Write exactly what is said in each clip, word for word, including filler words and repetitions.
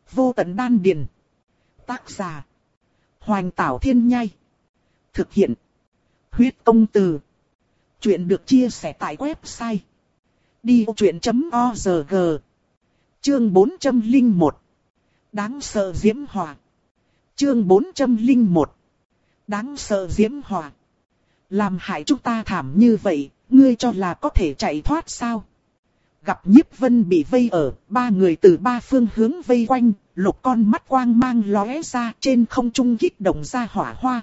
Vô tận đan điền. Tác giả. Hoành Tảo Thiên Nhai. Thực hiện. Huyết Công Từ. Chuyện được chia sẻ tại website đi vô chuyện chấm org. Chương bốn trăm lẻ một. Đáng sợ diễm hỏa. Chương bốn trăm lẻ một. Đáng sợ diễm hỏa. Làm hại chúng ta thảm như vậy, ngươi cho là có thể chạy thoát sao? Gặp Nhiếp Vân bị vây ở, ba người từ ba phương hướng vây quanh, lục con mắt quang mang lóe ra trên không trung kích động ra hỏa hoa.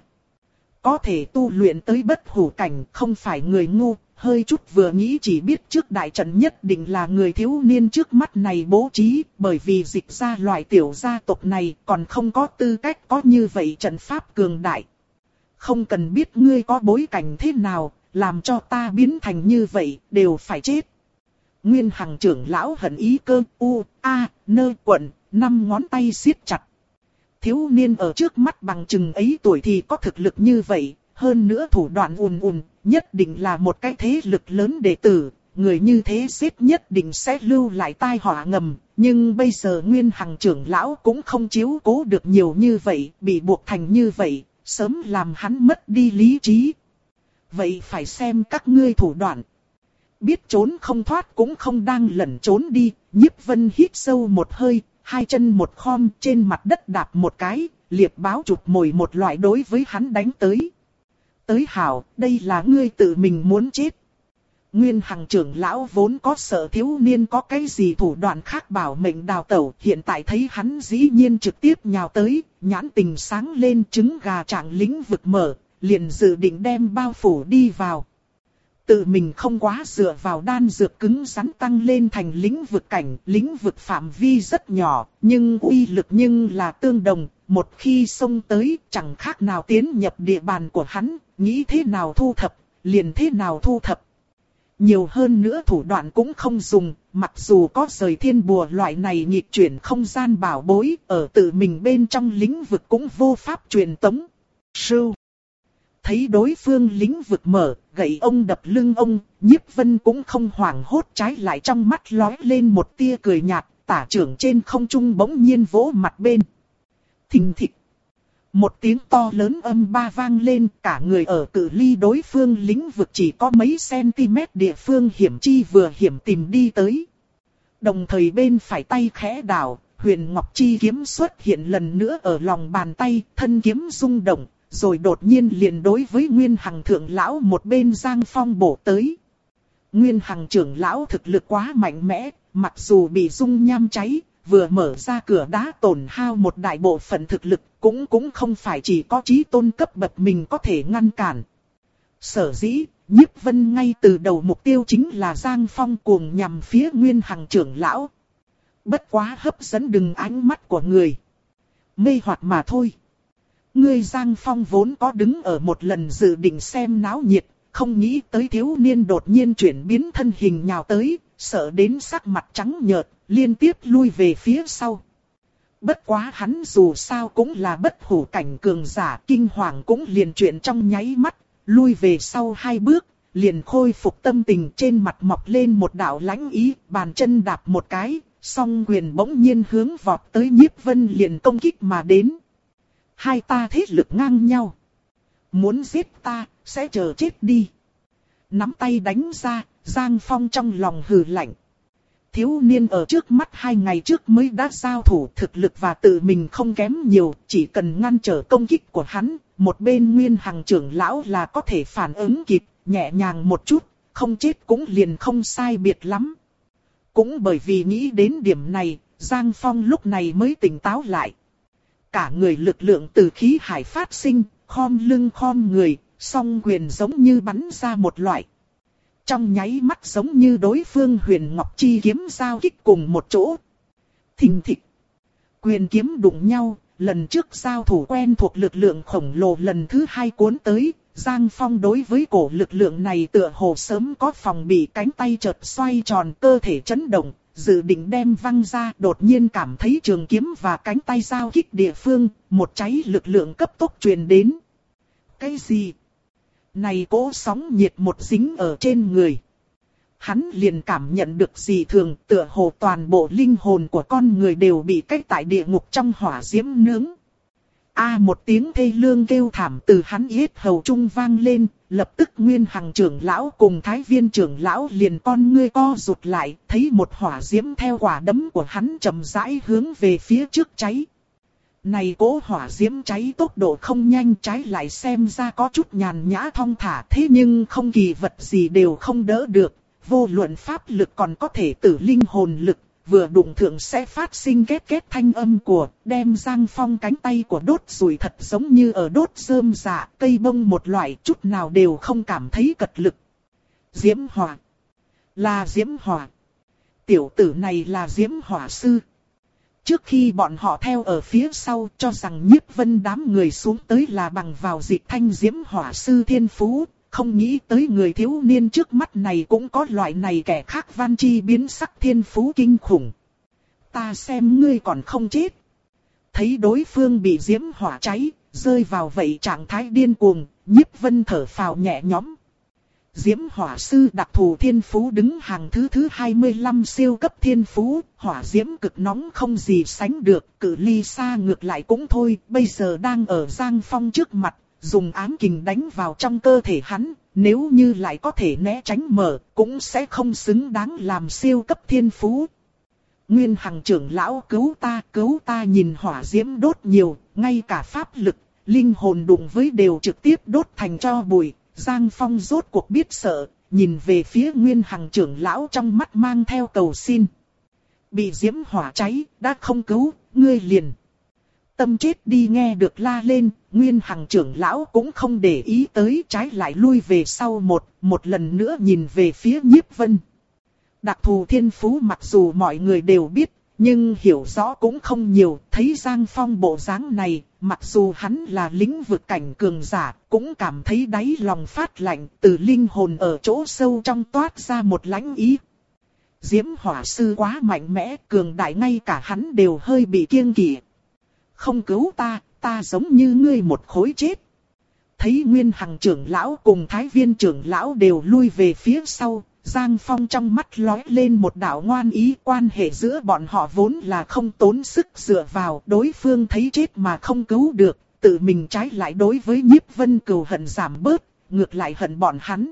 Có thể tu luyện tới bất hủ cảnh không phải người ngu, hơi chút vừa nghĩ chỉ biết trước đại trận nhất định là người thiếu niên trước mắt này bố trí, bởi vì dịch ra loại tiểu gia tộc này còn không có tư cách có như vậy trận pháp cường đại. Không cần biết ngươi có bối cảnh thế nào, làm cho ta biến thành như vậy, đều phải chết. Nguyên Hằng trưởng lão hận ý cơ, u, a, nơ quận, năm ngón tay siết chặt. Thiếu niên ở trước mắt bằng chừng ấy tuổi thì có thực lực như vậy, hơn nữa thủ đoạn ùn ùn, nhất định là một cái thế lực lớn đệ tử, người như thế giết nhất định sẽ lưu lại tai họa ngầm. Nhưng bây giờ Nguyên Hằng trưởng lão cũng không chiếu cố được nhiều như vậy, bị buộc thành như vậy, sớm làm hắn mất đi lý trí. Vậy phải xem các ngươi thủ đoạn. Biết trốn không thoát cũng không đang lẩn trốn đi. Nhiếp Vân hít sâu một hơi, hai chân một khom trên mặt đất đạp một cái, liệp báo chụp mồi một loại đối với hắn đánh tới. Tới hảo, đây là ngươi tự mình muốn chết. Nguyên Hằng trưởng lão vốn có sợ thiếu niên có cái gì thủ đoạn khác bảo mệnh đào tẩu, hiện tại thấy hắn dĩ nhiên trực tiếp nhào tới, nhãn tình sáng lên, trứng gà trạng lĩnh vực mở, liền dự định đem bao phủ đi vào. Tự mình không quá dựa vào đan dược cứng rắn tăng lên thành lĩnh vực cảnh, lĩnh vực phạm vi rất nhỏ, nhưng uy lực nhưng là tương đồng, một khi xông tới chẳng khác nào tiến nhập địa bàn của hắn, nghĩ thế nào thu thập, liền thế nào thu thập. Nhiều hơn nữa thủ đoạn cũng không dùng, mặc dù có rời thiên bùa loại này nghịch chuyển không gian bảo bối, ở tự mình bên trong lĩnh vực cũng vô pháp truyền tống. Sưu. Thấy đối phương lĩnh vực mở, gậy ông đập lưng ông, Nhiếp Vân cũng không hoảng hốt, trái lại trong mắt lóe lên một tia cười nhạt, tả trưởng trên không trung bỗng nhiên vỗ mặt bên. Thình thịch. Một tiếng to lớn âm ba vang lên, cả người ở cự ly đối phương lĩnh vực chỉ có mấy cm địa phương hiểm chi vừa hiểm tìm đi tới. Đồng thời bên phải tay khẽ đảo, Huyền Ngọc Chi kiếm xuất hiện lần nữa ở lòng bàn tay, thân kiếm rung động, rồi đột nhiên liền đối với Nguyên Hằng thượng lão một bên giang phong bổ tới. Nguyên Hằng trưởng lão thực lực quá mạnh mẽ, mặc dù bị dung nham cháy, vừa mở ra cửa đá tổn hao một đại bộ phận thực lực, cũng cũng không phải chỉ có chí tôn cấp bậc mình có thể ngăn cản. Sở dĩ, Nhiếp Vân ngay từ đầu mục tiêu chính là giang phong cuồng nhằm phía Nguyên Hằng trưởng lão. Bất quá hấp dẫn đừng ánh mắt của người. Mê hoặc mà thôi. Ngươi Giang Phong vốn có đứng ở một lần dự định xem náo nhiệt, không nghĩ tới thiếu niên đột nhiên chuyển biến thân hình nhào tới, sợ đến sắc mặt trắng nhợt, liên tiếp lui về phía sau. Bất quá hắn dù sao cũng là bất hủ cảnh cường giả, kinh hoàng cũng liền chuyển trong nháy mắt, lui về sau hai bước, liền khôi phục tâm tình, trên mặt mọc lên một đạo lãnh ý, bàn chân đạp một cái, song quyền bỗng nhiên hướng vọt tới Nhiếp Vân liền công kích mà đến. Hai ta thế lực ngang nhau. Muốn giết ta, sẽ chờ chết đi. Nắm tay đánh ra, Giang Phong trong lòng hừ lạnh. Thiếu niên ở trước mắt hai ngày trước mới đã giao thủ, thực lực và tự mình không kém nhiều, chỉ cần ngăn trở công kích của hắn, một bên Nguyên Hằng trưởng lão là có thể phản ứng kịp, nhẹ nhàng một chút, không chết cũng liền không sai biệt lắm. Cũng bởi vì nghĩ đến điểm này, Giang Phong lúc này mới tỉnh táo lại. Cả người lực lượng từ khí hải phát sinh, khom lưng khom người, song quyền giống như bắn ra một loại. Trong nháy mắt giống như đối phương Huyền Ngọc Chi kiếm giao kích cùng một chỗ. Thình thịch. Quyền kiếm đụng nhau, lần trước giao thủ quen thuộc lực lượng khổng lồ lần thứ hai cuốn tới. Giang Phong đối với cổ lực lượng này tựa hồ sớm có phòng bị, cánh tay chợt xoay tròn, cơ thể chấn động. Dự định đem văng ra, đột nhiên cảm thấy trường kiếm và cánh tay giao kích địa phương, một cháy lực lượng cấp tốc truyền đến. Cái gì? Này cỗ sóng nhiệt một dính ở trên người. hắn liền cảm nhận được dị thường, tựa hồ toàn bộ linh hồn của con người đều bị cách tại địa ngục trong hỏa diễm nướng. A một tiếng thê lương kêu thảm từ hắn yết hầu trung vang lên, lập tức Nguyên Hằng trưởng lão cùng Thái Viên trưởng lão liền con ngươi co rụt lại, thấy một hỏa diễm theo quả đấm của hắn chậm rãi hướng về phía trước cháy. Này cỗ hỏa diễm cháy tốc độ không nhanh, trái lại xem ra có chút nhàn nhã thong thả, thế nhưng không kỳ vật gì đều không đỡ được, vô luận pháp lực còn có thể tử linh hồn lực, vừa đụng thượng sẽ phát sinh két két thanh âm của, đem Giang Phong cánh tay của đốt rủi thật giống như ở đốt rơm dạ, cây bông một loại, chút nào đều không cảm thấy cật lực. Diễm hỏa. Là diễm hỏa. Tiểu tử này là diễm hỏa sư. Trước khi bọn họ theo ở phía sau cho rằng Nhiếp Vân đám người xuống tới là bằng vào Dịch Thanh diễm hỏa sư thiên phú, không nghĩ tới người thiếu niên trước mắt này cũng có loại này kẻ khác van chi biến sắc thiên phú kinh khủng. Ta xem ngươi còn không chết. Thấy đối phương bị diễm hỏa cháy, rơi vào vậy trạng thái điên cuồng, Nhiếp Vân thở phào nhẹ nhõm. Diễm hỏa sư đặc thù thiên phú đứng hàng thứ thứ hai mươi lăm siêu cấp thiên phú, hỏa diễm cực nóng không gì sánh được, cự ly xa ngược lại cũng thôi, bây giờ đang ở Giang Phong trước mặt, dùng ám kình đánh vào trong cơ thể hắn, nếu như lại có thể né tránh mở, cũng sẽ không xứng đáng làm siêu cấp thiên phú. Nguyên Hằng trưởng lão cứu ta, cứu ta, nhìn hỏa diễm đốt nhiều, ngay cả pháp lực, linh hồn đụng với đều trực tiếp đốt thành tro bụi. Giang Phong rốt cuộc biết sợ, nhìn về phía Nguyên Hằng trưởng lão trong mắt mang theo cầu xin. Bị diễm hỏa cháy, đã không cứu, ngươi liền tâm chết đi. Nghe được la lên, Nguyên Hằng trưởng lão cũng không để ý tới, trái lại lui về sau một, một lần nữa nhìn về phía Nhiếp Vân. Đặc thù thiên phú mặc dù mọi người đều biết, nhưng hiểu rõ cũng không nhiều, thấy Giang Phong bộ dáng này, mặc dù hắn là lĩnh vực cảnh cường giả, cũng cảm thấy đáy lòng phát lạnh, từ linh hồn ở chỗ sâu trong toát ra một lãnh ý. Diễm hỏa sư quá mạnh mẽ, cường đại ngay cả hắn đều hơi bị kiêng kỵ. Không cứu ta, ta giống như ngươi một khối chết. Thấy Nguyên Hằng trưởng lão cùng Thái Viên trưởng lão đều lui về phía sau, Giang Phong trong mắt lóe lên một đạo ngoan ý, quan hệ giữa bọn họ vốn là không tốn sức dựa vào, đối phương thấy chết mà không cứu được, tự mình trái lại đối với Nhiếp Vân cừu hận giảm bớt, ngược lại hận bọn hắn.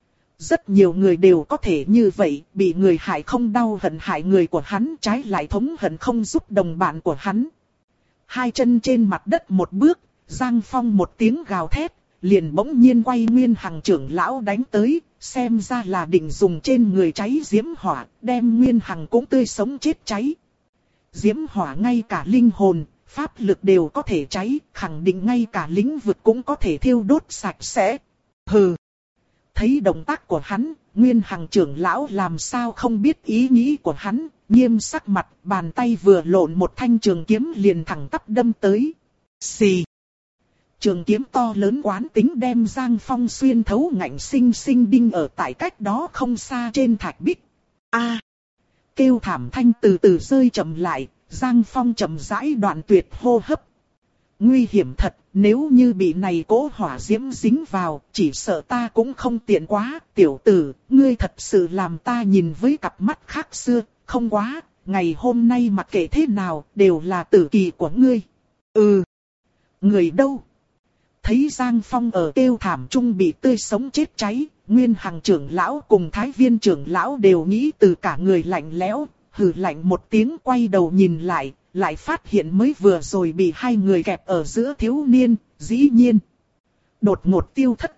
Rất nhiều người đều có thể như vậy, bị người hại không đau hận hại người của hắn, trái lại thống hận không giúp đồng bạn của hắn. Hai chân trên mặt đất một bước, Giang Phong một tiếng gào thét, liền bỗng nhiên quay Nguyên Hằng trưởng lão đánh tới, xem ra là định dùng trên người cháy diễm hỏa, đem Nguyên Hằng cũng tươi sống chết cháy. Diễm hỏa ngay cả linh hồn, pháp lực đều có thể cháy, khẳng định ngay cả lĩnh vực cũng có thể thiêu đốt sạch sẽ. Hừ. Thấy động tác của hắn, Nguyên Hằng trưởng lão làm sao không biết ý nghĩ của hắn, nghiêm sắc mặt, bàn tay vừa lộn một thanh trường kiếm liền thẳng tắp đâm tới. Xì. Trường kiếm to lớn quán tính đem Giang Phong xuyên thấu ngạnh sinh sinh đinh ở tại cách đó không xa trên thạch bích. A! Kêu thảm thanh từ từ rơi chậm lại, Giang Phong chậm rãi đoạn tuyệt hô hấp. Nguy hiểm thật, nếu như bị này cỗ hỏa diễm dính vào, chỉ sợ ta cũng không tiện quá. Tiểu tử, ngươi thật sự làm ta nhìn với cặp mắt khác xưa, không quá, ngày hôm nay mặc kệ thế nào, đều là tử kỳ của ngươi. Ừ! Người đâu? Thấy Giang Phong ở kêu thảm trung bị tươi sống chết cháy, Nguyên Hằng trưởng lão cùng Thái Viên trưởng lão đều nghĩ từ cả người lạnh lẽo, hừ lạnh một tiếng quay đầu nhìn lại, lại phát hiện mới vừa rồi bị hai người kẹp ở giữa thiếu niên, dĩ nhiên đột ngột tiêu thất.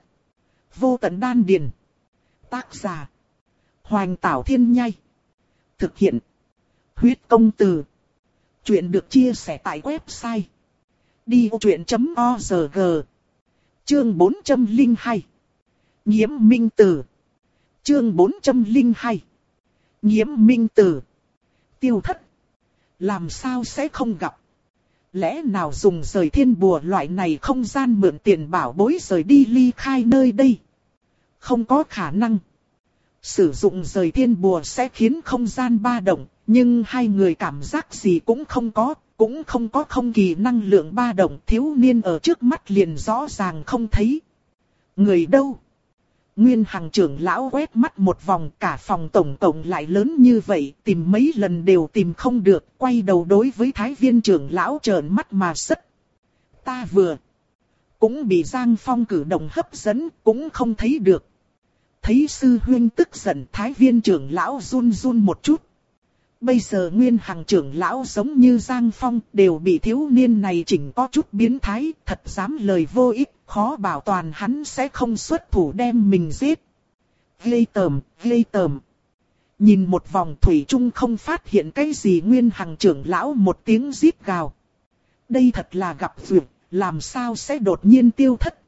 Vô tận đan điền. Tác giả Hoành Tảo Thiên Nhai. Thực hiện Huyết Công Từ. Chuyện được chia sẻ tại website đi ô chuyện chấm org. Chương bốn trăm lẻ hai. Nhiễm Minh Tử. Chương bốn trăm lẻ hai. Nhiễm Minh Tử. Tiêu thất. Làm sao sẽ không gặp? Lẽ nào dùng rời thiên bùa loại này không gian mượn tiền bảo bối rời đi ly khai nơi đây? Không có khả năng. Sử dụng rời thiên bùa sẽ khiến không gian ba động, nhưng hai người cảm giác gì cũng không có. Cũng không có không kỳ năng lượng ba động, thiếu niên ở trước mắt liền rõ ràng không thấy. Người đâu? Nguyên Hằng trưởng lão quét mắt một vòng, cả phòng tổng cộng lại lớn như vậy, tìm mấy lần đều tìm không được, quay đầu đối với Thái Viên trưởng lão trợn mắt mà sất. Ta vừa cũng bị Giang Phong cử động hấp dẫn, cũng không thấy được. Thấy sư huynh tức giận, Thái Viên trưởng lão run run một chút. Bây giờ Nguyên Hằng trưởng lão giống như Giang Phong, đều bị thiếu niên này chỉnh có chút biến thái, thật dám lời vô ích, khó bảo toàn hắn sẽ không xuất thủ đem mình giết. Ghê tởm, ghê tởm. Nhìn một vòng thủy chung không phát hiện cái gì, Nguyên Hằng trưởng lão một tiếng rít gào. Đây thật là gặp duyệt, làm sao sẽ đột nhiên tiêu thất?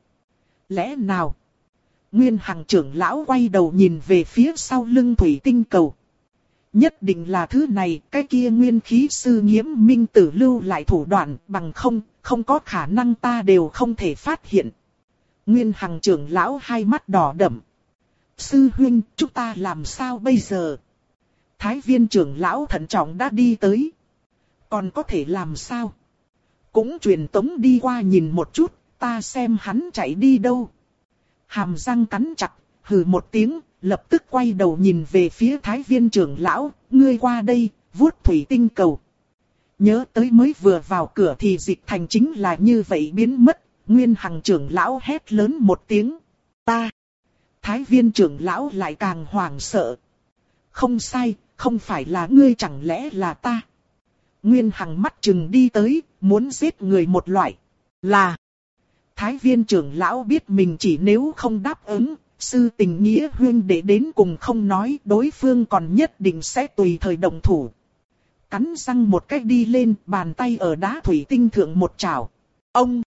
Lẽ nào? Nguyên Hằng trưởng lão quay đầu nhìn về phía sau lưng thủy tinh cầu. Nhất định là thứ này, cái kia nguyên khí sư Nghiễm Minh Tử lưu lại thủ đoạn, bằng không, không có khả năng ta đều không thể phát hiện. Nguyên Hằng trưởng lão hai mắt đỏ đậm. Sư huynh, chúng ta làm sao bây giờ? Thái Viên trưởng lão thận trọng đã đi tới. Còn có thể làm sao? Cũng truyền tống đi qua nhìn một chút, ta xem hắn chạy đi đâu. Hàm răng cắn chặt, hừ một tiếng, lập tức quay đầu nhìn về phía Thái Viên trưởng lão, ngươi qua đây, vuốt thủy tinh cầu. Nhớ tới mới vừa vào cửa thì Dịch Thành chính là như vậy biến mất, Nguyên Hằng trưởng lão hét lớn một tiếng. Ta! Thái Viên trưởng lão lại càng hoảng sợ. Không sai, không phải là ngươi, chẳng lẽ là ta? Nguyên Hằng mắt chừng đi tới, muốn giết người một loại. Là! Thái Viên trưởng lão biết mình chỉ nếu không đáp ứng, sư tình nghĩa huyên để đến cùng không nói, đối phương còn nhất định sẽ tùy thời động thủ. Cắn răng một cách đi lên, bàn tay ở đá thủy tinh thượng một chảo. Ông!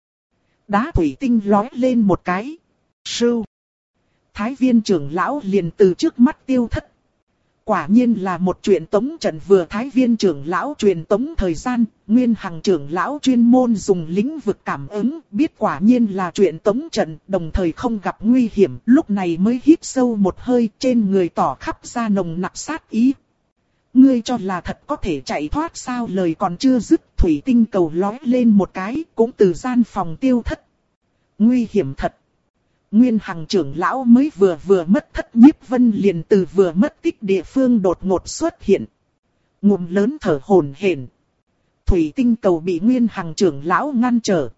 Đá thủy tinh lói lên một cái. Sưu! Thái Viên trưởng lão liền từ trước mắt tiêu thất. Quả nhiên là một chuyện tống trận, vừa Thái Viên trưởng lão truyền tống thời gian, Nguyên Hằng trưởng lão chuyên môn dùng lĩnh vực cảm ứng, biết quả nhiên là chuyện tống trận, đồng thời không gặp nguy hiểm, lúc này mới hít sâu một hơi, trên người tỏ khắp ra nồng nặc sát ý. Ngươi cho là thật có thể chạy thoát sao? Lời còn chưa dứt, thủy tinh cầu lói lên một cái, cũng từ gian phòng tiêu thất. Nguy hiểm thật. Nguyên Hằng trưởng lão mới vừa vừa mất thất, Nhiếp Vân liền từ vừa mất tích địa phương đột ngột xuất hiện. Ngụm lớn thở hổn hển. Thủy tinh cầu bị Nguyên Hằng trưởng lão ngăn trở.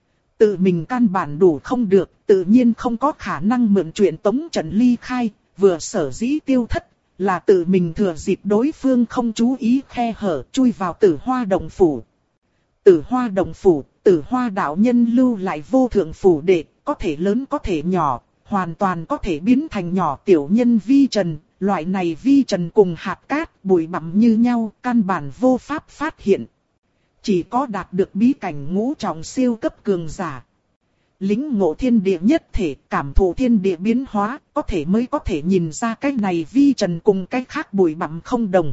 Tự mình căn bản đủ không được, tự nhiên không có khả năng mượn chuyện tống trận ly khai, vừa sở dĩ tiêu thất, là tự mình thừa dịp đối phương không chú ý khe hở chui vào Tử Hoa Động Phủ. Tử Hoa Động Phủ, Tử Hoa đạo nhân lưu lại vô thượng phủ đệ, có thể lớn có thể nhỏ, hoàn toàn có thể biến thành nhỏ tiểu nhân vi trần, loại này vi trần cùng hạt cát bụi bặm như nhau, căn bản vô pháp phát hiện. Chỉ có đạt được bí cảnh ngũ trọng siêu cấp cường giả, lĩnh ngộ thiên địa nhất thể, cảm thụ thiên địa biến hóa, có thể mới có thể nhìn ra cái này vi trần cùng cái khác bụi bặm không đồng.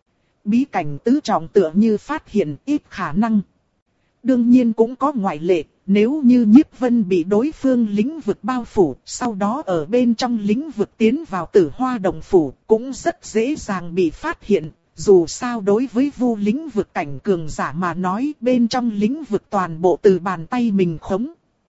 Bí cảnh tứ trọng tựa như phát hiện ít khả năng. Đương nhiên cũng có ngoại lệ, nếu như Nhiếp Vân bị đối phương lĩnh vực bao phủ, sau đó ở bên trong lĩnh vực tiến vào Tử Hoa Động Phủ, cũng rất dễ dàng bị phát hiện. Dù sao đối với vu lĩnh vực cảnh cường giả mà nói, bên trong lĩnh vực toàn bộ từ bàn tay mình khống.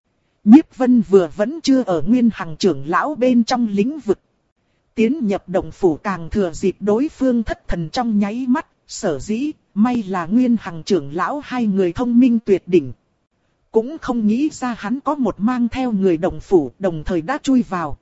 Nhiếp Vân vừa vẫn chưa ở Nguyên Hằng trưởng lão bên trong lĩnh vực. Tiến nhập động phủ càng thừa dịp đối phương thất thần trong nháy mắt, sở dĩ, may là Nguyên Hằng trưởng lão hai người thông minh tuyệt đỉnh. Cũng không nghĩ ra hắn có một mang theo người động phủ, đồng thời đã chui vào.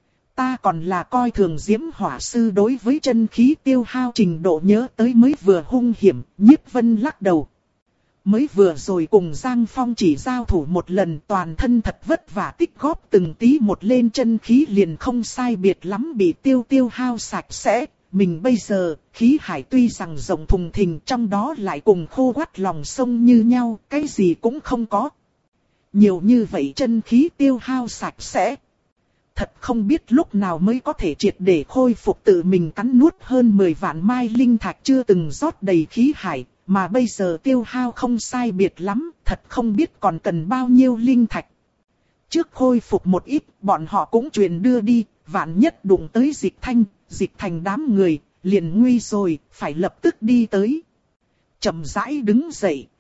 Ta còn là coi thường Diễm Hỏa sư đối với chân khí tiêu hao trình độ, nhớ tới mới vừa hung hiểm, Nhiếp Vân lắc đầu. Mới vừa rồi cùng Giang Phong chỉ giao thủ một lần, toàn thân thật vất vả tích góp từng tí một lên chân khí liền không sai biệt lắm bị tiêu tiêu hao sạch sẽ. Mình bây giờ, khí hải tuy rằng rộng thùng thình, trong đó lại cùng khô quắt lòng sông như nhau, cái gì cũng không có. Nhiều như vậy chân khí tiêu hao sạch sẽ. Thật không biết lúc nào mới có thể triệt để khôi phục, tự mình cắn nuốt hơn mười vạn mai linh thạch chưa từng rót đầy khí hải, mà bây giờ tiêu hao không sai biệt lắm, thật không biết còn cần bao nhiêu linh thạch. Trước khôi phục một ít, bọn họ cũng truyền đưa đi, vạn nhất đụng tới Dịch Thanh, Dịch Thành đám người, liền nguy rồi, phải lập tức đi tới. Chậm rãi đứng dậy,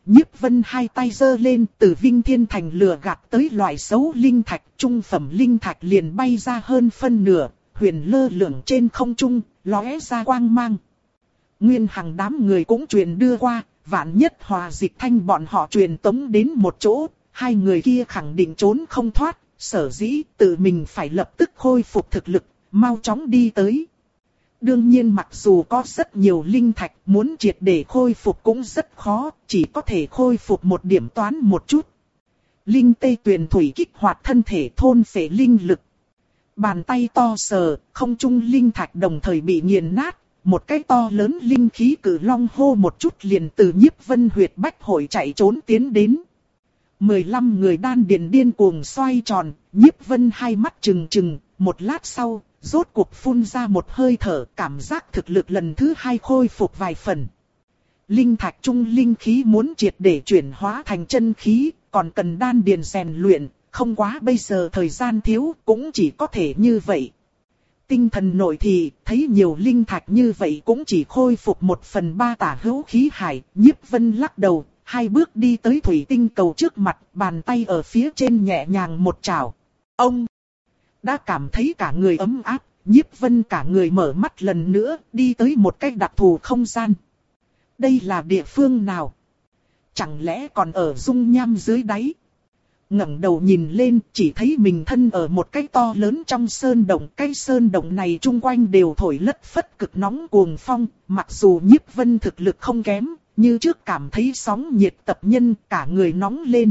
Nhiếp Vân hai tay giơ lên, từ Vinh Thiên Thành lừa gạt tới loại xấu linh thạch, trung phẩm linh thạch liền bay ra hơn phân nửa, huyền lơ lửng trên không trung, lóe ra quang mang. Nguyên Hằng đám người cũng truyền đưa qua, vạn nhất Hòa Dịch Thanh bọn họ truyền tống đến một chỗ, hai người kia khẳng định trốn không thoát, sở dĩ tự mình phải lập tức khôi phục thực lực, mau chóng đi tới. Đương nhiên mặc dù có rất nhiều linh thạch, muốn triệt để khôi phục cũng rất khó, chỉ có thể khôi phục một điểm toán một chút. Linh tê tuyền thủy kích hoạt thân thể thôn phệ linh lực. Bàn tay to sờ, không trung linh thạch đồng thời bị nghiền nát, một cái to lớn linh khí cử long hô một chút liền từ Nhiếp Vân huyệt bách hội chạy trốn tiến đến. mười lăm người đan điền điên cuồng xoay tròn, Nhiếp Vân hai mắt trừng trừng, một lát sau, rốt cuộc phun ra một hơi thở, cảm giác thực lực lần thứ hai khôi phục vài phần. Linh thạch trung linh khí muốn triệt để chuyển hóa thành chân khí, còn cần đan điền rèn luyện, không quá bây giờ thời gian thiếu, cũng chỉ có thể như vậy. Tinh thần nội thì, thấy nhiều linh thạch như vậy cũng chỉ khôi phục một phần ba tả hữu khí hải, Nhiếp Vân lắc đầu, hai bước đi tới thủy tinh cầu trước mặt, bàn tay ở phía trên nhẹ nhàng một chảo. Ông đã cảm thấy cả người ấm áp, Nhiếp Vân cả người mở mắt lần nữa, đi tới một cái đặc thù không gian. Đây là địa phương nào? Chẳng lẽ còn ở dung nham dưới đáy? Ngẩng đầu nhìn lên, chỉ thấy mình thân ở một cái to lớn trong sơn động. Cái sơn động này chung quanh đều thổi lất phất cực nóng cuồng phong, mặc dù Nhiếp Vân thực lực không kém, như trước cảm thấy sóng nhiệt tập nhân, cả người nóng lên.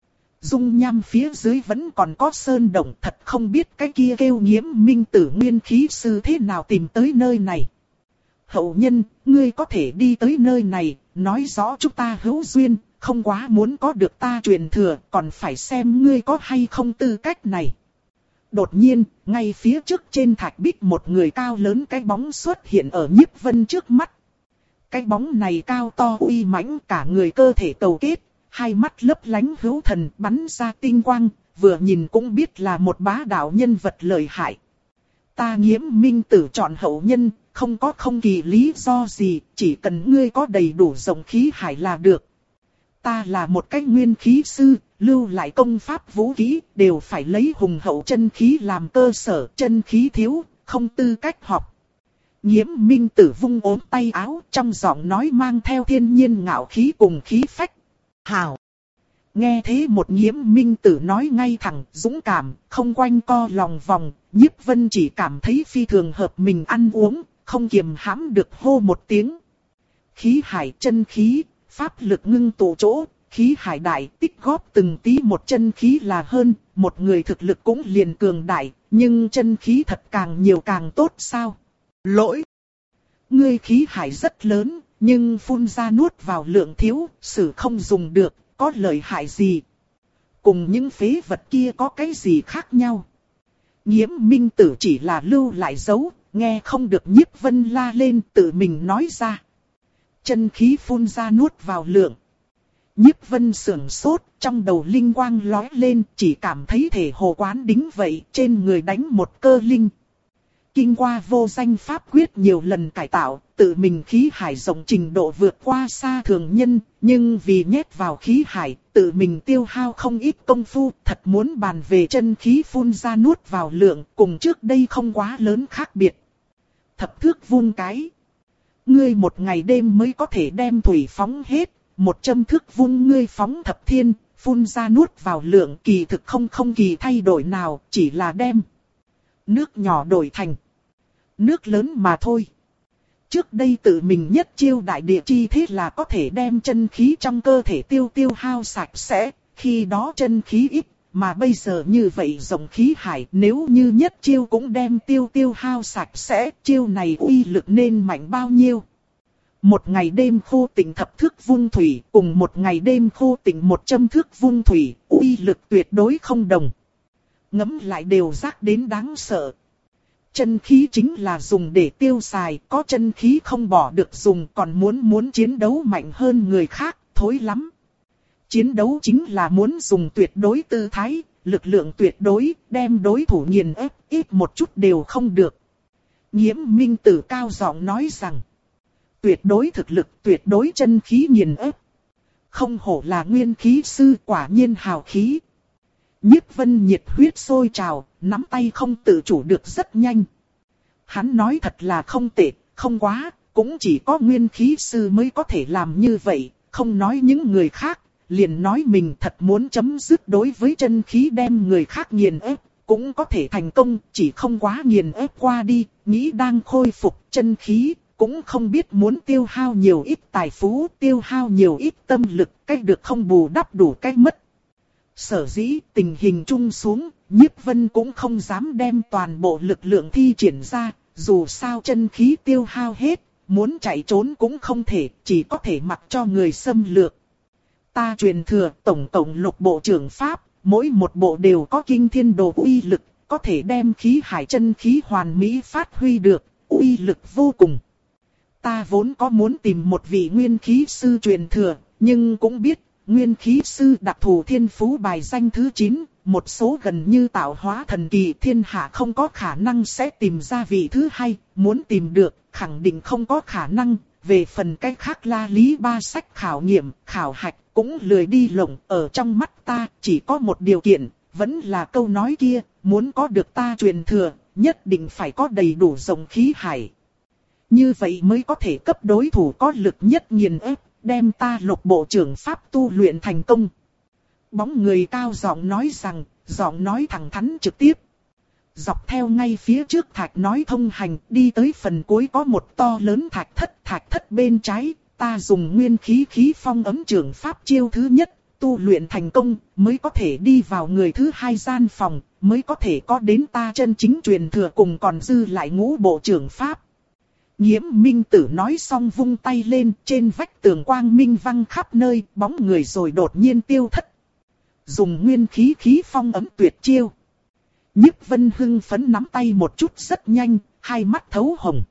Dung nham phía dưới vẫn còn có sơn động, thật không biết cái kia kêu Nghiễm Minh Tử nguyên khí sư thế nào tìm tới nơi này. Hậu nhân, ngươi có thể đi tới nơi này, nói rõ chúng ta hữu duyên, không quá muốn có được ta truyền thừa, còn phải xem ngươi có hay không tư cách này. Đột nhiên, ngay phía trước trên thạch bích một người cao lớn cái bóng xuất hiện ở Nhiếp Vân trước mắt. Cái bóng này cao to uy mãnh, cả người cơ thể cầu kết, hai mắt lấp lánh hữu thần bắn ra tinh quang, vừa nhìn cũng biết là một bá đạo nhân vật lợi hại. Ta Nghiễm Minh Tử chọn hậu nhân, không có không kỳ lý do gì, chỉ cần ngươi có đầy đủ dòng khí hải là được. Ta là một cái nguyên khí sư, lưu lại công pháp vũ khí, đều phải lấy hùng hậu chân khí làm cơ sở, chân khí thiếu, không tư cách học. Nghiễm Minh Tử vung ốm tay áo, trong giọng nói mang theo thiên nhiên ngạo khí cùng khí phách. Hào! Nghe thế một Nghiễm Minh Tử nói ngay thẳng, dũng cảm, không quanh co lòng vòng, Nhiếp Vân chỉ cảm thấy phi thường hợp mình ăn uống, không kiềm hãm được hô một tiếng. Khí hải chân khí, pháp lực ngưng tụ chỗ, khí hải đại tích góp từng tí một chân khí là hơn, một người thực lực cũng liền cường đại, nhưng chân khí thật càng nhiều càng tốt sao? Lỗi! Ngươi khí hải rất lớn, nhưng phun ra nuốt vào lượng thiếu, sử không dùng được, có lợi hại gì? Cùng những phế vật kia có cái gì khác nhau? Nghiễm Minh Tử chỉ là lưu lại dấu, nghe không được Nhiếp Vân la lên tự mình nói ra. Chân khí phun ra nuốt vào lượng. Nhiếp Vân sưởng sốt, trong đầu linh quang lóe lên, chỉ cảm thấy thể hồ quán đính vậy, trên người đánh một cơ linh. Kinh qua vô danh pháp quyết nhiều lần cải tạo, tự mình khí hải rộng trình độ vượt qua xa thường nhân, nhưng vì nhét vào khí hải, tự mình tiêu hao không ít công phu, thật muốn bàn về chân khí phun ra nuốt vào lượng, cùng trước đây không quá lớn khác biệt. Thập thước vung cái. Ngươi một ngày đêm mới có thể đem thủy phóng hết, một châm thước vung ngươi phóng thập thiên, phun ra nuốt vào lượng kỳ thực không không kỳ thay đổi nào, chỉ là đem nước nhỏ đổi thành nước lớn mà thôi. Trước đây tự mình nhất chiêu đại địa chi thế là có thể đem chân khí trong cơ thể tiêu tiêu hao sạch sẽ, khi đó chân khí ít, mà bây giờ như vậy rộng khí hải nếu như nhất chiêu cũng đem tiêu tiêu hao sạch sẽ, chiêu này uy lực nên mạnh bao nhiêu. Một ngày đêm khô tịnh thập thước vung thủy, cùng một ngày đêm khô tịnh một châm thước vung thủy, uy lực tuyệt đối không đồng. Ngẫm lại đều giác đến đáng sợ. Chân khí chính là dùng để tiêu xài, có chân khí không bỏ được dùng, còn muốn muốn chiến đấu mạnh hơn người khác, thối lắm. Chiến đấu chính là muốn dùng tuyệt đối tư thái, lực lượng tuyệt đối, đem đối thủ nghiền ép, ít một chút đều không được. Nghiễm Minh Tử cao giọng nói rằng, tuyệt đối thực lực, tuyệt đối chân khí nghiền ép. không hổ là nguyên khí sư, quả nhiên hào khí. Nhiếp Vân nhiệt huyết sôi trào, nắm tay không tự chủ được rất nhanh. Hắn nói thật là không tệ, không quá, cũng chỉ có nguyên khí sư mới có thể làm như vậy, không nói những người khác, liền nói mình thật muốn chấm dứt đối với chân khí đem người khác nghiền ép, cũng có thể thành công, chỉ không quá nghiền ép qua đi, nghĩ đang khôi phục chân khí, cũng không biết muốn tiêu hao nhiều ít tài phú, tiêu hao nhiều ít tâm lực, cách được không bù đắp đủ cách mất. Sở dĩ tình hình chung xuống, Nhiếp Vân cũng không dám đem toàn bộ lực lượng thi triển ra, dù sao chân khí tiêu hao hết, muốn chạy trốn cũng không thể, chỉ có thể mặc cho người xâm lược. Ta truyền thừa tổng tổng lục bộ trưởng pháp, mỗi một bộ đều có kinh thiên đồ uy lực, có thể đem khí hải chân khí hoàn mỹ phát huy được, uy lực vô cùng. Ta vốn có muốn tìm một vị nguyên khí sư truyền thừa, nhưng cũng biết, nguyên khí sư đặc thù thiên phú bài danh thứ chín, một số gần như tạo hóa thần kỳ thiên hạ không có khả năng sẽ tìm ra vị thứ hai, muốn tìm được, khẳng định không có khả năng. Về phần cách khác la lý ba sách khảo nghiệm, khảo hạch, cũng lười đi lộng, ở trong mắt ta, chỉ có một điều kiện, vẫn là câu nói kia, muốn có được ta truyền thừa, nhất định phải có đầy đủ rộng khí hải. Như vậy mới có thể cấp đối thủ có lực nhất nghiền ép, đem ta lục bộ trưởng pháp tu luyện thành công. Bóng người cao giọng nói rằng, giọng nói thẳng thắn trực tiếp. Dọc theo ngay phía trước thạch nói thông hành, đi tới phần cuối có một to lớn thạch thất, thạch thất bên trái, ta dùng nguyên khí khí phong ấm trưởng pháp chiêu thứ nhất, tu luyện thành công, mới có thể đi vào người thứ hai gian phòng, mới có thể có đến ta chân chính truyền thừa cùng còn dư lại ngũ bộ trưởng pháp. Nhiễm Minh Tử nói xong vung tay lên, trên vách tường quang minh văng khắp nơi, bóng người rồi đột nhiên tiêu thất. Dùng nguyên khí khí phong ấm tuyệt chiêu. Nhiếp Vân hưng phấn nắm tay một chút rất nhanh, hai mắt thấu hồng.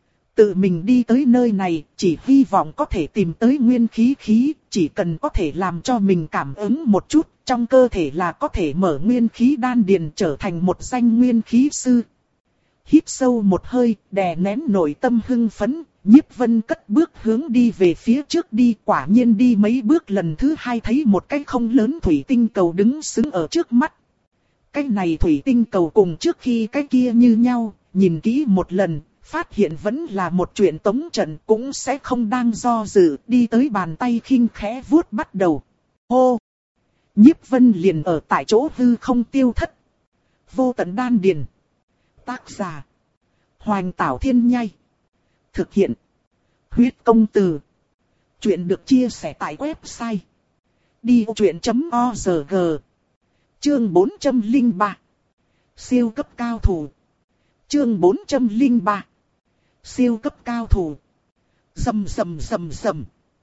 Tự mình đi tới nơi này, chỉ hy vọng có thể tìm tới nguyên khí khí, chỉ cần có thể làm cho mình cảm ứng một chút, trong cơ thể là có thể mở nguyên khí đan điền trở thành một danh nguyên khí sư. Hít sâu một hơi, đè nén nội tâm hưng phấn, Nhiếp Vân cất bước hướng đi về phía trước đi, quả nhiên đi mấy bước lần thứ hai thấy một cái không lớn thủy tinh cầu đứng sững ở trước mắt. Cái này thủy tinh cầu cùng trước khi cái kia như nhau, nhìn kỹ một lần, phát hiện vẫn là một chuyện tống trận, cũng sẽ không đang do dự, đi tới bàn tay khinh khẽ vuốt bắt đầu. Hô! Nhiếp Vân liền ở tại chỗ hư không tiêu thất. Vô tận đan điền. Tác giả: Hoành Tảo Thiên Nhai. Thực hiện: Huyết Công Từ. Chuyện được chia sẻ tại website đi vô chuyện chấm org. Chương bốn trăm lẻ ba. Siêu cấp cao thủ. Chương bốn trăm lẻ ba. Siêu cấp cao thủ. Rầm rầm rầm rầm.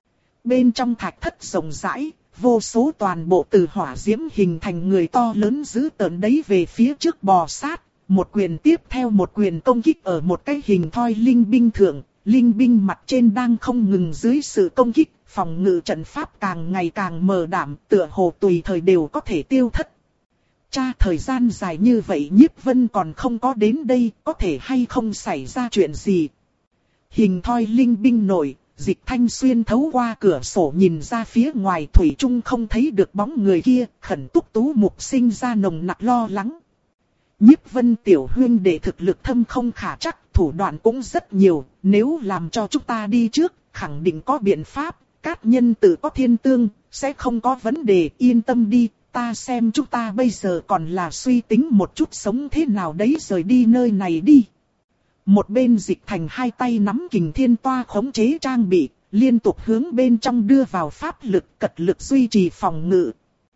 Bên trong thạch thất rộng rãi, vô số toàn bộ từ hỏa diễm hình thành người to lớn dữ tợn đấy về phía trước bò sát. Một quyền tiếp theo một quyền công kích ở một cái hình thoi linh binh thượng, linh binh mặt trên đang không ngừng dưới sự công kích, phòng ngự trận pháp càng ngày càng mờ đảm, tựa hồ tùy thời đều có thể tiêu thất. Cha, thời gian dài như vậy Nhiếp Vân còn không có đến đây, có thể hay không xảy ra chuyện gì? Hình thoi linh binh nổi, Dịch Thanh xuyên thấu qua cửa sổ nhìn ra phía ngoài, thủy chung không thấy được bóng người kia, khẩn túc tú mục sinh ra nồng nặc lo lắng. Nhiếp Vân tiểu huyên đệ thực lực thâm không khả chắc, thủ đoạn cũng rất nhiều, nếu làm cho chúng ta đi trước, khẳng định có biện pháp, Cát Nhân tự có thiên tương, sẽ không có vấn đề, yên tâm đi, ta xem chúng ta bây giờ còn là suy tính một chút sống thế nào đấy rời đi nơi này đi. Một bên Dịch Thành hai tay nắm kình thiên toa khống chế trang bị, liên tục hướng bên trong đưa vào pháp lực, cật lực duy trì phòng ngự.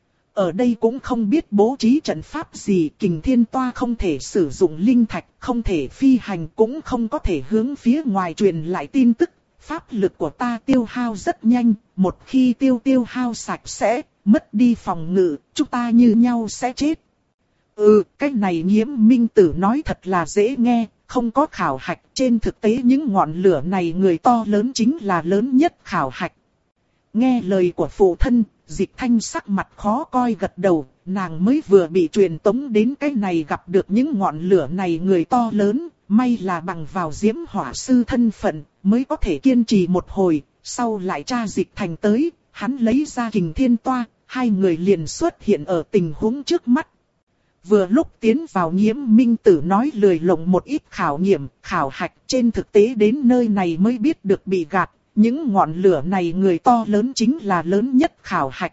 Ở đây cũng không biết bố trí trận pháp gì, kình thiên toa không thể sử dụng linh thạch, không thể phi hành, cũng không có thể hướng phía ngoài truyền lại tin tức. Pháp lực của ta tiêu hao rất nhanh, một khi tiêu tiêu hao sạch sẽ, mất đi phòng ngự, chúng ta như nhau sẽ chết. Ừ, cái này Nhiễm Minh Tử nói thật là dễ nghe, không có khảo hạch, trên thực tế những ngọn lửa này người to lớn chính là lớn nhất khảo hạch. Nghe lời của phụ thân, Dịch Thanh sắc mặt khó coi gật đầu, nàng mới vừa bị truyền tống đến cái này gặp được những ngọn lửa này người to lớn, may là bằng vào diễm hỏa sư thân phận, mới có thể kiên trì một hồi, sau lại tra Dịch Thành tới, hắn lấy ra kình thiên toa, hai người liền xuất hiện ở tình huống trước mắt. Vừa lúc tiến vào Nhiễm Minh Tử nói lười lộng một ít khảo nghiệm, khảo hạch, trên thực tế đến nơi này mới biết được bị gạt, những ngọn lửa này người to lớn chính là lớn nhất khảo hạch.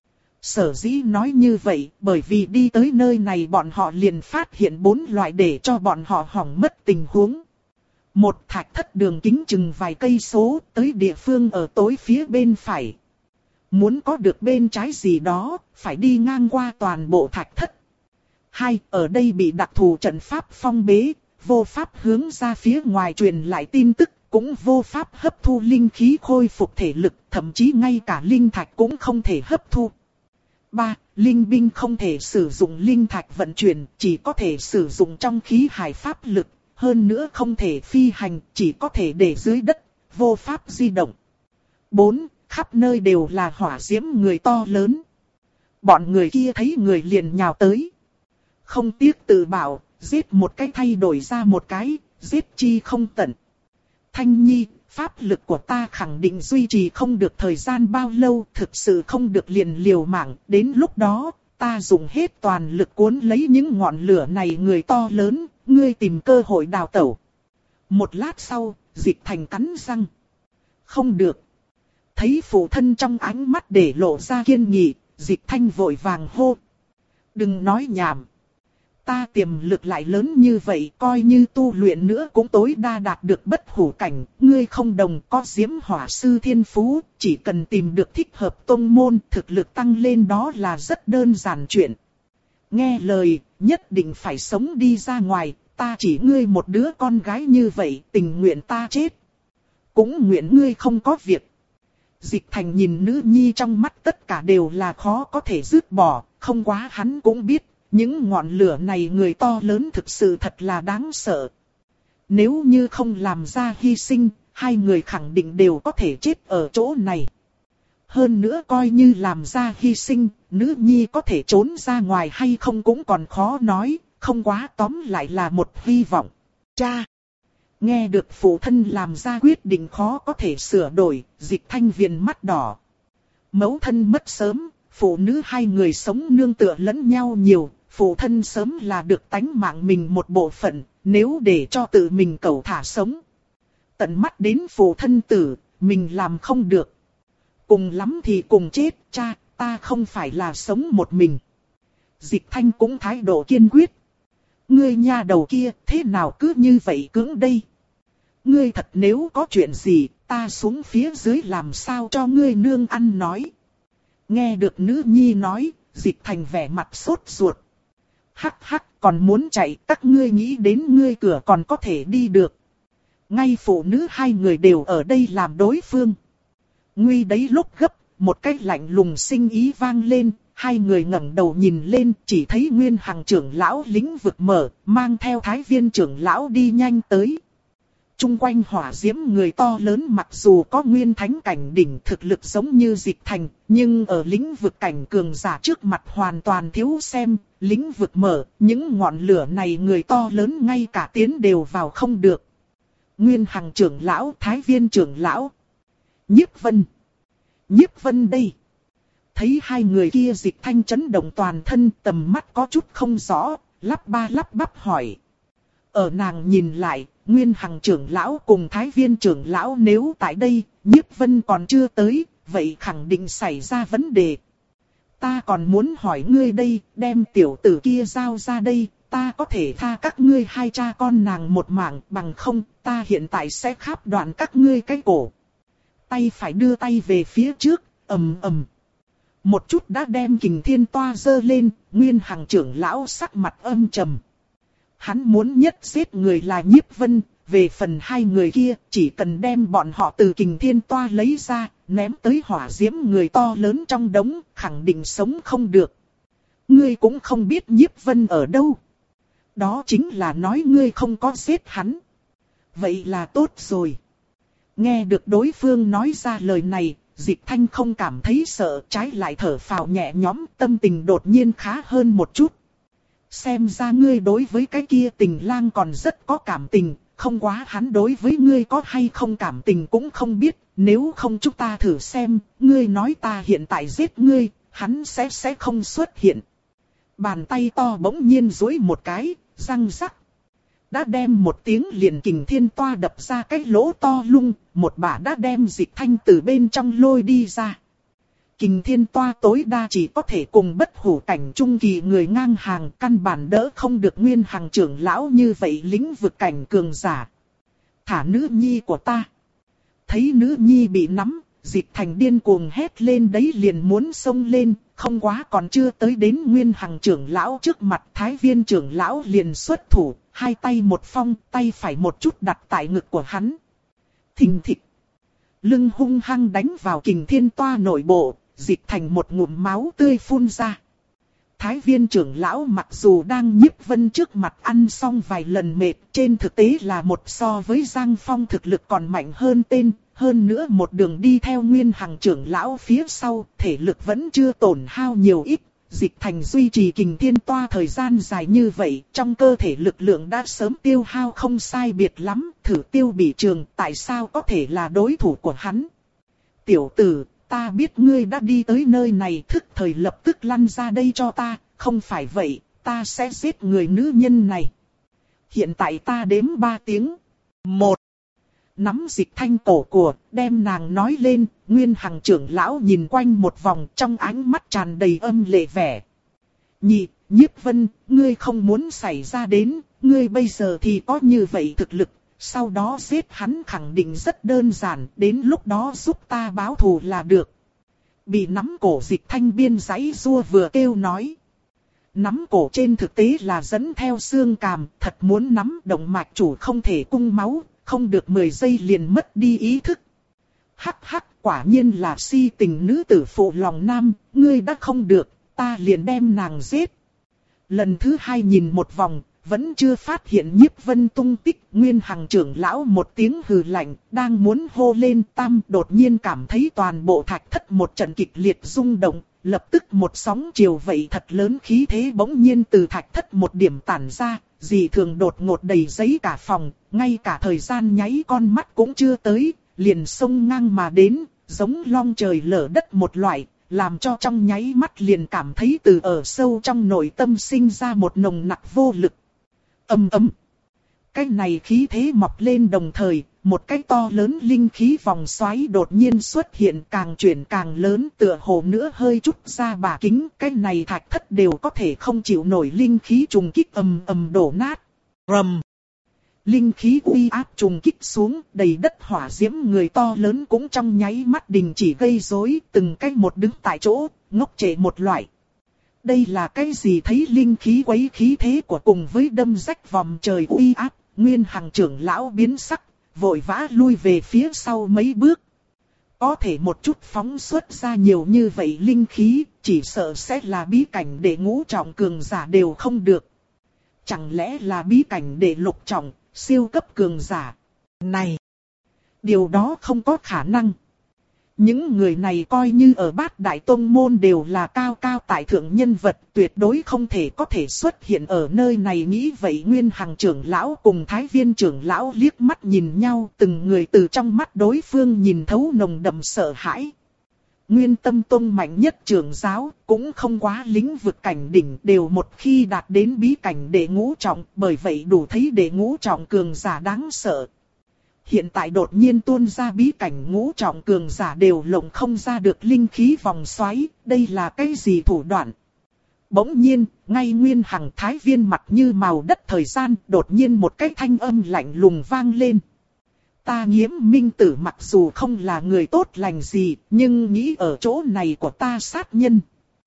Sở dĩ nói như vậy, bởi vì đi tới nơi này bọn họ liền phát hiện bốn loại để cho bọn họ hỏng mất tình huống. Một thạch thất đường kính chừng vài cây số, tới địa phương ở tối phía bên phải. Muốn có được bên trái gì đó, phải đi ngang qua toàn bộ thạch thất. Hai, ở đây bị đặc thù trận pháp phong bế, vô pháp hướng ra phía ngoài truyền lại tin tức, cũng vô pháp hấp thu linh khí khôi phục thể lực, thậm chí ngay cả linh thạch cũng không thể hấp thu. Ba, linh binh không thể sử dụng linh thạch vận chuyển, chỉ có thể sử dụng trong khí hải pháp lực, hơn nữa không thể phi hành, chỉ có thể để dưới đất, vô pháp di động. Bốn, khắp nơi đều là hỏa diễm người to lớn. Bọn người kia thấy người liền nhào tới. Không tiếc tự bảo, giết một cái thay đổi ra một cái, giết chi không tận. Thanh Nhi, pháp lực của ta khẳng định duy trì không được thời gian bao lâu, thực sự không được liền liều mạng, đến lúc đó, ta dùng hết toàn lực cuốn lấy những ngọn lửa này người to lớn, ngươi tìm cơ hội đào tẩu. Một lát sau, Dịch Thành cắn răng. Không được. Thấy phụ thân trong ánh mắt để lộ ra kiên nghị, Dịch Thanh vội vàng hô. Đừng nói nhảm. Ta tiềm lực lại lớn như vậy, coi như tu luyện nữa cũng tối đa đạt được bất hủ cảnh. Ngươi không đồng có diễm hỏa sư thiên phú, chỉ cần tìm được thích hợp tông môn, thực lực tăng lên đó là rất đơn giản chuyện. Nghe lời, nhất định phải sống đi ra ngoài, ta chỉ ngươi một đứa con gái như vậy, tình nguyện ta chết. Cũng nguyện ngươi không có việc. Dịch Thành nhìn nữ nhi trong mắt tất cả đều là khó có thể dứt bỏ, không quá hắn cũng biết. Những ngọn lửa này người to lớn thực sự thật là đáng sợ. Nếu như không làm ra hy sinh, hai người khẳng định đều có thể chết ở chỗ này. Hơn nữa coi như làm ra hy sinh, nữ nhi có thể trốn ra ngoài hay không cũng còn khó nói, không quá tóm lại là một hy vọng. Cha! Nghe được phụ thân làm ra quyết định khó có thể sửa đổi, Dịch Thanh viền mắt đỏ. Mẫu thân mất sớm, phụ nữ hai người sống nương tựa lẫn nhau nhiều. Phụ thân sớm là được tánh mạng mình một bộ phận, nếu để cho tự mình cẩu thả sống. Tận mắt đến phụ thân tử, mình làm không được. Cùng lắm thì cùng chết, cha, ta không phải là sống một mình. Dịch Thanh cũng thái độ kiên quyết. Ngươi nha đầu kia, thế nào cứ như vậy cứng đây? Ngươi thật nếu có chuyện gì, ta xuống phía dưới làm sao cho ngươi nương ăn nói. Nghe được nữ nhi nói, Dịch Thành vẻ mặt sốt ruột. Hắc hắc, còn muốn chạy, các ngươi nghĩ đến ngươi cửa còn có thể đi được. Ngay phụ nữ hai người đều ở đây làm đối phương. Nguy đấy lúc gấp, một cái lạnh lùng sinh ý vang lên, hai người ngẩng đầu nhìn lên, chỉ thấy Nguyên Hằng trưởng lão lĩnh vực mở, mang theo Thái Viên trưởng lão đi nhanh tới. Trung quanh hỏa diễm người to lớn mặc dù có nguyên thánh cảnh đỉnh thực lực giống như Dịch Thành, nhưng ở lĩnh vực cảnh cường giả trước mặt hoàn toàn thiếu xem, lĩnh vực mở, những ngọn lửa này người to lớn ngay cả tiến đều vào không được. Nguyên Hằng trưởng lão, Thái Viên trưởng lão, Nhiếp Vân. Nhiếp Vân đây. Thấy hai người kia Dịch Thanh chấn động toàn thân, tầm mắt có chút không rõ, lắp ba lắp bắp hỏi. Ở nàng nhìn lại, Nguyên Hằng trưởng lão cùng Thái Viên trưởng lão nếu tại đây, Nhiếp Vân còn chưa tới, vậy khẳng định xảy ra vấn đề. Ta còn muốn hỏi ngươi đây, đem tiểu tử kia giao ra đây, ta có thể tha các ngươi hai cha con nàng một mạng, bằng không, ta hiện tại sẽ kháp đoạn các ngươi cái cổ. Tay phải đưa tay về phía trước, ầm ầm. Một chút đã đem Kình Thiên Toa giơ lên, Nguyên Hằng trưởng lão sắc mặt âm trầm. Hắn muốn nhất giết người là Nhiếp Vân, về phần hai người kia, chỉ cần đem bọn họ từ Kình Thiên Toa lấy ra, ném tới hỏa diễm người to lớn trong đống, khẳng định sống không được. Ngươi cũng không biết Nhiếp Vân ở đâu. Đó chính là nói ngươi không có giết hắn. Vậy là tốt rồi. Nghe được đối phương nói ra lời này, Dịch Thanh không cảm thấy sợ, trái lại thở phào nhẹ nhõm, tâm tình đột nhiên khá hơn một chút. Xem ra ngươi đối với cái kia tình lang còn rất có cảm tình, không quá hắn đối với ngươi có hay không cảm tình cũng không biết, nếu không chúng ta thử xem, ngươi nói ta hiện tại giết ngươi, hắn sẽ sẽ không xuất hiện. Bàn tay to bỗng nhiên duỗi một cái, răng rắc. Đã đem một tiếng liền kình thiên toa đập ra cái lỗ to lung, một bả đã đem Dịch Thanh từ bên trong lôi đi ra. Kình thiên toa tối đa chỉ có thể cùng bất hủ cảnh trung kỳ người ngang hàng, căn bản đỡ không được Nguyên Hằng trưởng lão như vậy lĩnh vực cảnh cường giả. Thả nữ nhi của ta. Thấy nữ nhi bị nắm, Dịch Thành điên cuồng hét lên đấy liền muốn xông lên, không quá còn chưa tới đến Nguyên Hằng trưởng lão trước mặt, Thái Viên trưởng lão liền xuất thủ, hai tay một phong, tay phải một chút đặt tại ngực của hắn. Thình thịch. Lưng hung hăng đánh vào kình thiên toa nội bộ, Dịch Thành một ngụm máu tươi phun ra. Thái Viên trưởng lão mặc dù đang Nhiếp Vân trước mặt ăn xong vài lần mệt, trên thực tế là một so với Giang Phong thực lực còn mạnh hơn tên, hơn nữa một đường đi theo Nguyên Hằng trưởng lão phía sau, thể lực vẫn chưa tổn hao nhiều ít. Dịch Thành duy trì kình thiên toa thời gian dài như vậy, trong cơ thể lực lượng đã sớm tiêu hao không sai biệt lắm, thử Tiêu Bỉ Trường tại sao có thể là đối thủ của hắn. Tiểu tử, ta biết ngươi đã đi tới nơi này, thức thời lập tức lăn ra đây cho ta, không phải vậy, ta sẽ giết người nữ nhân này. Hiện tại ta đếm ba tiếng. Một. Nắm Dịch Thanh cổ của, đem nàng nói lên, Nguyên Hằng trưởng lão nhìn quanh một vòng trong ánh mắt tràn đầy âm lệ vẻ. Nhị, Nhiếp Vân, ngươi không muốn xảy ra đến, ngươi bây giờ thì có như vậy thực lực, sau đó giết hắn khẳng định rất đơn giản, đến lúc đó giúp ta báo thù là được. Bị nắm cổ Dịch Thanh biên giãy giụa vừa kêu nói. Nắm cổ trên thực tế là dẫn theo xương càm, thật muốn nắm động mạch chủ không thể cung máu, không được mười giây liền mất đi ý thức. Hắc hắc, quả nhiên là si tình nữ tử phụ lòng nam, ngươi đã không được, ta liền đem nàng giết. Lần thứ hai nhìn một vòng, vẫn chưa phát hiện Nhiếp Vân tung tích, Nguyên Hằng trưởng lão một tiếng hừ lạnh, đang muốn hô lên tam, đột nhiên cảm thấy toàn bộ thạch thất một trận kịch liệt rung động, lập tức một sóng chiều vậy thật lớn khí thế bỗng nhiên từ thạch thất một điểm tản ra, dị thường đột ngột đầy giấy cả phòng, ngay cả thời gian nháy con mắt cũng chưa tới, liền xông ngang mà đến, giống long trời lở đất một loại, làm cho trong nháy mắt liền cảm thấy từ ở sâu trong nội tâm sinh ra một nồng nặc vô lực. Âm ầm. Cái này khí thế mọc lên đồng thời, một cái to lớn linh khí vòng xoáy đột nhiên xuất hiện, càng chuyển càng lớn, tựa hồ nữa hơi chút ra bả kính, cái này thạch thất đều có thể không chịu nổi linh khí trùng kích, ầm ầm đổ nát. Rầm. Linh khí uy áp trùng kích xuống, đầy đất hỏa diễm, người to lớn cũng trong nháy mắt đình chỉ gây rối, từng cái một đứng tại chỗ, ngốc trệ một loại. Đây là cái gì? Thấy linh khí quấy khí thế của cùng với đâm rách vòng trời uy áp, Nguyên Hằng trưởng lão biến sắc, vội vã lui về phía sau mấy bước. Có thể một chút phóng xuất ra nhiều như vậy linh khí, chỉ sợ sẽ là bí cảnh để ngũ trọng cường giả đều không được. Chẳng lẽ là bí cảnh để lục trọng, siêu cấp cường giả? Này! Điều đó không có khả năng. Những người này coi như ở Bát Đại Tông Môn đều là cao cao tại thượng nhân vật, tuyệt đối không thể có thể xuất hiện ở nơi này. Nghĩ vậy Nguyên Hằng trưởng lão cùng Thái Viên trưởng lão liếc mắt nhìn nhau, từng người từ trong mắt đối phương nhìn thấu nồng đậm sợ hãi. Nguyên Tâm Tông mạnh nhất trưởng giáo, cũng không quá lĩnh vực cảnh đỉnh, đều một khi đạt đến bí cảnh đệ ngũ trọng, bởi vậy đủ thấy đệ ngũ trọng cường giả đáng sợ. Hiện tại đột nhiên tuôn ra bí cảnh ngũ trọng cường giả đều lộng không ra được linh khí vòng xoáy, đây là cái gì thủ đoạn? Bỗng nhiên, ngay Nguyên Hằng Thái Viên mặt như màu đất thời gian, đột nhiên một cái thanh âm lạnh lùng vang lên. Ta Nghiễm Minh Tử mặc dù không là người tốt lành gì, nhưng nghĩ ở chỗ này của ta sát nhân.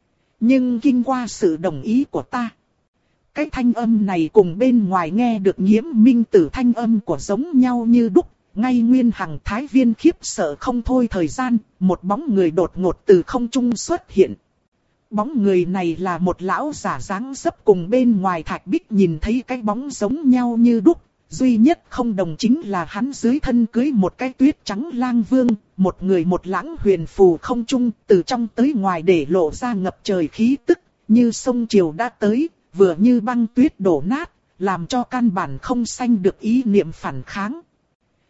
Nhưng kinh qua sự đồng ý của ta. Cái thanh âm này cùng bên ngoài nghe được Nghiễm Minh Tử thanh âm của giống nhau như đúc. Ngay Nguyên Hằng Thái Viên khiếp sợ không thôi thời gian, một bóng người đột ngột từ không trung xuất hiện. Bóng người này là một lão giả dáng dấp, cùng bên ngoài thạch bích nhìn thấy cái bóng giống nhau như đúc. Duy nhất không đồng chính là hắn dưới thân cưới một cái tuyết trắng lang vương, một người một lãng huyền phù không trung, từ trong tới ngoài để lộ ra ngập trời khí tức, như sông triều đã tới, vừa như băng tuyết đổ nát, làm cho căn bản không sanh được ý niệm phản kháng.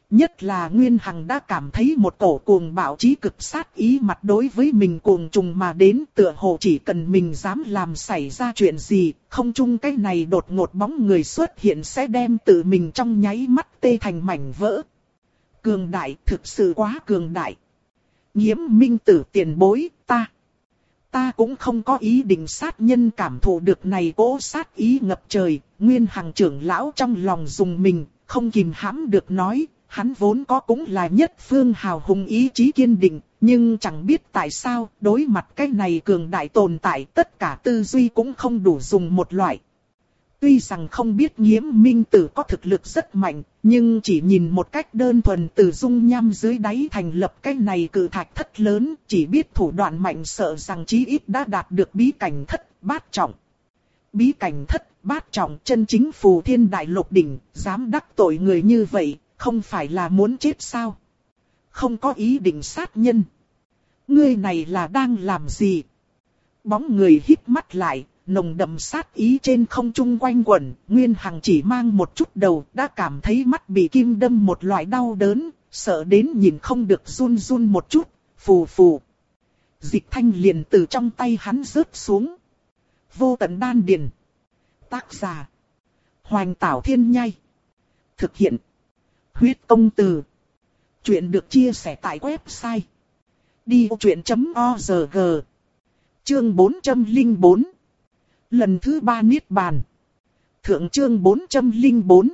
Nhất là Nguyên Hằng đã cảm thấy một cổ cuồng bạo chí cực sát ý mặt đối với mình cuồng trùng mà đến, tựa hồ chỉ cần mình dám làm xảy ra chuyện gì, không chung cái này đột ngột bóng người xuất hiện sẽ đem tự mình trong nháy mắt tê thành mảnh vỡ. Cường đại, thực sự quá cường đại. Nhiễm Minh Tử tiền bối, ta. Ta cũng không có ý định sát nhân, cảm thụ được này cỗ sát ý ngập trời, Nguyên Hằng trưởng lão trong lòng dùng mình, không kìm hãm được nói. Hắn vốn có cũng là nhất phương hào hùng ý chí kiên định, nhưng chẳng biết tại sao, đối mặt cái này cường đại tồn tại, tất cả tư duy cũng không đủ dùng một loại. Tuy rằng không biết Nhiễm Minh Tử có thực lực rất mạnh, nhưng chỉ nhìn một cách đơn thuần từ dung nham dưới đáy thành lập cái này cự thạch thất lớn, chỉ biết thủ đoạn mạnh sợ rằng chí ít đã đạt được bí cảnh thất bát trọng. Bí cảnh thất bát trọng chân chính phù thiên đại lục đỉnh, dám đắc tội người như vậy. Không phải là muốn chết sao? Không có ý định sát nhân. Ngươi này là đang làm gì? Bóng người híp mắt lại, nồng đậm sát ý trên không trung quanh quẩn. Nguyên Hằng chỉ mang một chút đầu, đã cảm thấy mắt bị kim đâm một loại đau đớn, sợ đến nhìn không được run run một chút, phù phù. Dịch thanh liền từ trong tay hắn rớt xuống. Vô tận đan điền. Tác giả: Hoành Tảo Thiên Nhai. Thực hiện: Huyết Công Từ. Chuyện được chia sẻ tại website đi vô chuyện chấm org. Chương bốn trăm lẻ bốn. Lần thứ ba Niết Bàn. Thượng chương bốn trăm lẻ bốn.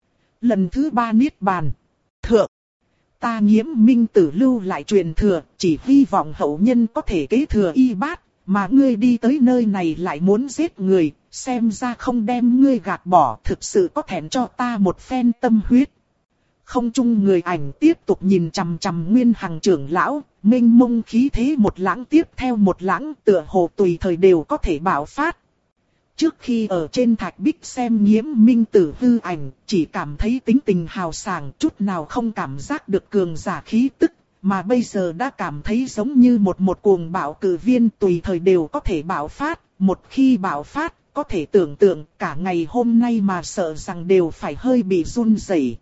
Lần thứ ba Niết Bàn. Thượng. Ta Nhiễm Minh Tử lưu lại truyền thừa, chỉ hy vọng hậu nhân có thể kế thừa y bát, mà ngươi đi tới nơi này lại muốn giết người, xem ra không đem ngươi gạt bỏ, thực sự có thèm cho ta một phen tâm huyết. Không chung người ảnh tiếp tục nhìn chằm chằm Nguyên Hằng trưởng lão, mênh mông khí thế một lãng tiếp theo một lãng, tựa hồ tùy thời đều có thể bạo phát. Trước khi ở trên thạch bích xem Nhiễm Minh Tử hư ảnh, chỉ cảm thấy tính tình hào sảng, chút nào không cảm giác được cường giả khí tức, mà bây giờ đã cảm thấy giống như một một cuồng bạo cử viên, tùy thời đều có thể bạo phát, một khi bạo phát, có thể tưởng tượng cả ngày hôm nay mà sợ rằng đều phải hơi bị run rẩy.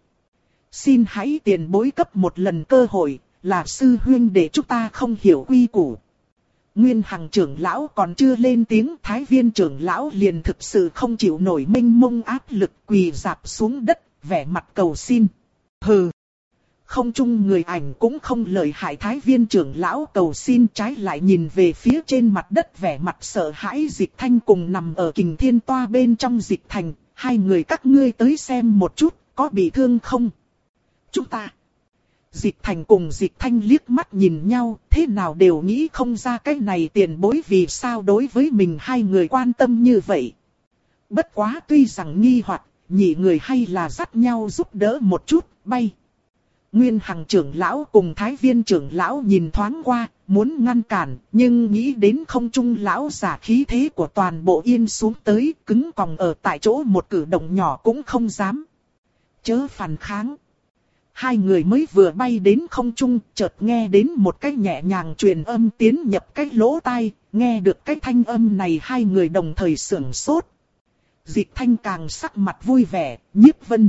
Xin hãy tiền bối cấp một lần cơ hội, là sư huynh để chúng ta không hiểu quy củ. Nguyên Hằng trưởng lão còn chưa lên tiếng, Thái Viên trưởng lão liền thực sự không chịu nổi mênh mông áp lực, quỳ rạp xuống đất, vẻ mặt cầu xin. Hừ. Không chung người ảnh cũng không lợi hại Thái Viên trưởng lão cầu xin, trái lại nhìn về phía trên mặt đất vẻ mặt sợ hãi Dịch Thanh cùng nằm ở Kình Thiên Toa bên trong Dịch Thành, hai người các ngươi tới xem một chút, có bị thương không? Chúng ta. Dịch Thành cùng Dịch Thanh liếc mắt nhìn nhau, thế nào đều nghĩ không ra cái này tiền bối vì sao đối với mình hai người quan tâm như vậy. Bất quá tuy rằng nghi hoặc, nhị người hay là dắt nhau giúp đỡ một chút, bay. Nguyên Hằng trưởng lão cùng Thái Viên trưởng lão nhìn thoáng qua, muốn ngăn cản, nhưng nghĩ đến không trung lão giả khí thế của toàn bộ yên xuống tới, cứng còng ở tại chỗ một cử động nhỏ cũng không dám. Chớ phản kháng. Hai người mới vừa bay đến không trung, chợt nghe đến một cái nhẹ nhàng truyền âm tiến nhập cái lỗ tai, nghe được cái thanh âm này hai người đồng thời sửng sốt. Dịch Thanh càng sắc mặt vui vẻ, Nhiếp Vân.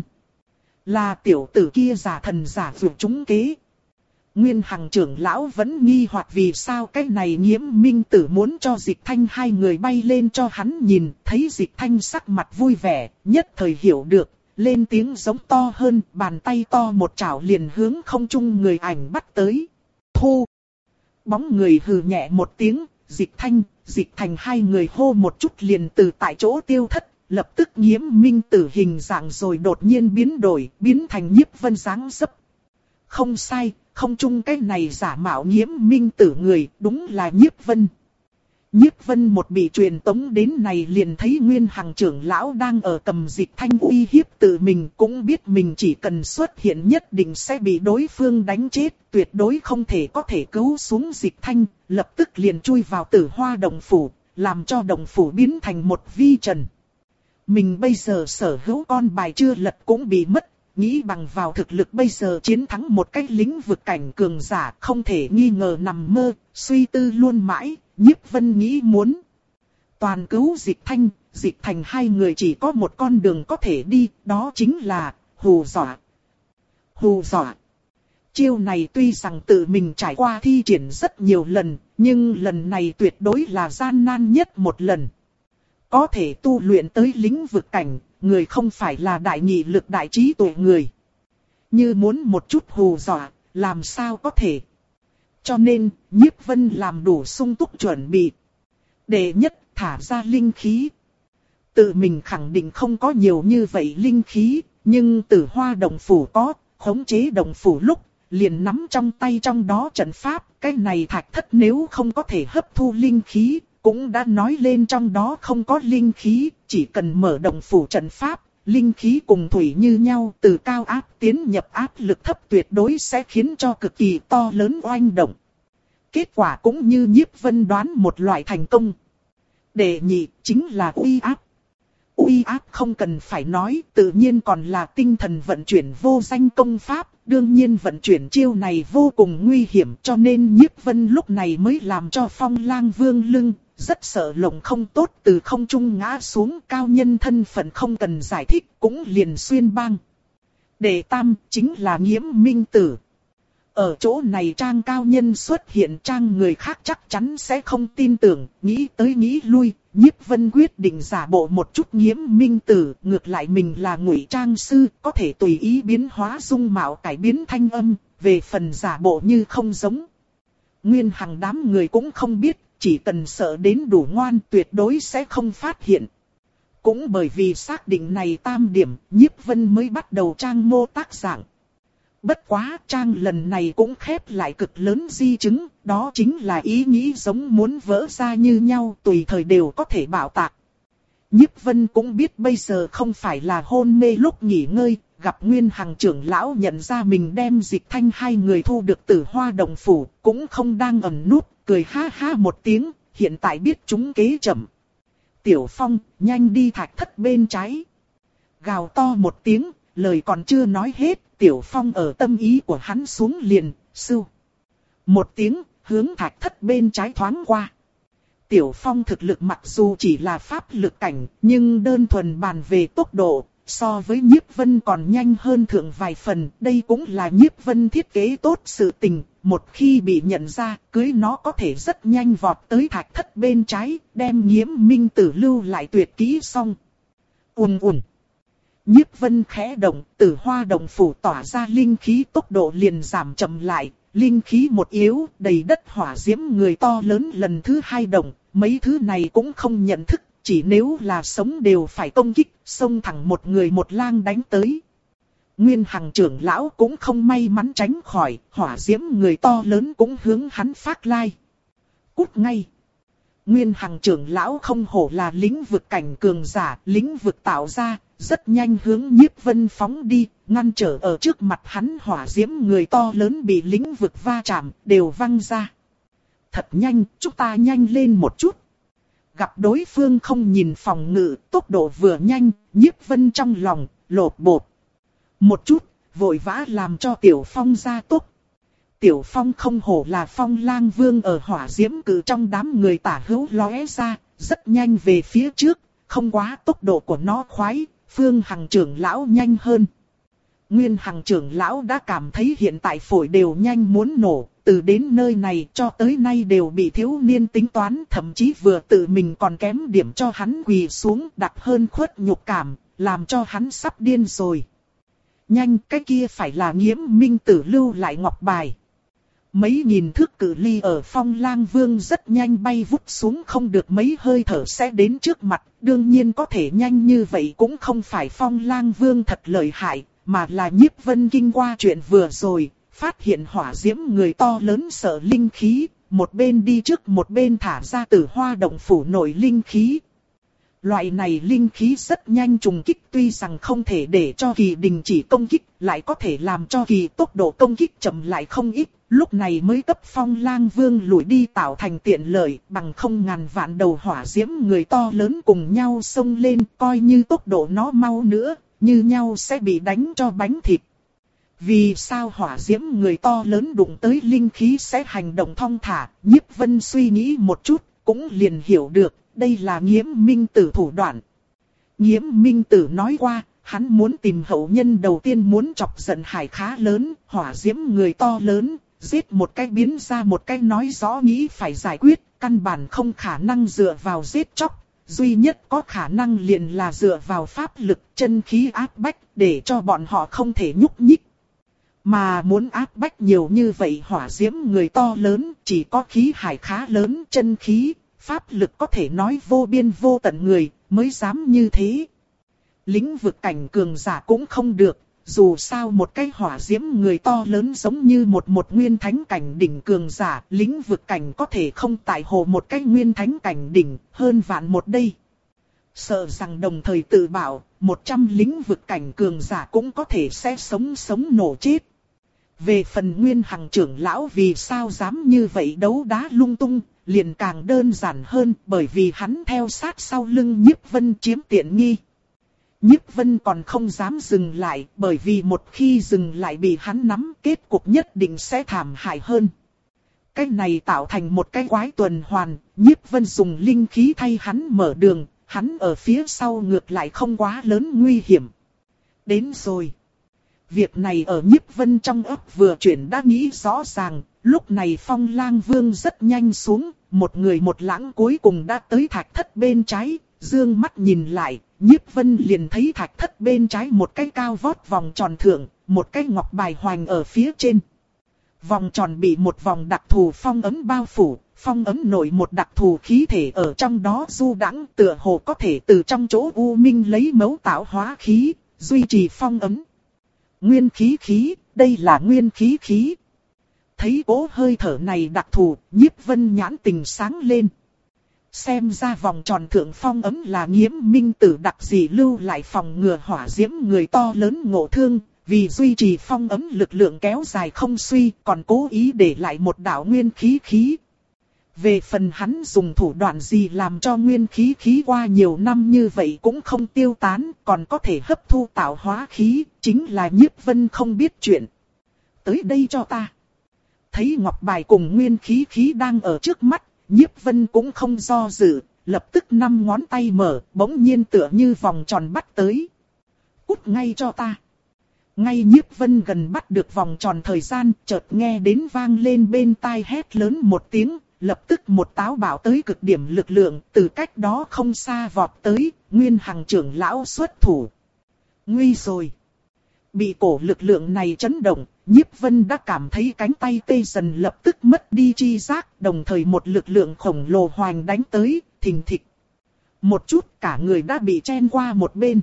Là tiểu tử kia giả thần giả vượt trúng kế. Nguyên Hằng trưởng lão vẫn nghi hoặc vì sao cái này Nhiễm Minh Tử muốn cho Dịch Thanh hai người bay lên cho hắn nhìn, thấy Dịch Thanh sắc mặt vui vẻ, nhất thời hiểu được. Lên tiếng giống to hơn, bàn tay to một chảo liền hướng không trung người ảnh bắt tới. Thu! Bóng người hừ nhẹ một tiếng, Dịch Thanh, Dịch Thành hai người hô một chút liền từ tại chỗ tiêu thất, lập tức Nhiễm Minh Tử hình dạng rồi đột nhiên biến đổi, biến thành Nhiếp Vân dáng dấp. Không sai, không chung cái này giả mạo Nhiễm Minh Tử người, đúng là Nhiếp Vân. Nhiếp Vân một bị truyền tống đến này liền thấy Nguyên Hằng trưởng lão đang ở cầm Dịch Thanh uy hiếp tự mình, cũng biết mình chỉ cần xuất hiện nhất định sẽ bị đối phương đánh chết, tuyệt đối không thể có thể cứu xuống Dịch Thanh, lập tức liền chui vào Tử Hoa Động Phủ, làm cho Động Phủ biến thành một vi trần. Mình bây giờ sở hữu con bài chưa lật cũng bị mất, nghĩ bằng vào thực lực bây giờ chiến thắng một cái lĩnh vực cảnh cường giả không thể nghi ngờ nằm mơ, suy tư luôn mãi. Nhiếp Vân nghĩ muốn toàn cứu Dịch Thanh, Dịch Thành hai người chỉ có một con đường có thể đi, đó chính là hù dọa. hù dọa. Chiêu này tuy rằng tự mình trải qua thi triển rất nhiều lần, nhưng lần này tuyệt đối là gian nan nhất một lần. Có thể tu luyện tới lĩnh vực cảnh, người không phải là đại nghị lực đại trí tuệ người. Như muốn một chút hù dọa, làm sao có thể. Cho nên, Nhiếp Vân làm đủ sung túc chuẩn bị. Đệ nhất, thả ra linh khí. Tự mình khẳng định không có nhiều như vậy linh khí, nhưng Tử Hoa Động Phủ có, khống chế động phủ lúc, liền nắm trong tay trong đó trận pháp. Cái này thạch thất nếu không có thể hấp thu linh khí, cũng đã nói lên trong đó không có linh khí, chỉ cần mở động phủ trận pháp, linh khí cùng thủy như nhau, từ cao áp tiến nhập áp lực thấp tuyệt đối sẽ khiến cho cực kỳ to lớn oanh động. Kết quả cũng như Nhiếp Vân đoán một loại thành công. Đệ nhị chính là uy áp. Uy áp không cần phải nói, tự nhiên còn là tinh thần vận chuyển vô danh công pháp. Đương nhiên vận chuyển chiêu này vô cùng nguy hiểm, cho nên Nhiếp Vân lúc này mới làm cho Phong Lang Vương lưng, rất sợ lồng không tốt từ không trung ngã xuống. Cao nhân thân phận không cần giải thích, cũng liền xuyên bang. Đệ tam chính là Nghiễm Minh Tử. Ở chỗ này Trang cao nhân xuất hiện, Trang người khác chắc chắn sẽ không tin tưởng, nghĩ tới nghĩ lui, Nhiếp Vân quyết định giả bộ một chút Nghiễm Minh Tử, ngược lại mình là Ngụy Trang sư, có thể tùy ý biến hóa dung mạo cải biến thanh âm, về phần giả bộ như không giống. Nguyên Hằng đám người cũng không biết, chỉ cần sợ đến đủ ngoan tuyệt đối sẽ không phát hiện. Cũng bởi vì xác định này tam điểm, Nhiếp Vân mới bắt đầu trang mô tác dạng. Bất quá Trang lần này cũng khép lại cực lớn di chứng, đó chính là ý nghĩ giống muốn vỡ ra như nhau, tùy thời đều có thể bạo tạc. Nhiếp Vân cũng biết bây giờ không phải là hôn mê lúc nghỉ ngơi, gặp Nguyên Hằng trưởng lão nhận ra mình đem Dịch Thanh hai người thu được Tử Hoa Động Phủ, cũng không đang ẩn núp, cười ha ha một tiếng, hiện tại biết chúng kế chậm. Tiểu Phong, nhanh đi thạch thất bên trái. Gào to một tiếng, lời còn chưa nói hết. Tiểu Phong ở tâm ý của hắn xuống liền, sưu. Một tiếng, hướng thạch thất bên trái thoáng qua. Tiểu Phong thực lực mặc dù chỉ là pháp lực cảnh, nhưng đơn thuần bàn về tốc độ, so với Nhiếp Vân còn nhanh hơn thượng vài phần. Đây cũng là Nhiếp Vân thiết kế tốt sự tình, một khi bị nhận ra, cưới nó có thể rất nhanh vọt tới thạch thất bên trái, đem Nghiễm Minh Tử lưu lại tuyệt kỹ xong. Ùn ùn. Nhiếp Vân khẽ động, Tử Hoa Động Phủ tỏa ra linh khí tốc độ liền giảm chậm lại, linh khí một yếu, đầy đất hỏa diễm người to lớn lần thứ hai động, mấy thứ này cũng không nhận thức, chỉ nếu là sống đều phải công kích, xông thẳng một người một lang đánh tới. Nguyên Hằng trưởng lão cũng không may mắn tránh khỏi, hỏa diễm người to lớn cũng hướng hắn phát lai. Cút ngay! Nguyên Hằng trưởng lão không hổ là lĩnh vực cảnh cường giả, lĩnh vực tạo ra, rất nhanh hướng Nhiếp Vân phóng đi, ngăn trở ở trước mặt hắn hỏa diễm người to lớn bị lĩnh vực va chạm, đều văng ra. Thật nhanh, chúng ta nhanh lên một chút. Gặp đối phương không nhìn phòng ngự, tốc độ vừa nhanh, Nhiếp Vân trong lòng, lột bột. Một chút, vội vã làm cho Tiểu Phong ra tốc. Tiểu Phong không hổ là Phong Lang Vương ở hỏa diễm cử trong đám người tả hữu lóe ra, rất nhanh về phía trước, không quá tốc độ của nó khoái, Phương Hằng trưởng lão nhanh hơn. Nguyên Hằng trưởng lão đã cảm thấy hiện tại phổi đều nhanh muốn nổ, từ đến nơi này cho tới nay đều bị thiếu niên tính toán, thậm chí vừa tự mình còn kém điểm cho hắn quỳ xuống đặt hơn khuất nhục cảm, làm cho hắn sắp điên rồi. Nhanh, cái kia phải là Nghiễm Minh Tử lưu lại ngọc bài. Mấy nghìn thước cự ly ở Phong Lang Vương rất nhanh bay vút xuống, không được mấy hơi thở sẽ đến trước mặt. Đương nhiên có thể nhanh như vậy cũng không phải Phong Lang Vương thật lợi hại, mà là Nhiếp Vân kinh qua chuyện vừa rồi, phát hiện hỏa diễm người to lớn sợ linh khí, một bên đi trước một bên thả ra Tử Hoa Động Phủ nội linh khí. Loại này linh khí rất nhanh trùng kích, tuy rằng không thể để cho kỳ đình chỉ công kích, lại có thể làm cho kỳ tốc độ công kích chậm lại không ít. Lúc này mới cấp Phong Lang Vương lùi đi tạo thành tiện lợi, bằng không ngàn vạn đầu hỏa diễm người to lớn cùng nhau xông lên, coi như tốc độ nó mau nữa, như nhau sẽ bị đánh cho bánh thịt. Vì sao hỏa diễm người to lớn đụng tới linh khí sẽ hành động thong thả, Nhiếp Vân suy nghĩ một chút, cũng liền hiểu được, đây là Nghiễm Minh Tử thủ đoạn. Nghiễm Minh Tử nói qua, hắn muốn tìm hậu nhân đầu tiên muốn chọc giận hải khá lớn, hỏa diễm người to lớn, giết một cái biến ra một cái nói rõ nghĩ phải giải quyết, căn bản không khả năng dựa vào giết chóc, duy nhất có khả năng liền là dựa vào pháp lực chân khí áp bách để cho bọn họ không thể nhúc nhích. Mà muốn áp bách nhiều như vậy hỏa diễm người to lớn, chỉ có khí hải khá lớn chân khí, pháp lực có thể nói vô biên vô tận người, mới dám như thế. Lĩnh vực cảnh cường giả cũng không được, dù sao một cái hỏa diễm người to lớn giống như một một nguyên thánh cảnh đỉnh cường giả, lĩnh vực cảnh có thể không tại hồ một cái nguyên thánh cảnh đỉnh, hơn vạn một đây. Sợ rằng đồng thời tự bảo, một trăm lĩnh vực cảnh cường giả cũng có thể sẽ sống sống nổ chết. Về phần Nguyên Hằng trưởng lão vì sao dám như vậy đấu đá lung tung, liền càng đơn giản hơn bởi vì hắn theo sát sau lưng Nhiếp Vân chiếm tiện nghi. Nhiếp Vân còn không dám dừng lại bởi vì một khi dừng lại bị hắn nắm kết cục nhất định sẽ thảm hại hơn. Cái này tạo thành một cái quái tuần hoàn, Nhiếp Vân dùng linh khí thay hắn mở đường, hắn ở phía sau ngược lại không quá lớn nguy hiểm. Đến rồi. Việc này ở Nhiếp Vân trong óc vừa chuyển đã nghĩ rõ ràng, lúc này Phong Lang Vương rất nhanh xuống, một người một lãng cuối cùng đã tới thạch thất bên trái, dương mắt nhìn lại, Nhiếp Vân liền thấy thạch thất bên trái một cái cao vót vòng tròn thượng, một cái ngọc bài hoành ở phía trên. Vòng tròn bị một vòng đặc thù phong ấn bao phủ, phong ấn nổi một đặc thù khí thể ở trong đó du đãng, tựa hồ có thể từ trong chỗ u minh lấy mấu tạo hóa khí, duy trì phong ấn. Nguyên khí khí, đây là nguyên khí khí. Thấy cỗ hơi thở này đặc thù, Nhiếp Vân nhãn tình sáng lên. Xem ra vòng tròn thượng phong ấn là Nghiễm Minh Tử đặc dị lưu lại phòng ngừa hỏa diễm người to lớn ngộ thương, vì duy trì phong ấn lực lượng kéo dài không suy, còn cố ý để lại một đạo nguyên khí khí. Về phần hắn dùng thủ đoạn gì làm cho nguyên khí khí qua nhiều năm như vậy cũng không tiêu tán, còn có thể hấp thu tạo hóa khí, chính là Nhiếp Vân không biết chuyện. Tới đây cho ta. Thấy ngọc bài cùng nguyên khí khí đang ở trước mắt, Nhiếp Vân cũng không do dự, lập tức năm ngón tay mở, bỗng nhiên tựa như vòng tròn bắt tới. Cút ngay cho ta. Ngay Nhiếp Vân gần bắt được vòng tròn thời gian, chợt nghe đến vang lên bên tai hét lớn một tiếng, lập tức một táo bạo tới cực điểm lực lượng, từ cách đó không xa vọt tới, Nguyên Hằng trưởng lão xuất thủ. Nguy rồi. Bị cổ lực lượng này chấn động, Nhiếp Vân đã cảm thấy cánh tay tê dần lập tức mất đi chi giác, đồng thời một lực lượng khổng lồ hoành đánh tới, thình thịch. Một chút cả người đã bị chen qua một bên.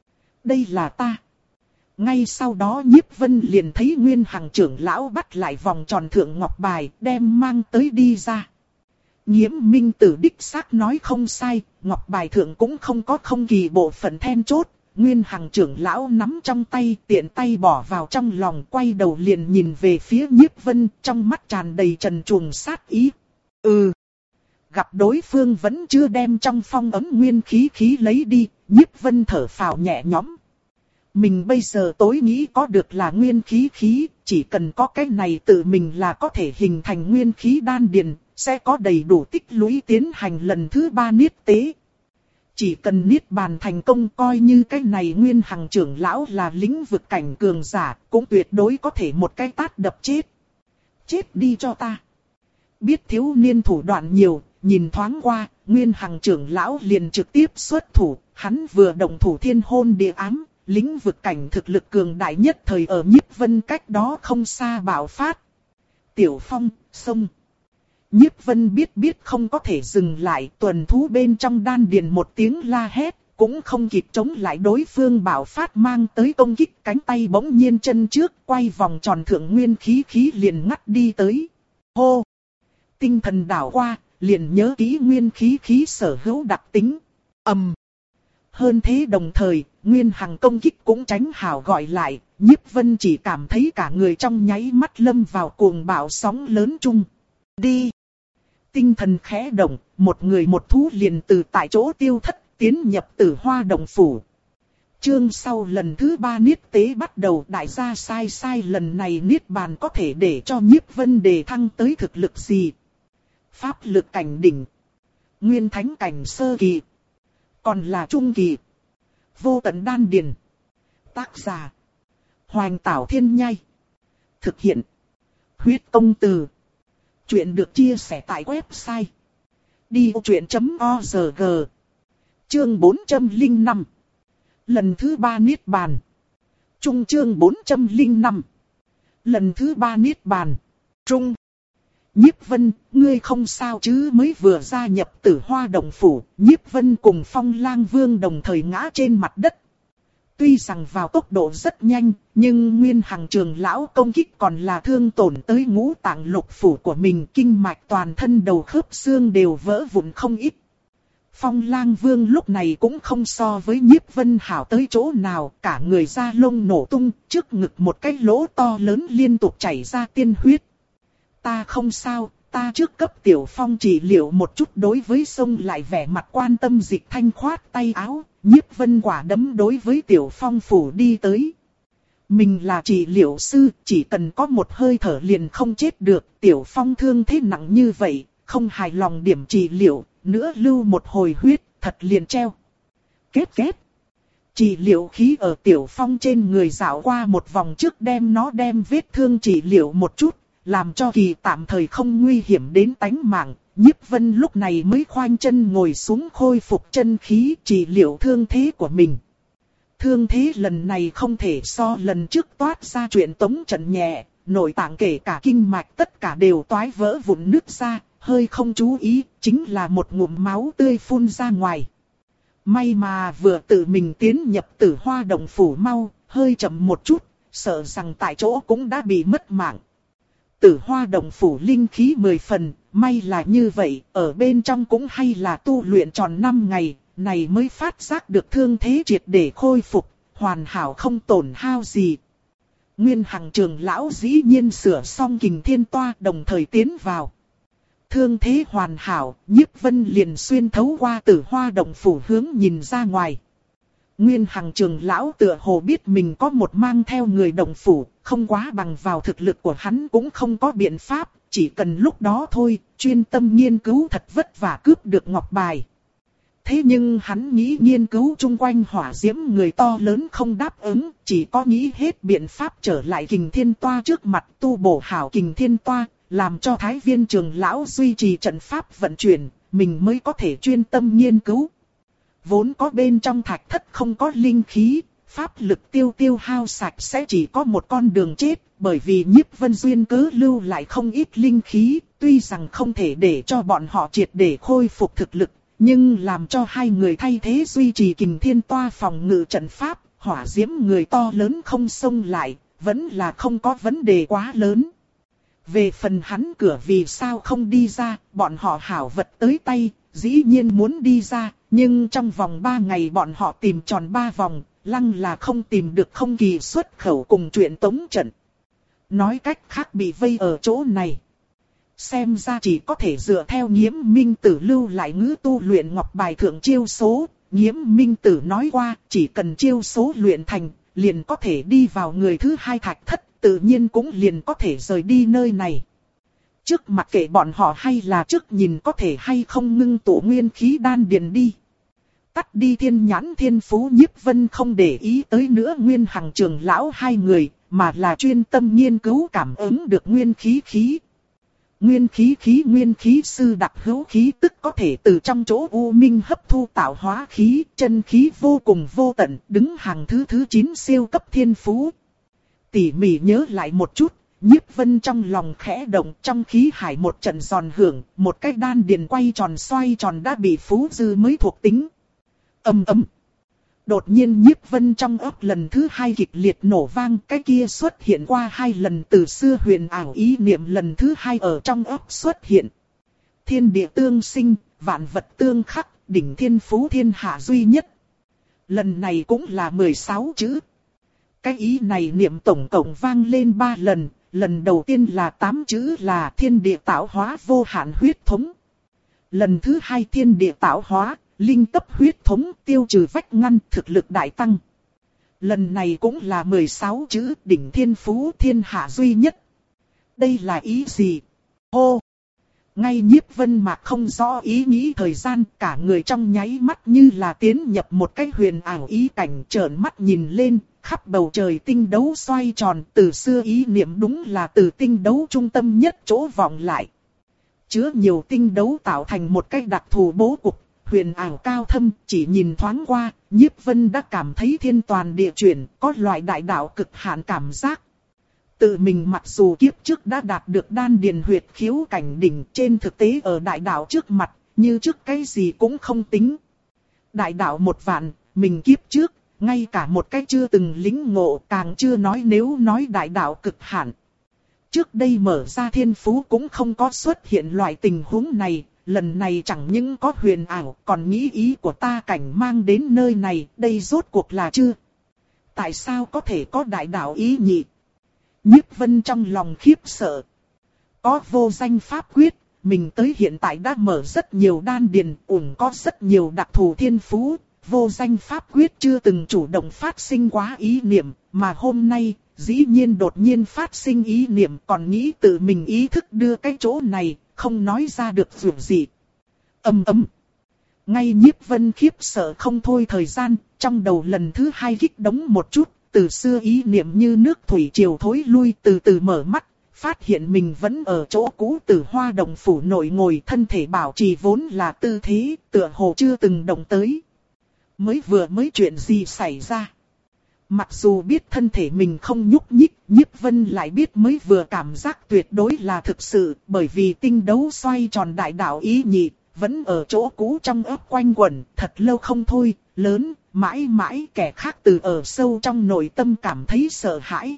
Đây là ta. Ngay sau đó Nhiếp Vân liền thấy Nguyên Hằng trưởng lão bắt lại vòng tròn thượng ngọc bài, đem mang tới đi ra. Nghiễm Minh Tử đích xác nói không sai, ngọc bài thượng cũng không có không kỳ bộ phận then chốt. Nguyên Hằng trưởng lão nắm trong tay, tiện tay bỏ vào trong lòng, quay đầu liền nhìn về phía Nhiếp Vân, trong mắt tràn đầy trần truồng sát ý. Ừ. Gặp đối phương vẫn chưa đem trong phong ấn nguyên khí khí lấy đi, Nhiếp Vân thở phào nhẹ nhõm. Mình bây giờ tối nghĩ có được là nguyên khí khí, chỉ cần có cái này tự mình là có thể hình thành nguyên khí đan điền, sẽ có đầy đủ tích lũy tiến hành lần thứ ba niết tế. Chỉ cần niết bàn thành công coi như cái này Nguyên Hằng trưởng lão là lĩnh vực cảnh cường giả, cũng tuyệt đối có thể một cái tát đập chết. Chết đi cho ta. Biết thiếu niên thủ đoạn nhiều, nhìn thoáng qua, Nguyên Hằng trưởng lão liền trực tiếp xuất thủ, hắn vừa động thủ thiên hôn địa ám, lĩnh vực cảnh thực lực cường đại nhất thời ở Nhiếp Vân cách đó không xa bạo phát. Tiểu Phong, xông. Nhiếp Vân biết biết không có thể dừng lại, tuần thú bên trong đan điền một tiếng la hét, cũng không kịp chống lại đối phương bạo phát mang tới công kích, cánh tay bỗng nhiên chân trước, quay vòng tròn thượng nguyên khí khí liền ngắt đi tới. Hô! Tinh thần đảo qua, liền nhớ kỹ nguyên khí khí sở hữu đặc tính. Ầm! Hơn thế đồng thời, Nguyên Hằng công kích cũng tránh hảo gọi lại, Nhiếp Vân chỉ cảm thấy cả người trong nháy mắt lâm vào cuồng bạo sóng lớn chung. Đi! Tinh thần khẽ động, một người một thú liền từ tại chỗ tiêu thất, tiến nhập Tử Hoa Động Phủ. Chương sau lần thứ ba niết tế bắt đầu, đại gia sai sai lần này niết bàn có thể để cho Nhiếp Vân đề thăng tới thực lực gì? Pháp lực cảnh đỉnh, Nguyên Thánh cảnh sơ kỳ, còn là trung kỳ, vô tận đan điền, Tác giả. Hoành Tảo Thiên Nhai. Thực hiện. Huyết Công Từ. Chuyện được chia sẻ tại website đi vô chuyện chấm org. Chương bốn trăm lẻ năm. Lần thứ ba Niết Bàn. Trung chương bốn trăm lẻ năm. Lần thứ ba Niết Bàn. Trung. Nhiếp Vân, ngươi không sao chứ? Mới vừa gia nhập Tử Hoa Động Phủ, Nhiếp Vân cùng Phong Lang Vương đồng thời ngã trên mặt đất. Tuy rằng vào tốc độ rất nhanh, nhưng Nguyên Hằng trưởng lão công kích còn là thương tổn tới ngũ tạng lục phủ của mình, kinh mạch toàn thân đầu khớp xương đều vỡ vụn không ít. Phong Lang Vương lúc này cũng không so với Nhiếp Vân hảo tới chỗ nào, cả người da lông nổ tung, trước ngực một cái lỗ to lớn liên tục chảy ra tiên huyết. Ta không sao, ta trước cấp Tiểu Phong trị liệu một chút. Đối với xông lại vẻ mặt quan tâm Dịch Thanh khoát tay áo, Nhiếp Vân quả đấm đối với Tiểu Phong phủ đi tới. Mình là trị liệu sư, chỉ cần có một hơi thở liền không chết được. Tiểu Phong thương thế nặng như vậy, không hài lòng điểm trị liệu, nữa lưu một hồi huyết, thật liền treo. Kết kết. Trị liệu khí ở Tiểu Phong trên người dạo qua một vòng trước đem nó đem vết thương trị liệu một chút, làm cho kỳ tạm thời không nguy hiểm đến tánh mạng. Nhiếp Vân lúc này mới khoanh chân ngồi xuống khôi phục chân khí trị liệu thương thế của mình. Thương thế lần này không thể so lần trước toát ra chuyện tống trận nhẹ, nội tạng kể cả kinh mạch tất cả đều toái vỡ vụn nứt ra, hơi không chú ý, chính là một ngụm máu tươi phun ra ngoài. May mà vừa tự mình tiến nhập Tử Hoa Động Phủ mau, hơi chậm một chút, sợ rằng tại chỗ cũng đã bị mất mạng. Tử Hoa Động Phủ linh khí mười phần, may là như vậy, ở bên trong cũng hay là tu luyện tròn năm ngày, này mới phát giác được thương thế triệt để khôi phục, hoàn hảo không tổn hao gì. Nguyên Hằng trưởng lão dĩ nhiên sửa xong Kình Thiên Toa đồng thời tiến vào. Thương thế hoàn hảo, Nhiếp Vân liền xuyên thấu qua Tử Hoa Động Phủ hướng nhìn ra ngoài. Nguyên Hằng trưởng lão tựa hồ biết mình có một mang theo người động phủ, không quá bằng vào thực lực của hắn cũng không có biện pháp, chỉ cần lúc đó thôi, chuyên tâm nghiên cứu thật vất vả cướp được ngọc bài. Thế nhưng hắn nghĩ nghiên cứu chung quanh hỏa diễm người to lớn không đáp ứng, chỉ có nghĩ hết biện pháp trở lại Kình Thiên Toa trước mặt tu bổ hảo Kình Thiên Toa, làm cho Thái Viên trưởng lão duy trì trận pháp vận chuyển, mình mới có thể chuyên tâm nghiên cứu. Vốn có bên trong thạch thất không có linh khí, pháp lực tiêu tiêu hao sạch sẽ chỉ có một con đường chết, bởi vì Nhiếp Vân duyên cớ lưu lại không ít linh khí, tuy rằng không thể để cho bọn họ triệt để khôi phục thực lực, nhưng làm cho hai người thay thế duy trì Kình Thiên Toa phòng ngự trận pháp, hỏa diễm người to lớn không xông lại, vẫn là không có vấn đề quá lớn. Về phần hắn cửa vì sao không đi ra, bọn họ hảo vật tới tay, dĩ nhiên muốn đi ra, nhưng trong vòng ba ngày bọn họ tìm tròn ba vòng, lăng là không tìm được không kỳ xuất khẩu cùng chuyện tống trận. Nói cách khác bị vây ở chỗ này. Xem ra chỉ có thể dựa theo Nghiễm Minh Tử lưu lại ngữ tu luyện ngọc bài thượng chiêu số. Nghiễm Minh Tử nói qua, chỉ cần chiêu số luyện thành, liền có thể đi vào người thứ hai thạch thất, tự nhiên cũng liền có thể rời đi nơi này. Trước mặc kệ bọn họ hay là trước nhìn có thể hay không ngưng tụ nguyên khí đan điền đi. Tắt đi thiên nhãn thiên phú, Nhiếp Vân không để ý tới nữa Nguyên Hằng trưởng lão hai người, mà là chuyên tâm nghiên cứu cảm ứng được nguyên khí khí. Nguyên khí khí nguyên khí sư đặc hữu khí tức có thể từ trong chỗ u minh hấp thu tạo hóa khí, chân khí vô cùng vô tận, đứng hàng thứ thứ chín siêu cấp thiên phú. Tỉ mỉ nhớ lại một chút, Nhiếp Vân trong lòng khẽ động, trong khí hải một trận giòn hưởng, một cái đan điền quay tròn xoay tròn đã bị phú dư mới thuộc tính. Ầm ầm. Đột nhiên Nhiếp Vân trong óc lần thứ hai kịch liệt nổ vang, cái kia xuất hiện qua hai lần từ xưa huyền ảo ý niệm lần thứ hai ở trong óc xuất hiện. Thiên địa tương sinh, vạn vật tương khắc, đỉnh thiên phú thiên hạ duy nhất. Lần này cũng là mười sáu chữ. Cái ý này niệm tổng cộng vang lên ba lần, lần đầu tiên là tám chữ là thiên địa tạo hóa vô hạn huyết thống. Lần thứ hai thiên địa tạo hóa, linh cấp huyết thống tiêu trừ vách ngăn thực lực đại tăng. Lần này cũng là mười sáu chữ đỉnh thiên phú thiên hạ duy nhất. Đây là ý gì? Hô! Ngay Nhiếp Vân Mạc không rõ ý nghĩ thời gian, cả người trong nháy mắt như là tiến nhập một cái huyền ảo ý cảnh, trợn mắt nhìn lên, khắp bầu trời tinh đấu xoay tròn, từ xưa ý niệm đúng là từ tinh đấu trung tâm nhất chỗ vọng lại. Chứa nhiều tinh đấu tạo thành một cái đặc thù bố cục, huyền ảo cao thâm, chỉ nhìn thoáng qua, Nhiếp Vân đã cảm thấy thiên toàn địa chuyển, có loại đại đạo cực hạn cảm giác. Tự mình mặc dù kiếp trước đã đạt được đan điền huyệt khiếu cảnh đỉnh, trên thực tế ở đại đạo trước mặt, như trước cái gì cũng không tính. Đại đạo một vạn, mình kiếp trước, ngay cả một cái chưa từng lĩnh ngộ, càng chưa nói nếu nói đại đạo cực hạn. Trước đây mở ra thiên phú cũng không có xuất hiện loại tình huống này, lần này chẳng những có huyền ảo, còn nghĩ ý của ta cảnh mang đến nơi này, đây rốt cuộc là chưa? Tại sao có thể có đại đạo ý nhị? Nhiếp Vân trong lòng khiếp sợ. Có vô danh pháp quyết, mình tới hiện tại đã mở rất nhiều đan điền, ủng có rất nhiều đặc thù thiên phú. Vô danh pháp quyết chưa từng chủ động phát sinh quá ý niệm, mà hôm nay, dĩ nhiên đột nhiên phát sinh ý niệm, còn nghĩ tự mình ý thức đưa cái chỗ này, không nói ra được dù gì. Ầm ầm. Ngay Nhiếp Vân khiếp sợ không thôi thời gian, trong đầu lần thứ hai kích động một chút. Từ xưa ý niệm như nước thủy triều thối lui, từ từ mở mắt, phát hiện mình vẫn ở chỗ cũ Tử Hoa Động phủ nội ngồi, thân thể bảo trì vốn là tư thế, tựa hồ chưa từng động tới. Mới vừa mới chuyện gì xảy ra? Mặc dù biết thân thể mình không nhúc nhích, Nhiếp Vân lại biết mới vừa cảm giác tuyệt đối là thực sự, bởi vì tinh đấu xoay tròn đại đạo ý nhị, vẫn ở chỗ cũ trong ấp quanh quẩn, thật lâu không thôi, lớn. Mãi mãi kẻ khác từ ở sâu trong nội tâm cảm thấy sợ hãi.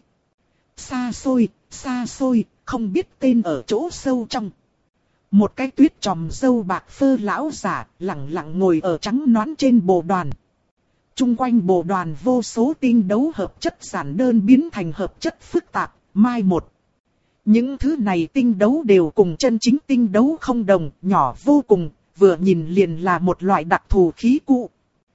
Xa xôi, xa xôi, không biết tên ở chỗ sâu trong. Một cái tuyết tròm râu bạc phơ lão giả, lặng lặng ngồi ở trắng nõn trên bồ đoàn. Trung quanh bồ đoàn vô số tinh đấu hợp chất giản đơn biến thành hợp chất phức tạp, mai một. Những thứ này tinh đấu đều cùng chân chính tinh đấu không đồng, nhỏ vô cùng, vừa nhìn liền là một loại đặc thù khí cụ.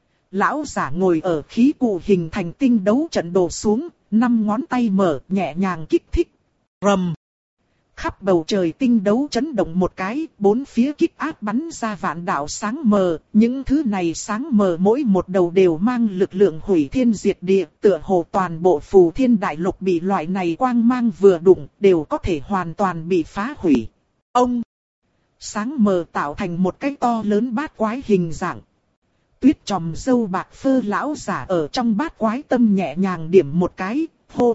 Lão giả ngồi ở khí cụ hình thành tinh đấu trận đồ xuống, năm ngón tay mở, nhẹ nhàng kích thích. Rầm. Khắp bầu trời tinh đấu chấn động một cái, bốn phía kích áp bắn ra vạn đạo sáng mờ, những thứ này sáng mờ mỗi một đầu đều mang lực lượng hủy thiên diệt địa, tựa hồ toàn bộ phù thiên đại lục bị loại này quang mang vừa đụng, đều có thể hoàn toàn bị phá hủy. Ông! Sáng mờ tạo thành một cái to lớn bát quái hình dạng. Tuyết tròm râu bạc phơ lão giả ở trong bát quái tâm nhẹ nhàng điểm một cái, hô.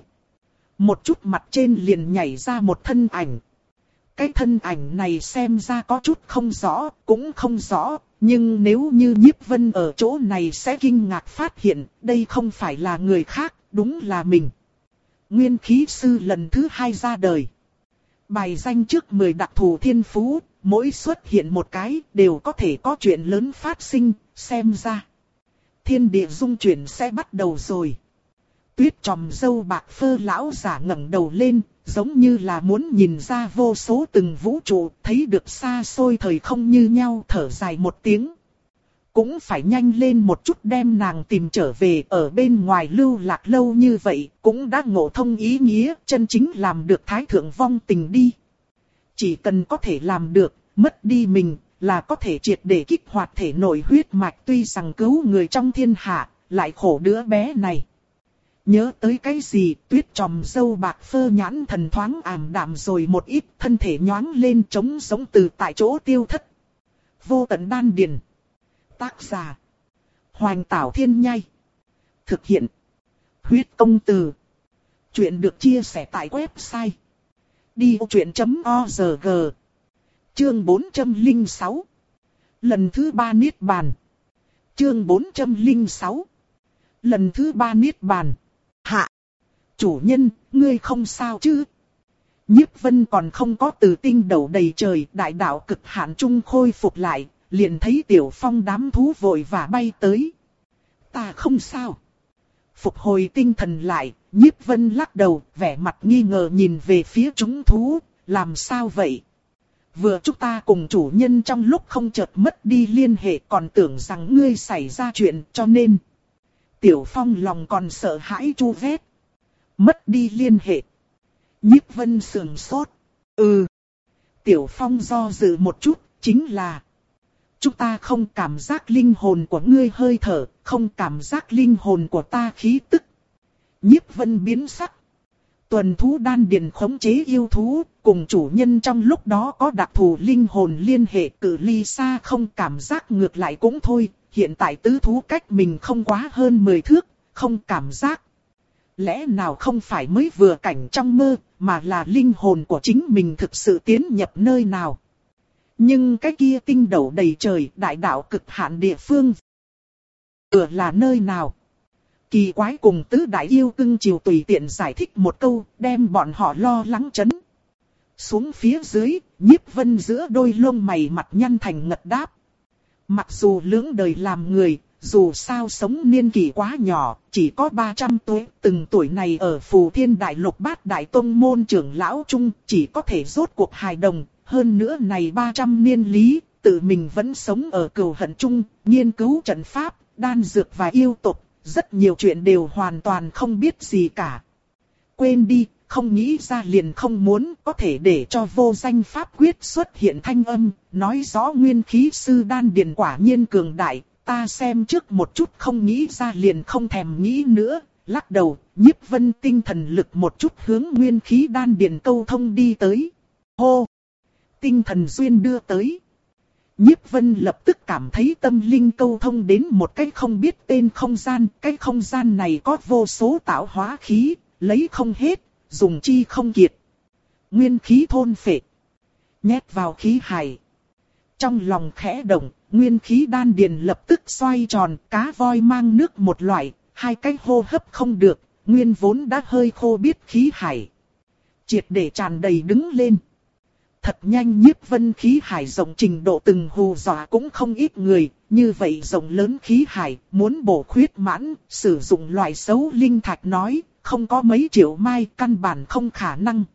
Một chút mặt trên liền nhảy ra một thân ảnh. Cái thân ảnh này xem ra có chút không rõ, cũng không rõ, nhưng nếu như Nhiếp Vân ở chỗ này sẽ kinh ngạc phát hiện, đây không phải là người khác, đúng là mình. Nguyên khí sư lần thứ hai ra đời. Bài danh trước mười đặc thù thiên phú, mỗi xuất hiện một cái đều có thể có chuyện lớn phát sinh, xem ra. Thiên địa dung chuyển sẽ bắt đầu rồi. Tuyết tròm râu bạc phơ lão giả ngẩng đầu lên, giống như là muốn nhìn ra vô số từng vũ trụ, thấy được xa xôi thời không như nhau, thở dài một tiếng. Cũng phải nhanh lên một chút đem nàng tìm trở về, ở bên ngoài lưu lạc lâu như vậy, cũng đã ngộ thông ý nghĩa, chân chính làm được thái thượng vong tình đi. Chỉ cần có thể làm được, mất đi mình, là có thể triệt để kích hoạt thể nội huyết mạch, tuy rằng cứu người trong thiên hạ, lại khổ đứa bé này. Nhớ tới cái gì, tuyết tròm râu bạc phơ nhãn thần thoáng ảm đạm rồi một ít, thân thể nhoáng lên trống giống từ tại chỗ tiêu thất. Vô tận đan điền. Tác giả. Hoành Tảo Thiên Nhai. Thực hiện. Huyết Công Từ. Chuyện được chia sẻ tại website. đi ô chuyện chấm o rờ giê. Chương bốn trăm lẻ sáu. Lần thứ ba Niết Bàn. Chương bốn trăm lẻ sáu. Lần thứ ba Niết Bàn. Hạ. Chủ nhân, ngươi không sao chứ? Nhiếp Vân còn không có từ tinh đầu đầy trời, đại đạo cực hạn trung khôi phục lại, liền thấy Tiểu Phong đám thú vội vã bay tới. Ta không sao. Phục hồi tinh thần lại, Nhiếp Vân lắc đầu, vẻ mặt nghi ngờ nhìn về phía chúng thú, làm sao vậy? Vừa chúng ta cùng chủ nhân trong lúc không chợt mất đi liên hệ, còn tưởng rằng ngươi xảy ra chuyện, cho nên. Tiểu Phong lòng còn sợ hãi chu vét. Mất đi liên hệ. Nhiếp Vân sườn sốt. Ừ. Tiểu Phong do dự một chút, chính là chúng ta không cảm giác linh hồn của ngươi hơi thở, không cảm giác linh hồn của ta khí tức. Nhiếp Vân biến sắc. Tuần thú đan điền khống chế yêu thú, cùng chủ nhân trong lúc đó có đặc thù linh hồn liên hệ, cự ly xa không cảm giác ngược lại cũng thôi. Hiện tại tứ thú cách mình không quá hơn mười thước, không cảm giác. Lẽ nào không phải mới vừa cảnh trong mơ, mà là linh hồn của chính mình thực sự tiến nhập nơi nào? Nhưng cái kia tinh斗đầy trời, đại đạo cực hạn địa phương, tựa là nơi nào? Kỳ quái cùng tứ đại yêu cưng chiều tùy tiện giải thích một câu, đem bọn họ lo lắng chấn. Xuống phía dưới, Nhiếp Vân giữa đôi lông mày mặt nhăn thành ngật đáp. Mặc dù lưỡng đời làm người, dù sao sống niên kỷ quá nhỏ, chỉ có ba trăm tuổi, từng tuổi này ở Phù Thiên Đại Lục Bát Đại Tông môn trưởng lão trung, chỉ có thể rốt cuộc hài đồng, hơn nữa này ba trăm niên lý, tự mình vẫn sống ở cừu hận trung, nghiên cứu trận pháp, đan dược và yêu tục, rất nhiều chuyện đều hoàn toàn không biết gì cả. Quên đi, không nghĩ ra liền không muốn, có thể để cho vô danh pháp quyết xuất hiện thanh âm, nói rõ nguyên khí sư đan điền quả nhiên cường đại, ta xem trước một chút không nghĩ ra liền không thèm nghĩ nữa, lắc đầu, Nhiếp Vân tinh thần lực một chút hướng nguyên khí đan điền câu thông đi tới. Hô! Tinh thần duyên đưa tới. Nhiếp Vân lập tức cảm thấy tâm linh câu thông đến một cái không biết tên không gian, cái không gian này có vô số tạo hóa khí, lấy không hết, dùng chi không kiệt. Nguyên khí thôn phệ, nhét vào khí hải. Trong lòng khẽ động, nguyên khí đan điền lập tức xoay tròn, cá voi mang nước một loại, hai cái hô hấp không được, nguyên vốn đã hơi khô biết khí hải. Triệt để tràn đầy đứng lên. Thật nhanh Nhiếp Vân khí hải rộng trình độ từng hù dọa cũng không ít người, như vậy rộng lớn khí hải, muốn bổ khuyết mãn, sử dụng loại xấu linh thạch nói, không có mấy triệu mai căn bản không khả năng.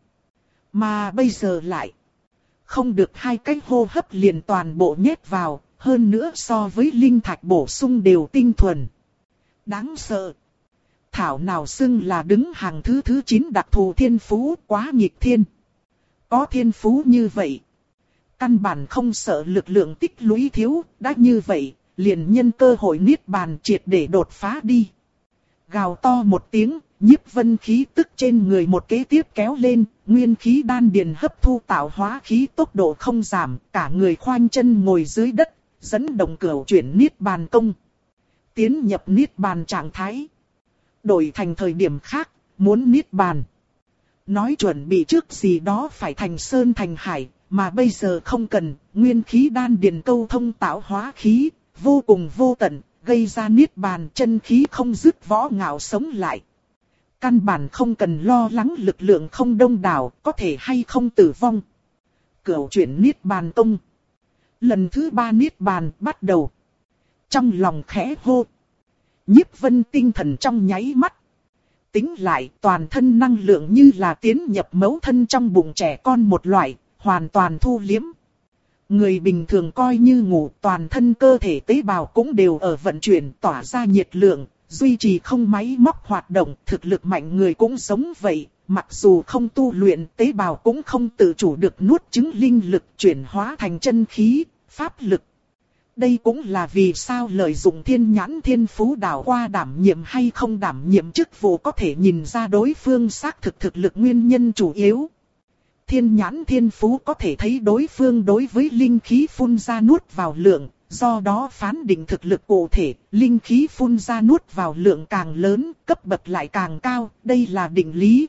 Mà bây giờ lại, không được hai cái hô hấp liền toàn bộ nhét vào, hơn nữa so với linh thạch bổ sung đều tinh thuần. Đáng sợ. Thảo nào xưng là đứng hàng thứ thứ chín đặc thù thiên phú, quá nghịch thiên. Có thiên phú như vậy, căn bản không sợ lực lượng tích lũy thiếu, đã như vậy, liền nhân cơ hội niết bàn triệt để đột phá đi. Gào to một tiếng, Nhiếp Vân khí tức trên người một kế tiếp kéo lên, nguyên khí đan điền hấp thu tạo hóa khí tốc độ không giảm, cả người khoanh chân ngồi dưới đất, dẫn động cửu chuyển niết bàn công. Tiến nhập niết bàn trạng thái. Đổi thành thời điểm khác, muốn niết bàn. Nói chuẩn bị trước gì đó phải thành sơn thành hải, mà bây giờ không cần, nguyên khí đan điền câu thông tạo hóa khí, vô cùng vô tận, gây ra niết bàn chân khí không dứt võ ngạo sống lại. Căn bản không cần lo lắng lực lượng không đông đảo, có thể hay không tử vong. Cửu chuyển niết bàn tông. Lần thứ ba niết bàn bắt đầu. Trong lòng khẽ hô. Nhiếp Vân tinh thần trong nháy mắt. Tính lại toàn thân năng lượng như là tiến nhập mẫu thân trong bụng trẻ con một loại, hoàn toàn thu liếm. Người bình thường coi như ngủ, toàn thân cơ thể tế bào cũng đều ở vận chuyển tỏa ra nhiệt lượng, duy trì không máy móc hoạt động, thực lực mạnh người cũng giống vậy, mặc dù không tu luyện tế bào cũng không tự chủ được nuốt chứng linh lực chuyển hóa thành chân khí, pháp lực. Đây cũng là vì sao lợi dụng thiên nhãn thiên phú đảo qua đảm nhiệm hay không đảm nhiệm chức vụ có thể nhìn ra đối phương xác thực thực lực nguyên nhân chủ yếu. Thiên nhãn thiên phú có thể thấy đối phương đối với linh khí phun ra nuốt vào lượng, do đó phán định thực lực cụ thể, linh khí phun ra nuốt vào lượng càng lớn, cấp bậc lại càng cao, đây là định lý.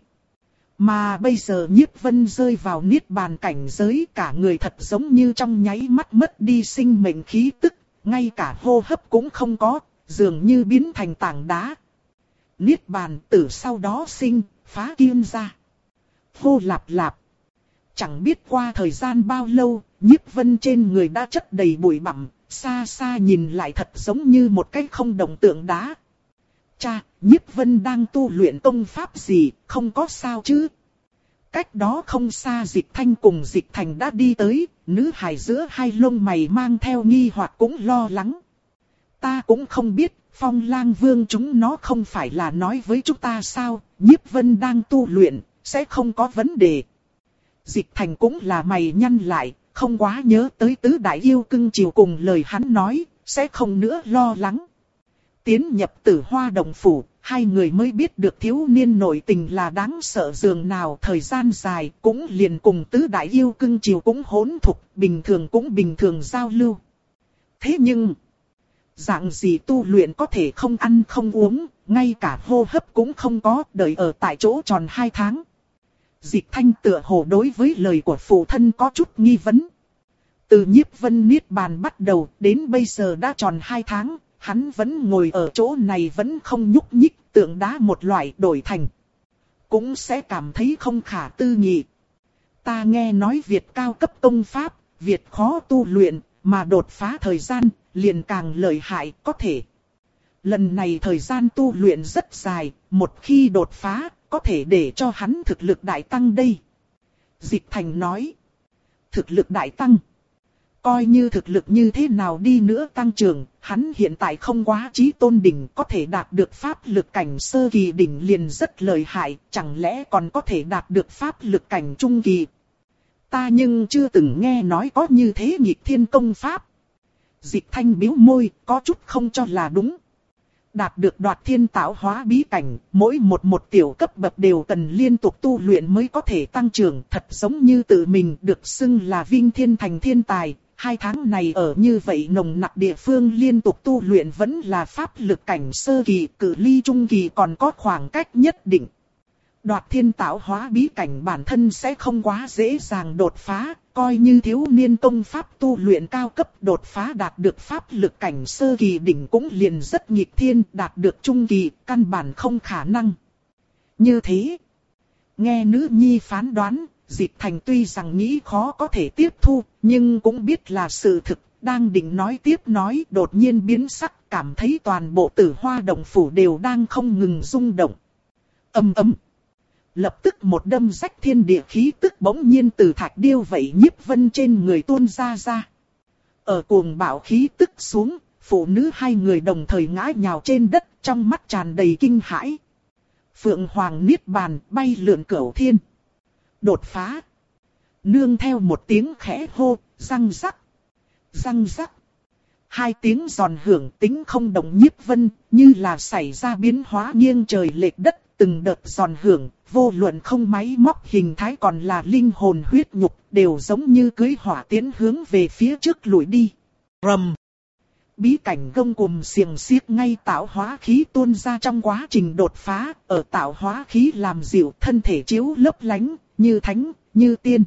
Mà bây giờ Nhiếp Vân rơi vào niết bàn cảnh giới, cả người thật giống như trong nháy mắt mất đi sinh mệnh khí tức, ngay cả hô hấp cũng không có, dường như biến thành tảng đá. Niết bàn tử sau đó sinh, phá kim ra. Hô lạp lạp. Chẳng biết qua thời gian bao lâu, Nhiếp Vân trên người đã chất đầy bụi bặm, xa xa nhìn lại thật giống như một cái không động tượng đá. Cha, Nhiếp Vân đang tu luyện công pháp gì, không có sao chứ? Cách đó không xa Dịch Thanh cùng Dịch Thành đã đi tới, nữ hài giữa hai lông mày mang theo nghi hoặc cũng lo lắng. Ta cũng không biết, Phong Lang Vương chúng nó không phải là nói với chúng ta sao, Nhiếp Vân đang tu luyện, sẽ không có vấn đề. Dịch Thành cũng là mày nhăn lại, không quá nhớ tới tứ đại yêu cưng chiều cùng lời hắn nói, sẽ không nữa lo lắng. Tiến nhập Tử Hoa Động Phủ, hai người mới biết được thiếu niên nội tình là đáng sợ dường nào. Thời gian dài cũng liền cùng tứ đại yêu cưng chiều cũng hỗn thục, bình thường cũng bình thường giao lưu. Thế nhưng, dạng gì tu luyện có thể không ăn không uống, ngay cả hô hấp cũng không có, đợi ở tại chỗ tròn hai tháng. Dịch Thanh tựa hồ đối với lời của phụ thân có chút nghi vấn. Từ Nhiếp Vân Niết Bàn bắt đầu đến bây giờ đã tròn hai tháng, hắn vẫn ngồi ở chỗ này vẫn không nhúc nhích, tượng đá một loại đổi thành. Cũng sẽ cảm thấy không khả tư nghị. Ta nghe nói Việt cao cấp công pháp, Việt khó tu luyện, mà đột phá thời gian, liền càng lợi hại có thể. Lần này thời gian tu luyện rất dài, một khi đột phá, có thể để cho hắn thực lực đại tăng đây. Dịch Thành nói. Thực lực đại tăng. Coi như thực lực như thế nào đi nữa tăng trưởng, hắn hiện tại không quá chí tôn đỉnh, có thể đạt được pháp lực cảnh sơ kỳ đỉnh liền rất lợi hại, chẳng lẽ còn có thể đạt được pháp lực cảnh trung kỳ. Ta nhưng chưa từng nghe nói có như thế nghịch thiên công pháp. Dịch Thanh bĩu môi, có chút không cho là đúng. Đạt được đoạt thiên tạo hóa bí cảnh, mỗi một một tiểu cấp bậc đều cần liên tục tu luyện mới có thể tăng trưởng, thật giống như tự mình được xưng là vinh thiên thành thiên tài. Hai tháng này ở như vậy nồng nặc địa phương liên tục tu luyện vẫn là pháp lực cảnh sơ kỳ, cự ly trung kỳ còn có khoảng cách nhất định. Đoạt thiên tạo hóa bí cảnh bản thân sẽ không quá dễ dàng đột phá, coi như thiếu niên công pháp tu luyện cao cấp đột phá đạt được pháp lực cảnh sơ kỳ đỉnh cũng liền rất nghịch thiên, đạt được trung kỳ, căn bản không khả năng. Như thế, nghe nữ nhi phán đoán, Dịch Thành tuy rằng nghĩ khó có thể tiếp thu, nhưng cũng biết là sự thực, đang định nói tiếp nói đột nhiên biến sắc, cảm thấy toàn bộ Tử Hoa Động Phủ đều đang không ngừng rung động. Ầm ầm. Lập tức một đâm rách thiên địa khí tức bỗng nhiên từ thạch điêu vậy Nhiếp Vân trên người tuôn ra ra. Ở cuồng bạo khí tức xuống, phụ nữ hai người đồng thời ngã nhào trên đất, trong mắt tràn đầy kinh hãi. Phượng Hoàng Niết Bàn bay lượn cửu thiên. Đột phá. Nương theo một tiếng khẽ hô, răng rắc. Răng rắc. Hai tiếng giòn hưởng tính không động Nhiếp Vân, như là xảy ra biến hóa nghiêng trời lệch đất, từng đợt giòn hưởng, vô luận không máy móc hình thái còn là linh hồn huyết nhục, đều giống như cưỡi hỏa tiến hướng về phía trước lùi đi. Rầm. Bí cảnh gông cùm xiềng xiếc ngay tạo hóa khí tuôn ra trong quá trình đột phá, ở tạo hóa khí làm dịu thân thể chiếu lấp lánh, như thánh, như tiên.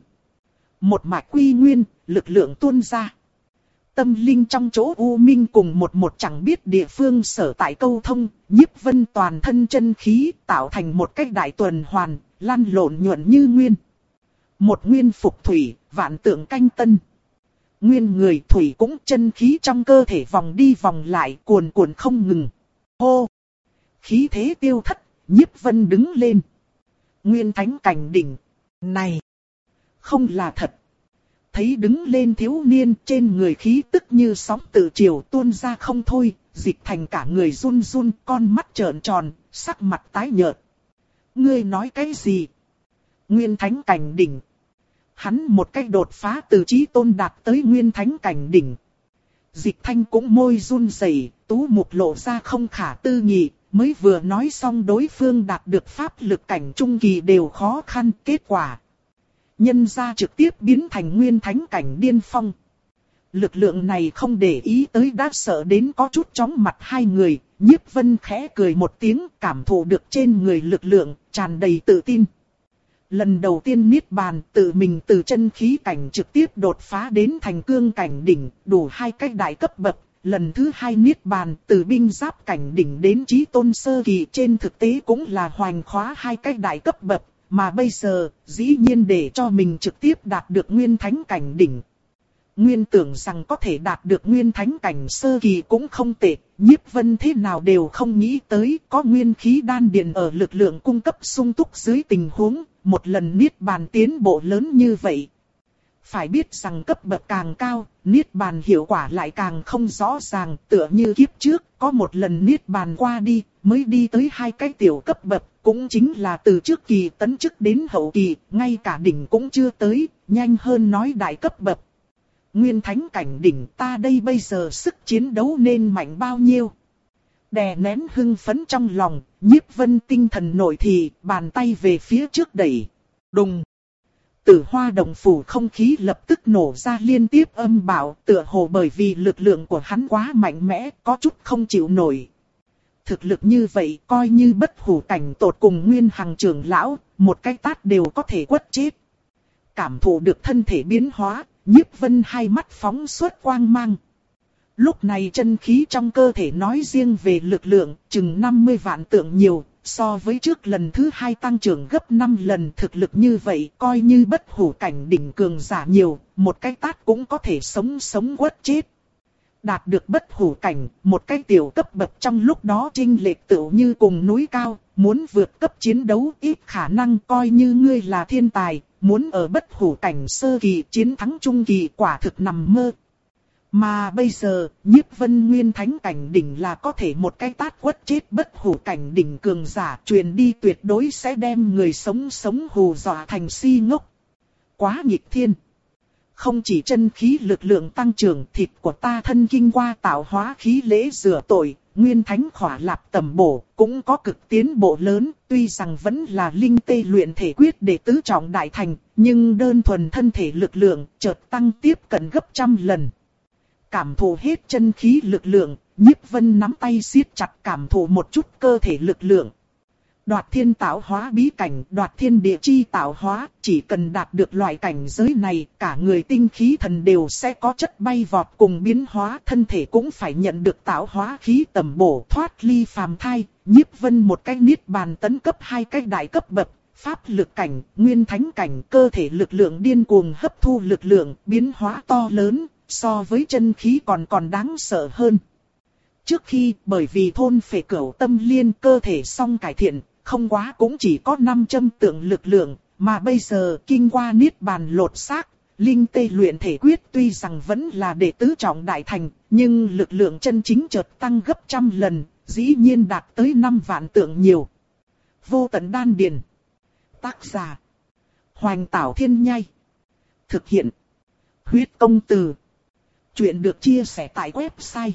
Một mạch quy nguyên, lực lượng tuôn ra. Tâm linh trong chỗ u minh cùng một một chẳng biết địa phương sở tại câu thông, Nhiếp Vân toàn thân chân khí tạo thành một cách đại tuần hoàn, lăn lộn nhuận như nguyên. Một nguyên phục thủy, vạn tượng canh tân. Nguyên người thủy cũng chân khí trong cơ thể vòng đi vòng lại cuồn cuộn không ngừng. Hô! Khí thế tiêu thất, Nhiếp Vân đứng lên. Nguyên thánh cảnh đỉnh. Này! Không là thật. Thấy đứng lên thiếu niên trên người khí tức như sóng tự chiều tuôn ra không thôi, Dịch Thành cả người run run, con mắt trợn tròn, sắc mặt tái nhợt. Ngươi nói cái gì? Nguyên thánh cảnh đỉnh. Hắn một cách đột phá từ chí tôn đạt tới nguyên thánh cảnh đỉnh. Dịch Thanh cũng môi run rẩy, tú mục lộ ra không khả tư nghị, mới vừa nói xong đối phương đạt được pháp lực cảnh trung kỳ đều khó khăn, kết quả nhân ra trực tiếp biến thành nguyên thánh cảnh điên phong. Lực lượng này không để ý tới đã sợ đến có chút chóng mặt hai người, Nhiếp Vân khẽ cười một tiếng, cảm thụ được trên người lực lượng, tràn đầy tự tin. Lần đầu tiên niết bàn, tự mình từ chân khí cảnh trực tiếp đột phá đến thành cương cảnh đỉnh, đủ hai cách đại cấp bậc. Lần thứ hai niết bàn, từ binh giáp cảnh đỉnh đến chí tôn sơ kỳ, trên thực tế cũng là hoành khóa hai cách đại cấp bậc. Mà bây giờ, dĩ nhiên để cho mình trực tiếp đạt được nguyên thánh cảnh đỉnh. Nguyên tưởng rằng có thể đạt được nguyên thánh cảnh sơ kỳ cũng không tệ, Nhiếp Vân thế nào đều không nghĩ tới có nguyên khí đan điền ở lực lượng cung cấp sung túc dưới tình huống, một lần niết bàn tiến bộ lớn như vậy. Phải biết rằng cấp bậc càng cao, niết bàn hiệu quả lại càng không rõ ràng, tựa như kiếp trước, có một lần niết bàn qua đi, mới đi tới hai cái tiểu cấp bậc, cũng chính là từ trước kỳ tấn chức đến hậu kỳ, ngay cả đỉnh cũng chưa tới, nhanh hơn nói đại cấp bậc. Nguyên thánh cảnh đỉnh, ta đây bây giờ sức chiến đấu nên mạnh bao nhiêu? Đè nén hưng phấn trong lòng, Nhiếp Vân tinh thần nổi thì, bàn tay về phía trước đẩy. Đùng! Tử Hoa Động phủ không khí lập tức nổ ra liên tiếp âm bạo, tựa hồ bởi vì lực lượng của hắn quá mạnh mẽ, có chút không chịu nổi. Thực lực như vậy, coi như bất hủ cảnh tột cùng Nguyên Hằng trưởng lão, một cái tát đều có thể quất chết. Cảm thụ được thân thể biến hóa, Nhiếp Vân hai mắt phóng xuất quang mang. Lúc này chân khí trong cơ thể nói riêng về lực lượng, chừng năm mươi vạn tượng nhiều, so với trước lần thứ hai tăng trưởng gấp năm lần. Thực lực như vậy, coi như bất hủ cảnh đỉnh cường giả nhiều, một cái tát cũng có thể sống sống quất chết. Đạt được bất hủ cảnh, một cái tiểu cấp bậc trong lúc đó chênh lệch tựu như cùng núi cao, muốn vượt cấp chiến đấu ít khả năng, coi như ngươi là thiên tài, muốn ở bất hủ cảnh sơ kỳ chiến thắng trung kỳ quả thực nằm mơ. Mà bây giờ, Nhiếp Vân Nguyên Thánh cảnh đỉnh là có thể một cái tát quất chết bất hủ cảnh đỉnh cường giả, truyền đi tuyệt đối sẽ đem người sống sống hù dọa thành si ngốc. Quá nghịch thiên. Không chỉ chân khí lực lượng tăng trưởng, thịt của ta thân kinh qua tạo hóa khí lễ rửa tội, Nguyên Thánh khỏa lạp tầm bổ, cũng có cực tiến bộ lớn, tuy rằng vẫn là linh tê luyện thể quyết để tứ trọng đại thành, nhưng đơn thuần thân thể lực lượng, chợt tăng tiếp cận gấp trăm lần. Cảm thụ hết chân khí lực lượng, Nhiếp Vân nắm tay siết chặt cảm thụ một chút cơ thể lực lượng. Đoạt thiên tạo hóa bí cảnh, đoạt thiên địa chi tạo hóa, chỉ cần đạt được loại cảnh giới này, cả người tinh khí thần đều sẽ có chất bay vọt cùng biến hóa, thân thể cũng phải nhận được tạo hóa khí tầm bổ thoát ly phàm thai. Nhiếp Vân một cái niết bàn tấn cấp hai cái đại cấp bậc, pháp lực cảnh, nguyên thánh cảnh, cơ thể lực lượng điên cuồng hấp thu lực lượng, biến hóa to lớn, so với chân khí còn còn đáng sợ hơn. Trước khi, bởi vì thôn phệ cửu tâm liên cơ thể xong cải thiện, không quá cũng chỉ có năm trăm tượng lực lượng, mà bây giờ kinh qua niết bàn lột xác, linh tê luyện thể quyết tuy rằng vẫn là đệ tứ trọng đại thành, nhưng lực lượng chân chính chợt tăng gấp trăm lần, dĩ nhiên đạt tới năm vạn tượng nhiều. Vô tận đan điền. Tác giả: Hoành Tảo Thiên Nhai. Thực hiện: Huyết Công Từ. Chuyện được chia sẻ tại website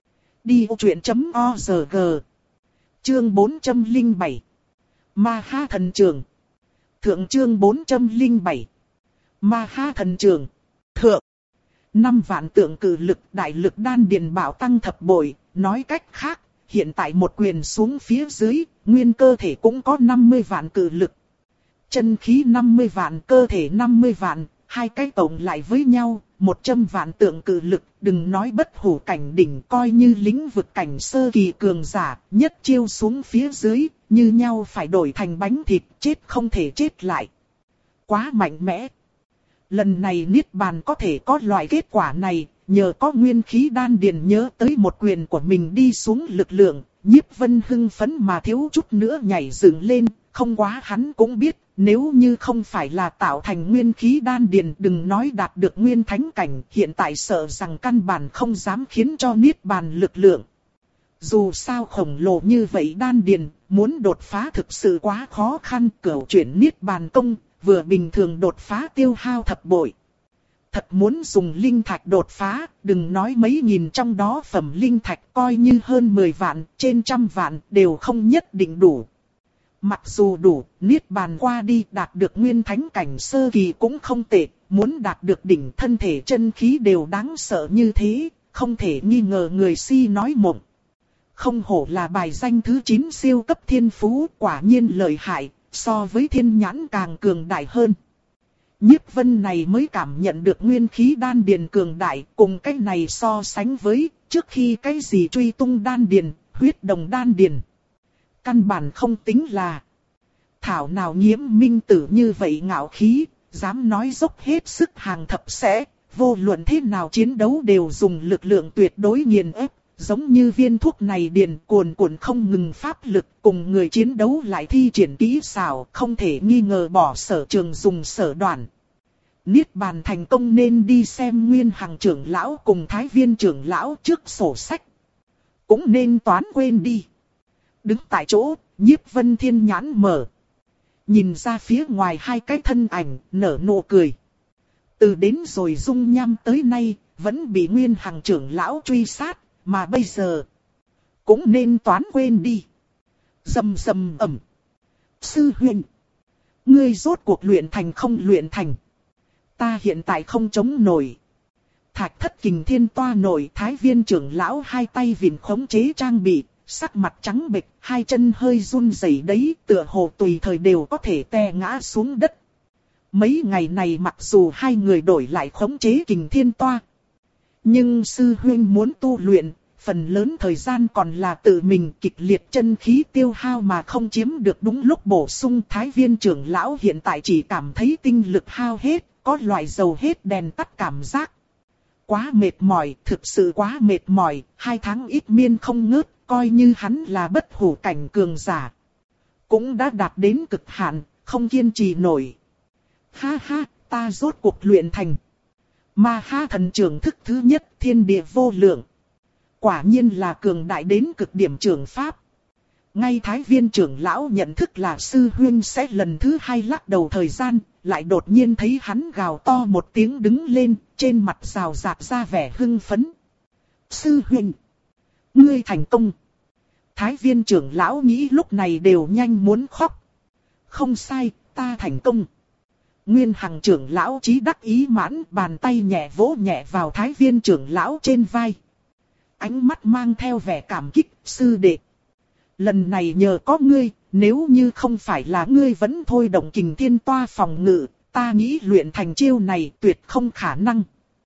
đi ô chuyện chấm org. Chương bốn trăm lẻ bảy. Ma Ha Thần Trường. Thượng chương bốn trăm lẻ bảy. Ma Ha Thần Trường. Thượng. Năm vạn tượng cử lực đại lực đan điền bảo tăng thập bội, nói cách khác, hiện tại một quyền xuống phía dưới, nguyên cơ thể cũng có năm mươi vạn cử lực. Chân khí năm mươi vạn, cơ thể năm mươi vạn, hai cái tổng lại với nhau, một trăm vạn tượng cử lực, đừng nói bất hủ cảnh đỉnh, coi như lĩnh vực cảnh sơ kỳ cường giả, nhất chiêu xuống phía dưới, như nhau phải đổi thành bánh thịt, chết không thể chết lại. Quá mạnh mẽ. Lần này niết bàn có thể có loại kết quả này, nhờ có nguyên khí đan điền nhớ tới một quyền của mình đi xuống lực lượng, Nhiếp Vân hưng phấn mà thiếu chút nữa nhảy dựng lên, không quá hắn cũng biết, nếu như không phải là tạo thành nguyên khí đan điền, đừng nói đạt được nguyên thánh cảnh, hiện tại sợ rằng căn bản không dám khiến cho niết bàn lực lượng. Dù sao khổng lồ như vậy đan điền, muốn đột phá thực sự quá khó khăn, cửu chuyển niết bàn công, vừa bình thường đột phá tiêu hao thập bội. Thật muốn dùng linh thạch đột phá, đừng nói mấy nghìn trong đó phẩm linh thạch, coi như hơn mười vạn, trên trăm vạn, đều không nhất định đủ. Mặc dù đủ, niết bàn qua đi đạt được nguyên thánh cảnh sơ kỳ cũng không tệ, muốn đạt được đỉnh thân thể chân khí đều đáng sợ như thế, không thể nghi ngờ người si nói mộng. Không hổ là bài danh thứ chín siêu cấp thiên phú, quả nhiên lợi hại, so với thiên nhãn càng cường đại hơn. Nhiếp Vân này mới cảm nhận được nguyên khí đan điền cường đại, cùng cái này so sánh với, trước khi cái gì truy tung đan điền, huyết đồng đan điền. Căn bản không tính là. Thảo nào Nhiễm Minh Tử như vậy ngạo khí, dám nói dốc hết sức hàng thập sẽ, vô luận thế nào chiến đấu đều dùng lực lượng tuyệt đối nghiền ép, giống như viên thuốc này điền cuồn cuộn không ngừng pháp lực, cùng người chiến đấu lại thi triển kỹ xảo, không thể nghi ngờ bỏ sở trường dùng sở đoạn. Niết bàn thành công nên đi xem Nguyên Hằng trưởng lão cùng Thái Viên trưởng lão trước sổ sách. Cũng nên toán quên đi. Đứng tại chỗ, Nhiếp Vân Thiên nhãn mở. Nhìn ra phía ngoài hai cái thân ảnh, nở nụ cười. Từ đến rồi dung nham tới nay, vẫn bị Nguyên Hằng trưởng lão truy sát, mà bây giờ cũng nên toán quên đi. Rầm rầm ầm. Sư huynh, ngươi rốt cuộc luyện thành không luyện thành? Ta hiện tại không chống nổi. Thạch Thất Kình Thiên toa nổi, Thái Viên trưởng lão hai tay vịn khống chế trang bị, sắc mặt trắng bệch, hai chân hơi run rẩy đấy, tựa hồ tùy thời đều có thể té ngã xuống đất. Mấy ngày này mặc dù hai người đổi lại khống chế Kình Thiên toa, nhưng sư huynh muốn tu luyện, phần lớn thời gian còn là tự mình kịch liệt chân khí tiêu hao mà không chiếm được đúng lúc bổ sung. Thái Viên trưởng lão hiện tại chỉ cảm thấy tinh lực hao hết, có loại dầu hết đèn tắt cảm giác. Quá mệt mỏi, thực sự quá mệt mỏi, hai tháng ít miên không ngớt, coi như hắn là bất hủ cảnh cường giả. Cũng đã đạt đến cực hạn, không kiên trì nổi. Ha ha, ta rốt cuộc luyện thành Ma Ha thần trưởng thức thứ nhất, thiên địa vô lượng. Quả nhiên là cường đại đến cực điểm trưởng pháp. Ngay Thái Viên trưởng lão nhận thức là sư huynh sẽ lần thứ hai lắc đầu thời gian, lại đột nhiên thấy hắn gào to một tiếng đứng lên, trên mặt rào rạt ra vẻ hưng phấn. Sư huynh, ngươi thành công. Thái Viên trưởng lão nghĩ lúc này đều nhanh muốn khóc. Không sai, ta thành công. Nguyên Hằng trưởng lão chí đắc ý mãn, bàn tay nhẹ vỗ nhẹ vào Thái Viên trưởng lão trên vai. Ánh mắt mang theo vẻ cảm kích, sư đệ. Lần này nhờ có ngươi, nếu như không phải là ngươi vẫn thôi động Kình Thiên toa phòng ngự, ta nghĩ luyện thành chiêu này tuyệt không khả năng.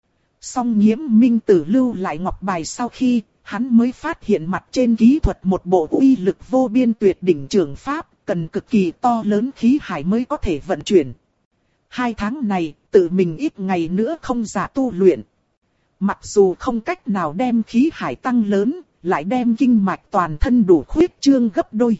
Song Nhiễm Minh Tử lưu lại ngọc bài sau khi, hắn mới phát hiện mặt trên kỹ thuật một bộ uy lực vô biên tuyệt đỉnh trường pháp, cần cực kỳ to lớn khí hải mới có thể vận chuyển. Hai tháng này, tự mình ít ngày nữa không giả tu luyện. Mặc dù không cách nào đem khí hải tăng lớn, lại đem kinh mạch toàn thân đủ khuyết trương gấp đôi.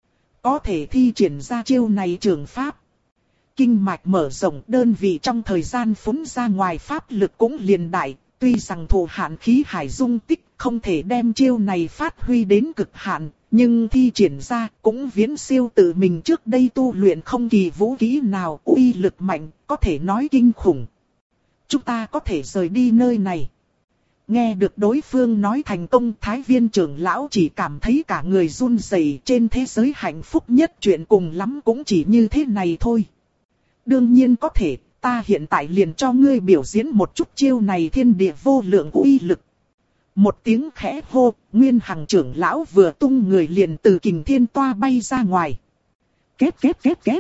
Có thể thi triển ra chiêu này trường pháp. Kinh mạch mở rộng, đơn vị trong thời gian phúng ra ngoài pháp lực cũng liền đại. Tuy rằng thủ hạn khí hải dung tích không thể đem chiêu này phát huy đến cực hạn, nhưng thi triển ra cũng viễn siêu tự mình trước đây tu luyện không kỳ vũ khí nào, uy lực mạnh, có thể nói kinh khủng. Chúng ta có thể rời đi nơi này. Nghe được đối phương nói thành công, Thái Viên trưởng lão chỉ cảm thấy cả người run rẩy. Trên thế giới hạnh phúc nhất chuyện cùng lắm cũng chỉ như thế này thôi. Đương nhiên có thể, ta hiện tại liền cho ngươi biểu diễn một chút chiêu này thiên địa vô lượng uy lực. Một tiếng khẽ hô, Nguyên Hằng trưởng lão vừa tung người liền từ Kình Thiên toa bay ra ngoài. Kết kết kết kết.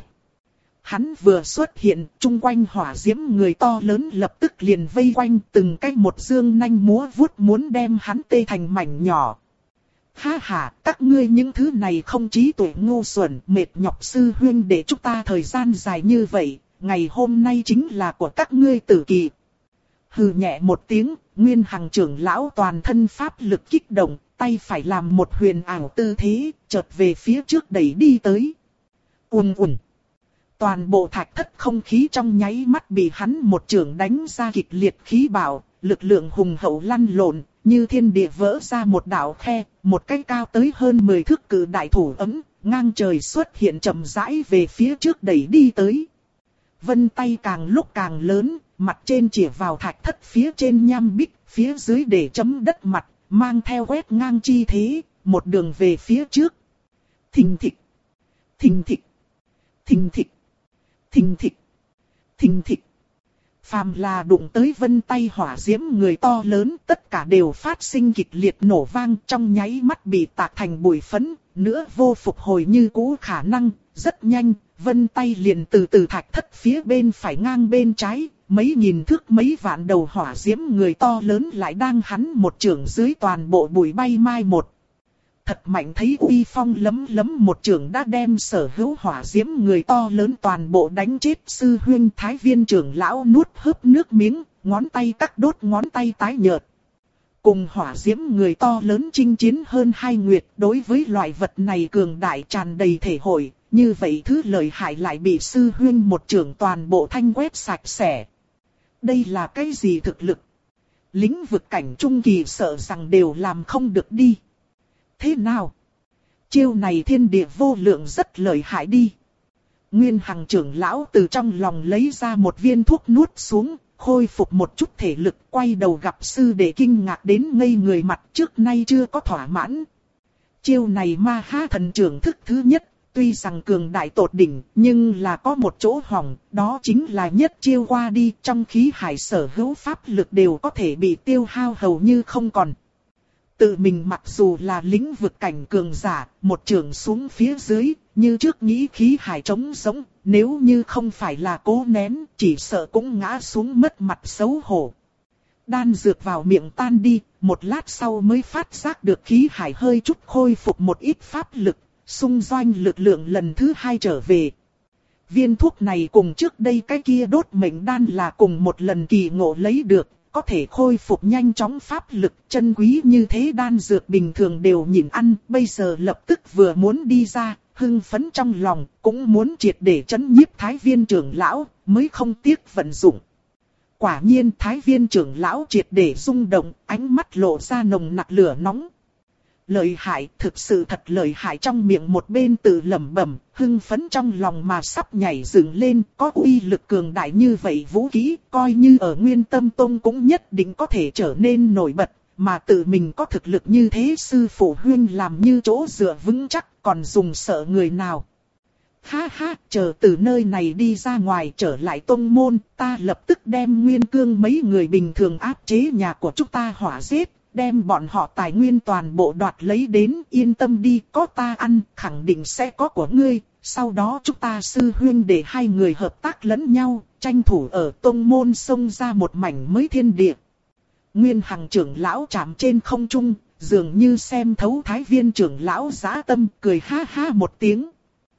Hắn vừa xuất hiện, chung quanh hỏa diễm người to lớn lập tức liền vây quanh, từng cái một dương nanh múa vuốt muốn đem hắn tê thành mảnh nhỏ. Ha ha, các ngươi những thứ này không trí tuệ ngu xuẩn, mệt nhọc sư huynh để chúng ta thời gian dài như vậy, ngày hôm nay chính là của các ngươi tử kỳ. Hừ nhẹ một tiếng, Nguyên Hằng trưởng lão toàn thân pháp lực kích động, tay phải làm một huyền ảo tư thế, chợt về phía trước đẩy đi tới. Ùn ùn. Toàn bộ thạch thất không khí trong nháy mắt bị hắn một chưởng đánh ra kịch liệt khí bạo, lực lượng hùng hậu lăn lộn, như thiên địa vỡ ra một đạo khe, một cái cao tới hơn mười thước cự đại thủ ấm, ngang trời xuất hiện chậm rãi về phía trước đẩy đi tới. Vân tay càng lúc càng lớn, mặt trên chĩa vào thạch thất phía trên nham bích, phía dưới để chấm đất mặt, mang theo quét ngang chi thế, một đường về phía trước. Thình thịch, thình thịch, thình thịch, thình thịch, thình thịch. Phàm là đụng tới vân tay hỏa diễm người to lớn, tất cả đều phát sinh kịch liệt nổ vang, trong nháy mắt bị tạc thành bụi phấn, nữa vô phục hồi như cũ khả năng. Rất nhanh, vân tay liền từ từ thạch thất phía bên phải ngang bên trái, mấy nghìn thước mấy vạn đầu hỏa diễm người to lớn lại đang hắn một chưởng dưới toàn bộ bụi bay mai một. Thật mạnh, thấy uy phong lấm lấm một chưởng đã đem sở hữu hỏa diễm người to lớn toàn bộ đánh chết. Sư huynh Thái Viên trưởng lão nuốt hớp nước miếng, ngón tay cắt đốt ngón tay tái nhợt. Cùng hỏa diễm người to lớn chinh chiến hơn hai nguyệt, đối với loại vật này cường đại tràn đầy thể hội, như vậy thứ lợi hại lại bị sư huynh một chưởng toàn bộ thanh quét sạch sẽ. đây là cái gì thực lực? Lĩnh vực cảnh trung kỳ sợ rằng đều làm không được đi. Thế nào? Chiêu này thiên địa vô lượng rất lợi hại đi. Nguyên Hằng trưởng lão từ trong lòng lấy ra một viên thuốc nuốt xuống, khôi phục một chút thể lực, quay đầu gặp sư đệ kinh ngạc đến ngây người mặt, trước nay chưa có thỏa mãn. Chiêu này Ma Ha thần trưởng thức thứ nhất, tuy rằng cường đại tột đỉnh, nhưng là có một chỗ hỏng, đó chính là nhất chiêu qua đi, trong khí hải sở hữu pháp lực đều có thể bị tiêu hao hầu như không còn. Tự mình mặc dù là lĩnh vực cảnh cường giả, một trường xuống phía dưới, như trước nghĩ khí hải trống rỗng, nếu như không phải là cố nén, chỉ sợ cũng ngã xuống mất mặt xấu hổ. Đan dược vào miệng tan đi, một lát sau mới phát giác được khí hải hơi chút khôi phục một ít pháp lực, xung doanh lực lượng lần thứ hai trở về. Viên thuốc này cùng trước đây cái kia đốt mệnh đan là cùng một lần kỳ ngộ lấy được, có thể khôi phục nhanh chóng pháp lực, chân quý như thế đan dược bình thường đều nhịn ăn, bây giờ lập tức vừa muốn đi ra, hưng phấn trong lòng, cũng muốn triệt để chấn nhiếp Thái Viên trưởng lão, mới không tiếc vận dụng. Quả nhiên Thái Viên trưởng lão triệt để rung động, ánh mắt lộ ra nồng nặc lửa nóng. Lợi hại, thực sự thật lợi hại, trong miệng một bên tự lẩm bẩm, hưng phấn trong lòng mà sắp nhảy dựng lên, có uy lực cường đại như vậy vũ khí, coi như ở Nguyên Tâm Tông cũng nhất định có thể trở nên nổi bật, mà tự mình có thực lực như thế sư phụ huynh làm như chỗ dựa vững chắc, còn dùng sợ người nào. Ha ha, chờ từ nơi này đi ra ngoài trở lại tông môn, ta lập tức đem Nguyên Cương mấy người bình thường áp chế nhà của chúng ta hỏa giết. Đem bọn họ tài nguyên toàn bộ đoạt lấy đến, yên tâm đi, có ta ăn, khẳng định sẽ có của ngươi. Sau đó chúng ta sư huynh để hai người hợp tác lẫn nhau, tranh thủ ở tông môn xông ra một mảnh mới thiên địa. Nguyên Hằng trưởng lão chạm trên không trung, dường như xem thấu Thái Viên trưởng lão dã tâm, cười ha ha một tiếng.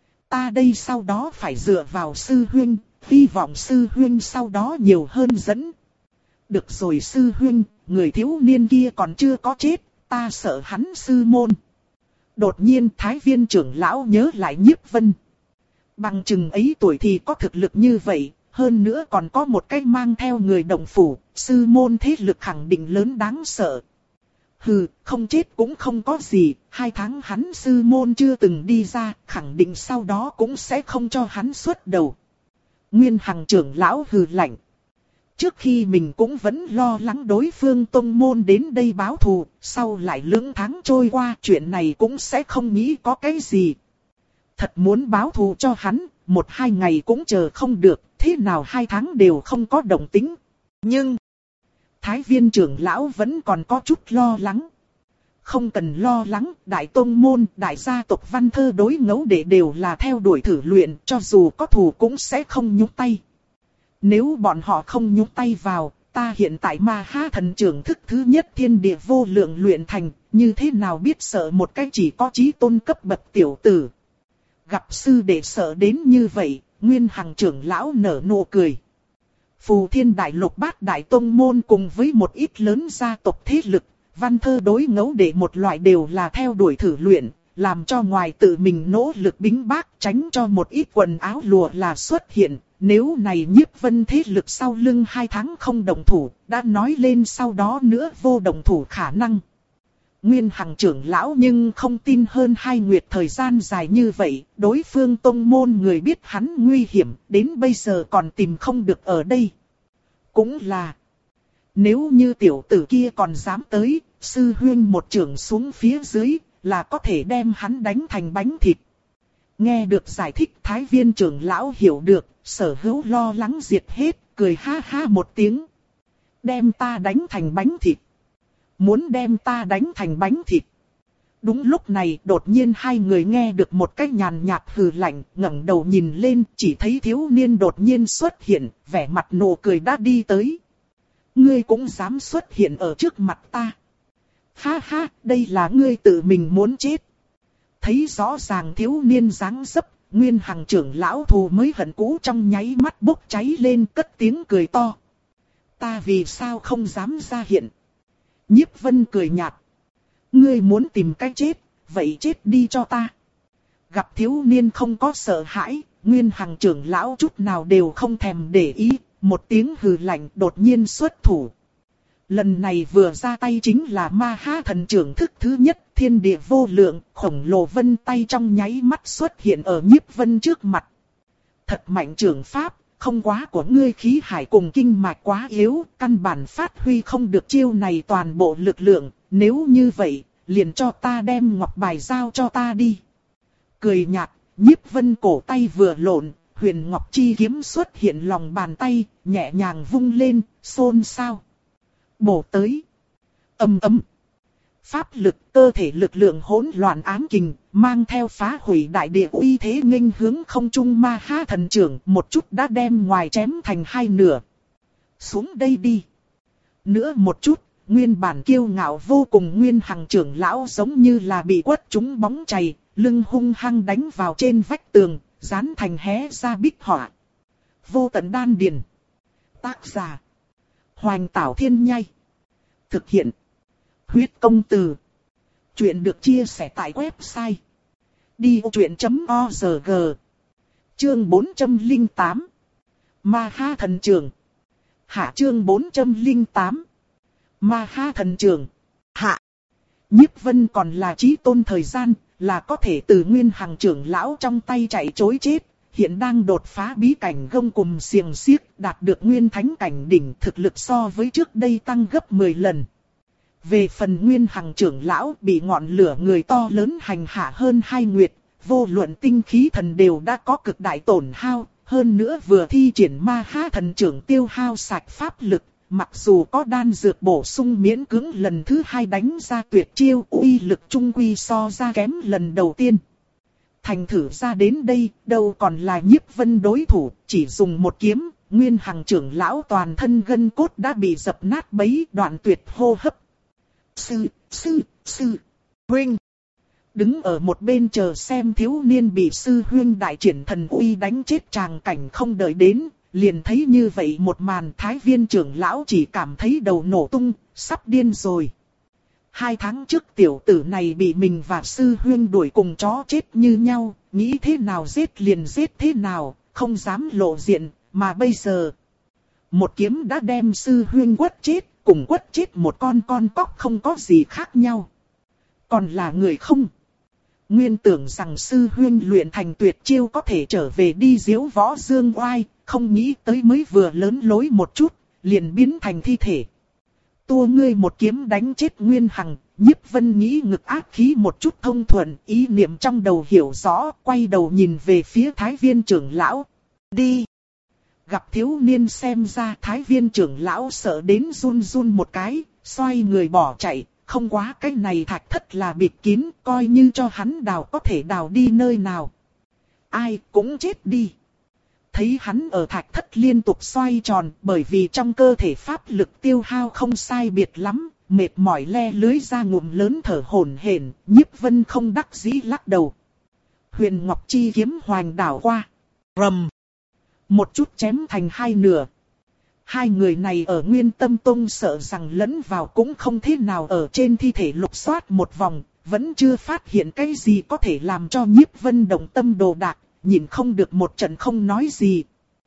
Ta đây sau đó phải dựa vào sư huynh, hy vọng sư huynh sau đó nhiều hơn dẫn. Được rồi sư huynh, người thiếu niên kia còn chưa có chết, ta sợ hắn sư môn. Đột nhiên Thái Viên trưởng lão nhớ lại Nhiếp Vân. Bằng chừng ấy tuổi thì có thực lực như vậy, hơn nữa còn có một cách mang theo người đồng phủ, sư môn thế lực khẳng định lớn đáng sợ. Hừ, không chết cũng không có gì, hai tháng hắn sư môn chưa từng đi ra, khẳng định sau đó cũng sẽ không cho hắn xuất đầu. Nguyên Hằng trưởng lão hừ lạnh. Trước khi mình cũng vẫn lo lắng đối phương tông môn đến đây báo thù, sau lại lưỡng tháng trôi qua chuyện này cũng sẽ không nghĩ có cái gì. Thật muốn báo thù cho hắn, một hai ngày cũng chờ không được, thế nào hai tháng đều không có động tĩnh. Nhưng, Thái Viên trưởng lão vẫn còn có chút lo lắng. Không cần lo lắng, đại tông môn, đại gia tộc Văn Thơ đối Ngẫu Đệ đều là theo đuổi thử luyện, cho dù có thù cũng sẽ không nhúc tay. Nếu bọn họ không nhúc tay vào, ta hiện tại Ma Ha thần trưởng thức thứ nhất thiên địa vô lượng luyện thành, như thế nào biết sợ một cái chỉ có chí tôn cấp bậc tiểu tử. Gặp sư đệ sợ đến như vậy, Nguyên Hằng trưởng lão nở nụ cười. Phù Thiên Đại Lục Bát Đại Tông Môn cùng với một ít lớn gia tộc thế lực, Văn Thơ đối Ngẫu Đệ một loại đều là theo đuổi thử luyện, làm cho ngoài tự mình nỗ lực bính bác, tránh cho một ít quần áo lụa là xuất hiện. Nếu này Nhiếp Vân thế lực sau lưng hai tháng không đồng thủ, đã nói lên sau đó nữa vô đồng thủ khả năng. Nguyên Hằng trưởng lão nhưng không tin hơn hai nguyệt thời gian dài như vậy, đối phương tông môn người biết hắn nguy hiểm, đến bây giờ còn tìm không được ở đây. Cũng là, nếu như tiểu tử kia còn dám tới, sư huynh một trưởng xuống phía dưới, là có thể đem hắn đánh thành bánh thịt. Nghe được giải thích Thái Viên trưởng lão hiểu được, sở hữu lo lắng diệt hết, cười ha ha một tiếng. Đem ta đánh thành bánh thịt. Muốn đem ta đánh thành bánh thịt. Đúng lúc này đột nhiên hai người nghe được một cái nhàn nhạt hừ lạnh, ngẩng đầu nhìn lên, chỉ thấy thiếu niên đột nhiên xuất hiện, vẻ mặt nụ cười đã đi tới. Ngươi cũng dám xuất hiện ở trước mặt ta. Ha ha, đây là ngươi tự mình muốn chết. Thấy rõ ràng thiếu niên dáng dấp, Nguyên Hằng trưởng lão thù mới hận cũ trong nháy mắt bốc cháy lên, cất tiếng cười to. Ta vì sao không dám ra hiện? Nhiếp Vân cười nhạt. Ngươi muốn tìm cách chết, vậy chết đi cho ta. Gặp thiếu niên không có sợ hãi, Nguyên Hằng trưởng lão chút nào đều không thèm để ý, một tiếng hừ lạnh đột nhiên xuất thủ. Lần này vừa ra tay chính là Ma Ha thần trưởng thức thứ nhất, thiên địa vô lượng, khổng lồ vân tay trong nháy mắt xuất hiện ở Nhiếp Vân trước mặt. Thật mạnh trưởng pháp, không quá của ngươi khí hải cùng kinh mạch quá yếu, căn bản phát huy không được chiêu này toàn bộ lực lượng, nếu như vậy, liền cho ta đem ngọc bài giao cho ta đi. Cười nhạt, Nhiếp Vân cổ tay vừa lộn, huyền ngọc chi kiếm xuất hiện lòng bàn tay, nhẹ nhàng vung lên, xôn xao. Bổ tới. Ầm ầm. Pháp lực, cơ thể lực lượng hỗn loạn ám kình, mang theo phá hủy đại địa uy thế nghênh hướng không trung Ma Ha thần trưởng, một chút đã đem ngoài chém thành hai nửa. Xuống đây đi. Nữa một chút, nguyên bản kiêu ngạo vô cùng Nguyên Hằng trưởng lão giống như là bị quất trúng bóng chày, lưng hung hăng đánh vào trên vách tường, dán thành hé ra bích họa. Vô tận đan điền. Tác giả: Hoành Tảo Thiên Nhai. Thực hiện: Huyết Công Từ. Chuyện được chia sẻ tại website đi ô chuyện chấm org. Chương bốn trăm lẻ tám. Ma Ha thần trưởng. Hạ. Chương bốn trăm lẻ tám. Ma Ha thần trưởng. Hạ. Nhiếp Vân còn là chí tôn thời gian, là có thể từ Nguyên Hằng trưởng lão trong tay chạy trối chết, hiện đang đột phá bí cảnh gông cùm xiềng xiếc, đạt được Nguyên Thánh cảnh đỉnh, thực lực so với trước đây tăng gấp mười lần. Về phần Nguyên Hằng trưởng lão bị ngọn lửa người to lớn hành hạ hơn hai nguyệt, vô luận tinh khí thần đều đã có cực đại tổn hao, hơn nữa vừa thi triển Ma Ha thần trưởng tiêu hao sạch pháp lực, mặc dù có đan dược bổ sung miễn cưỡng lần thứ hai đánh ra tuyệt chiêu, uy lực trung quy so ra kém lần đầu tiên. Thành thử ra đến đây, đâu còn là Nhiếp Vân đối thủ, chỉ dùng một kiếm, Nguyên Hằng trưởng lão toàn thân gân cốt đã bị dập nát bấy, đoạn tuyệt hô hấp. Sư, sư, sư, huynh. Đứng ở một bên chờ xem thiếu niên bị sư huynh đại triển thần uy đánh chết tràng cảnh không đợi đến, liền thấy như vậy một màn. Thái Viên trưởng lão chỉ cảm thấy đầu nổ tung, sắp điên rồi. Hai tháng trước tiểu tử này bị mình và sư huynh đuổi cùng chó chết như nhau, nghĩ thế nào giết liền giết thế nào, không dám lộ diện, mà bây giờ một kiếm đã đem sư huynh quất chết, cùng quất chết một con con cóc không có gì khác nhau. Còn là người không? Nguyên tưởng rằng sư huynh luyện thành tuyệt chiêu có thể trở về đi diếu võ dương oai, không nghĩ tới mới vừa lớn lối một chút, liền biến thành thi thể. Tua ngươi một kiếm đánh chết Nguyên Hằng. Nhiếp Vân nghĩ ngực ác khí một chút thông thuận, ý niệm trong đầu hiểu rõ, quay đầu nhìn về phía Thái Viên trưởng lão. Đi! Gặp thiếu niên xem ra Thái Viên trưởng lão sợ đến run run một cái, xoay người bỏ chạy, không quá cái này thạch thất là bịt kín, coi như cho hắn đào có thể đào đi nơi nào. Ai cũng chết đi. Thấy hắn ở thạch thất liên tục xoay tròn, bởi vì trong cơ thể pháp lực tiêu hao không sai biệt lắm, mệt mỏi le lưới ra ngụm lớn thở hổn hển. Nhiếp Vân không đắc dĩ lắc đầu. Huyền Ngọc chi kiếm hoành đảo qua. Rầm. Một chút chém thành hai nửa. Hai người này ở Nguyên Tâm Tông sợ rằng lẫn vào cũng không thế nào, ở trên thi thể lục soát một vòng, vẫn chưa phát hiện cái gì có thể làm cho Nhiếp Vân động tâm đồ đạc, nhìn không được một trận không nói gì.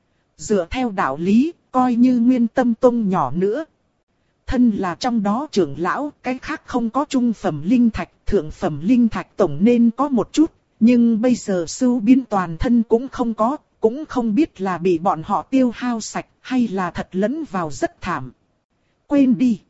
Dựa theo đạo lý, coi như Nguyên Tâm Tông nhỏ nữa. Thân là trong đó trưởng lão, cái khác không có trung phẩm linh thạch, thượng phẩm linh thạch tổng nên có một chút, nhưng bây giờ sưu biến toàn thân cũng không có. Cũng không biết là bị bọn họ tiêu hao sạch hay là thật lẫn vào rất thảm. Quên đi.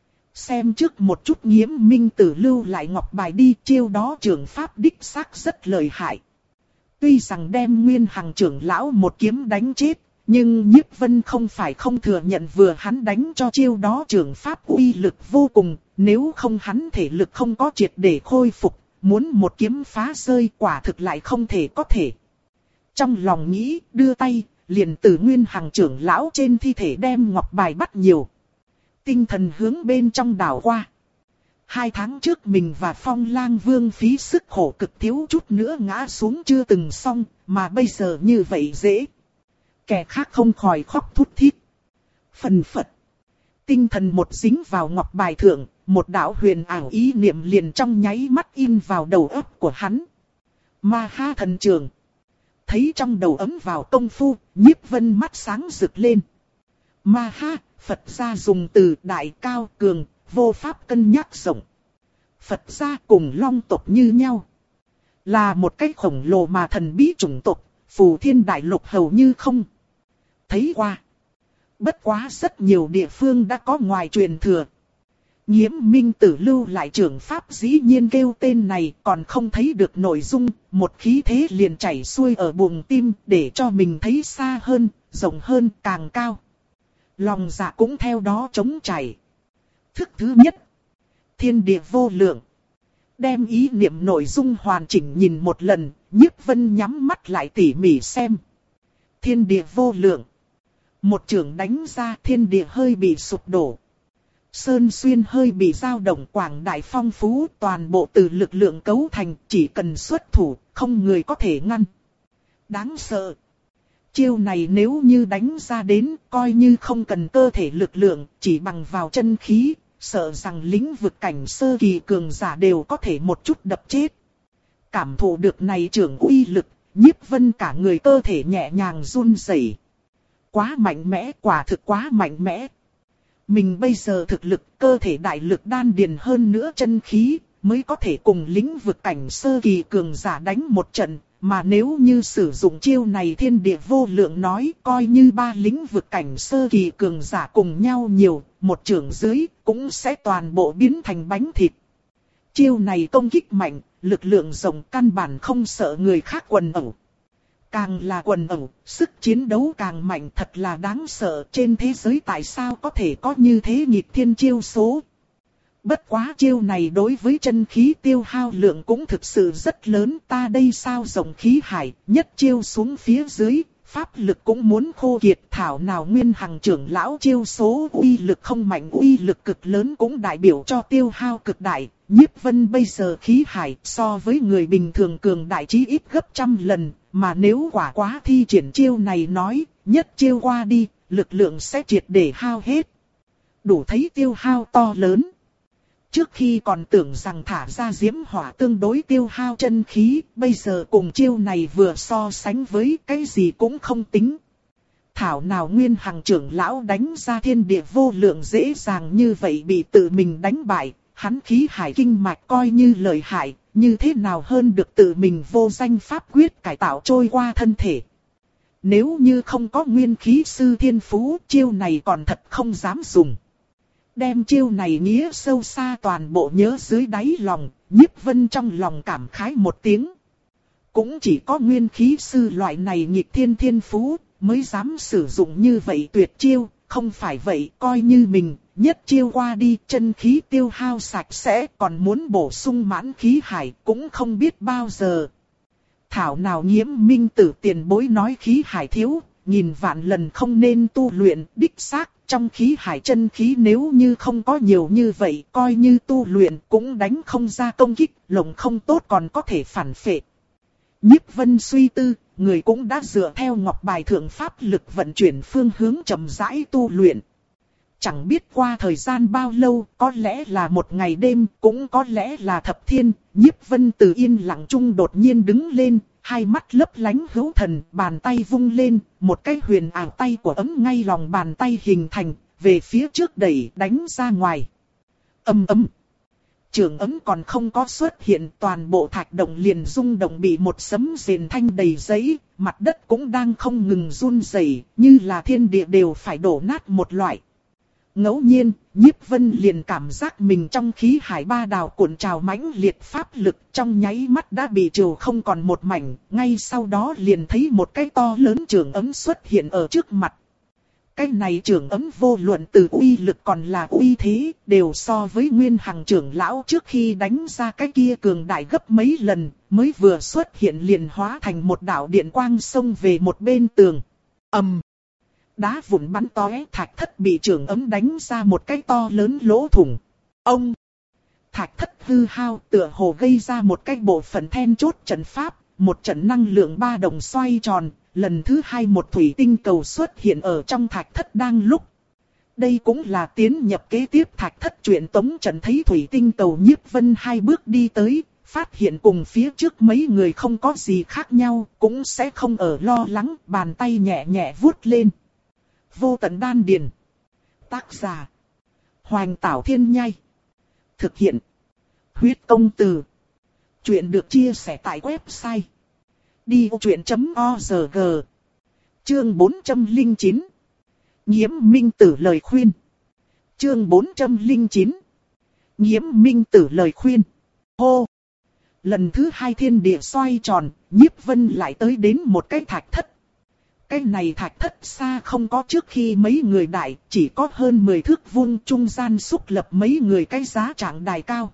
Xem trước một chút Nghiễm Minh Tử lưu lại ngọc bài đi, chiêu đó trưởng pháp đích xác rất lợi hại. Tuy rằng đem Nguyên Hằng trưởng lão một kiếm đánh chết, nhưng Nhiếp Vân không phải không thừa nhận vừa hắn đánh cho chiêu đó trưởng pháp uy lực vô cùng, nếu không hắn thể lực không có triệt để khôi phục, muốn một kiếm phá rơi quả thực lại không thể có thể. Trong lòng nghĩ, đưa tay, liền từ Nguyên Hằng trưởng lão trên thi thể đem ngọc bài bắt nhiều. Tinh thần hướng bên trong đảo qua. Hai tháng trước mình và Phong Lang Vương phí sức khổ cực thiếu chút nữa ngã xuống chưa từng xong, mà bây giờ như vậy dễ. Kẻ khác không khỏi khóc thút thít. Phần phật. Tinh thần một dính vào ngọc bài thượng, một đạo huyền ảo ý niệm liền trong nháy mắt in vào đầu óc của hắn. Ma Ha thần trưởng. Thấy trong đầu ấm vào công phu, Nhiếp Vân mắt sáng rực lên. Ma ha, Phật gia dùng từ đại cao cường, vô pháp cân nhắc rộng. Phật gia cùng Long tộc như nhau. Là một cái khổng lồ mà thần bí chủng tộc, phù thiên đại lục hầu như không thấy qua. Bất quá rất nhiều địa phương đã có ngoài truyền thừa. Nhiễm Minh Tử lưu lại trưởng pháp dĩ nhiên kêu tên này, còn không thấy được nội dung, một khí thế liền chảy xuôi ở buồng tim để cho mình thấy xa hơn, rộng hơn, càng cao. Lòng dạ cũng theo đó trống chảy. Thức thứ nhất, thiên địa vô lượng. Đem ý niệm nội dung hoàn chỉnh nhìn một lần, Nhiếp Vân nhắm mắt lại tỉ mỉ xem. Thiên địa vô lượng. Một chưởng đánh ra, thiên địa hơi bị sụp đổ. Sơn xuyên hơi bị dao động, quảng đại phong phú, toàn bộ từ lực lượng cấu thành, chỉ cần xuất thủ, không người có thể ngăn. Đáng sợ. Chiêu này nếu như đánh ra đến, coi như không cần cơ thể lực lượng, chỉ bằng vào chân khí, sợ rằng lĩnh vực cảnh sơ kỳ cường giả đều có thể một chút đập chết. Cảm thụ được này trưởng uy lực, Nhiếp Vân cả người cơ thể nhẹ nhàng run rẩy. Quá mạnh mẽ, quả thực quá mạnh mẽ. Mình bây giờ thực lực, cơ thể đại lực đan điền hơn nữa chân khí, mới có thể cùng lĩnh vực cảnh sơ kỳ cường giả đánh một trận. Mà nếu như sử dụng chiêu này thiên địa vô lượng nói, coi như ba lĩnh vực cảnh sơ kỳ cường giả cùng nhau nhiều, một chưởng dưới, cũng sẽ toàn bộ biến thành bánh thịt. Chiêu này công kích mạnh, lực lượng rộng, căn bản không sợ người khác quần ẩu. Càng là quần ẩu, sức chiến đấu càng mạnh, thật là đáng sợ. Trên thế giới tại sao có thể có như thế nghịch thiên chiêu số? Bất quá chiêu này đối với chân khí tiêu hao lượng cũng thực sự rất lớn. Ta đây sao rộng khí hải, nhất chiêu xuống phía dưới, pháp lực cũng muốn khô kiệt. Thảo nào Nguyên Hằng trưởng lão chiêu số uy lực không mạnh, uy lực cực lớn cũng đại biểu cho tiêu hao cực đại. Nhiếp Vân bây giờ khí hải so với người bình thường cường đại chí ít gấp trăm lần. Mà nếu quả quá thi triển chiêu này nói, nhất chiêu qua đi, lực lượng sẽ triệt để hao hết. Đủ thấy tiêu hao to lớn. Trước khi còn tưởng rằng thả ra diễm hỏa tương đối tiêu hao chân khí, bây giờ cùng chiêu này vừa so sánh với cái gì cũng không tính. Thảo nào Nguyên Hằng trưởng lão đánh ra thiên địa vô lượng dễ dàng như vậy bị tự mình đánh bại, hắn khí hải kinh mạch coi như lợi hại, như thế nào hơn được tự mình vô danh pháp quyết cải tạo trôi qua thân thể. Nếu như không có nguyên khí sư thiên phú, chiêu này còn thật không dám dùng. Đem chiêu này nghĩa sâu xa toàn bộ nhớ dưới đáy lòng, Nhiếp Vân trong lòng cảm khái một tiếng. Cũng chỉ có nguyên khí sư loại này nghịch thiên thiên phú, mới dám sử dụng như vậy tuyệt chiêu, không phải vậy coi như mình, nhất chiêu qua đi chân khí tiêu hao sạch sẽ, còn muốn bổ sung mãn khí hải cũng không biết bao giờ. Thảo nào Nhiễm Minh Tử tiền bối nói khí hải thiếu, nghìn vạn lần không nên tu luyện, đích xác. Trong khí hải chân khí nếu như không có nhiều như vậy, coi như tu luyện cũng đánh không ra công kích, lồng không tốt còn có thể phản phệ. Nhiếp Vân suy tư, người cũng đã dựa theo ngọc bài thượng pháp lực vận chuyển phương hướng chậm rãi tu luyện. Chẳng biết qua thời gian bao lâu, có lẽ là một ngày đêm, cũng có lẽ là thập thiên, Nhiếp Vân từ yên lặng chung đột nhiên đứng lên. Hai mắt lấp lánh hữu thần, bàn tay vung lên, một cái huyền ảo tay của ấm ngay lòng bàn tay hình thành, về phía trước đẩy đánh ra ngoài. Âm ấm. Trường ấm còn không có xuất hiện, toàn bộ thạch động liền rung động bị một sấm rền thanh đầy giấy, mặt đất cũng đang không ngừng run rẩy, như là thiên địa đều phải đổ nát một loại. Ngẫu nhiên, Nhiếp Vân liền cảm giác mình trong khí hải ba đào cuộn trào mãnh liệt pháp lực, trong nháy mắt đã bị trừ không còn một mảnh, ngay sau đó liền thấy một cái to lớn trường ấm xuất hiện ở trước mặt. Cái này trường ấm vô luận từ uy lực còn là uy thế, đều so với Nguyên Hằng trưởng lão trước khi đánh ra cái kia cường đại gấp mấy lần, mới vừa xuất hiện liền hóa thành một đạo điện quang xông về một bên tường. Ầm. Um. Đá vụn bắn tóe, thạch thất bị trường ấm đánh ra một cái to lớn lỗ thủng. Ông! Thạch thất hư hao tựa hồ gây ra một cái bộ phận then chốt trận pháp, một trận năng lượng ba đồng xoay tròn, lần thứ hai một thủy tinh cầu xuất hiện ở trong thạch thất đang lúc. Đây cũng là tiến nhập kế tiếp thạch thất truyền tống trận, thấy thủy tinh cầu Nhiếp Vân hai bước đi tới, phát hiện cùng phía trước mấy người không có gì khác nhau, cũng sẽ không ở lo lắng, bàn tay nhẹ nhẹ vuốt lên. Vô tận đan điền. Tác giả. Hoành Tảo Thiên Nhai. Thực hiện. Huyết Công Từ. Chuyện được chia sẻ tại website đi ô chuyện chấm org. Chương bốn trăm lẻ chín. Nhiễm Minh Tử lời khuyên. Chương bốn trăm lẻ chín. Nhiễm Minh Tử lời khuyên. Hô! Lần thứ hai thiên địa xoay tròn, Nhiếp Vân lại tới đến một cái thạch thất. Cái này thạch thất xa không có trước khi mấy người đại, chỉ có hơn mười thước vuông, trung gian xúc lập mấy người cái giá trạng đài cao.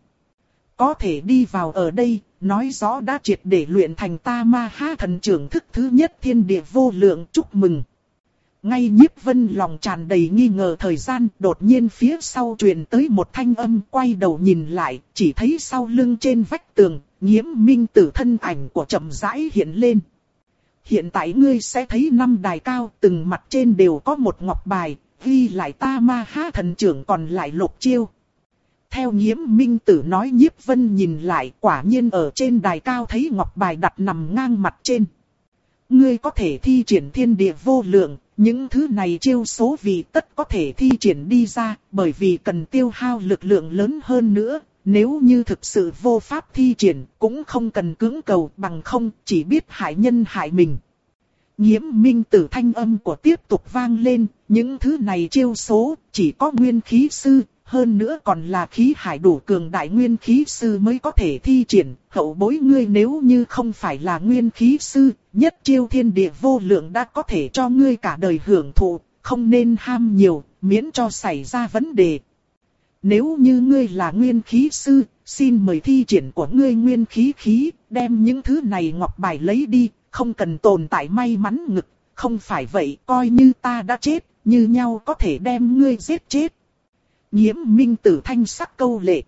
Có thể đi vào ở đây, nói rõ đã triệt để luyện thành Ta Ma Ha thần trưởng thức thứ nhất thiên địa vô lượng, chúc mừng. Ngay Nhiếp Vân lòng tràn đầy nghi ngờ thời gian, đột nhiên phía sau truyền tới một thanh âm, quay đầu nhìn lại, chỉ thấy sau lưng trên vách tường, Nhiễm Minh Tử thân ảnh của chậm rãi hiện lên. Hiện tại ngươi sẽ thấy năm đài cao, từng mặt trên đều có một ngọc bài, ghi lại Ta Ma Ha thần trưởng còn lại lục chiêu. Theo Nhiễm Minh Tử nói, Nhiếp Vân nhìn lại, quả nhiên ở trên đài cao thấy ngọc bài đặt nằm ngang mặt trên. Ngươi có thể thi triển thiên địa vô lượng, những thứ này chiêu số vì tất có thể thi triển đi ra, bởi vì cần tiêu hao lực lượng lớn hơn nữa. Nếu như thực sự vô pháp thi triển, cũng không cần cưỡng cầu, bằng không, chỉ biết hại nhân hại mình. Nhiễm Minh Tử thanh âm của tiếp tục vang lên, những thứ này chiêu số, chỉ có nguyên khí sư, hơn nữa còn là khí hải đủ cường đại nguyên khí sư mới có thể thi triển. Hậu bối ngươi nếu như không phải là nguyên khí sư, nhất chiêu thiên địa vô lượng đã có thể cho ngươi cả đời hưởng thụ, không nên ham nhiều, miễn cho xảy ra vấn đề. Nếu như ngươi là nguyên khí sư, xin mời thi triển của ngươi nguyên khí khí, đem những thứ này ngọc bài lấy đi, không cần tồn tại may mắn ngực, không phải vậy coi như ta đã chết, như nhau có thể đem ngươi giết chết. Nhiễm Minh Tử thanh sắc câu lệ.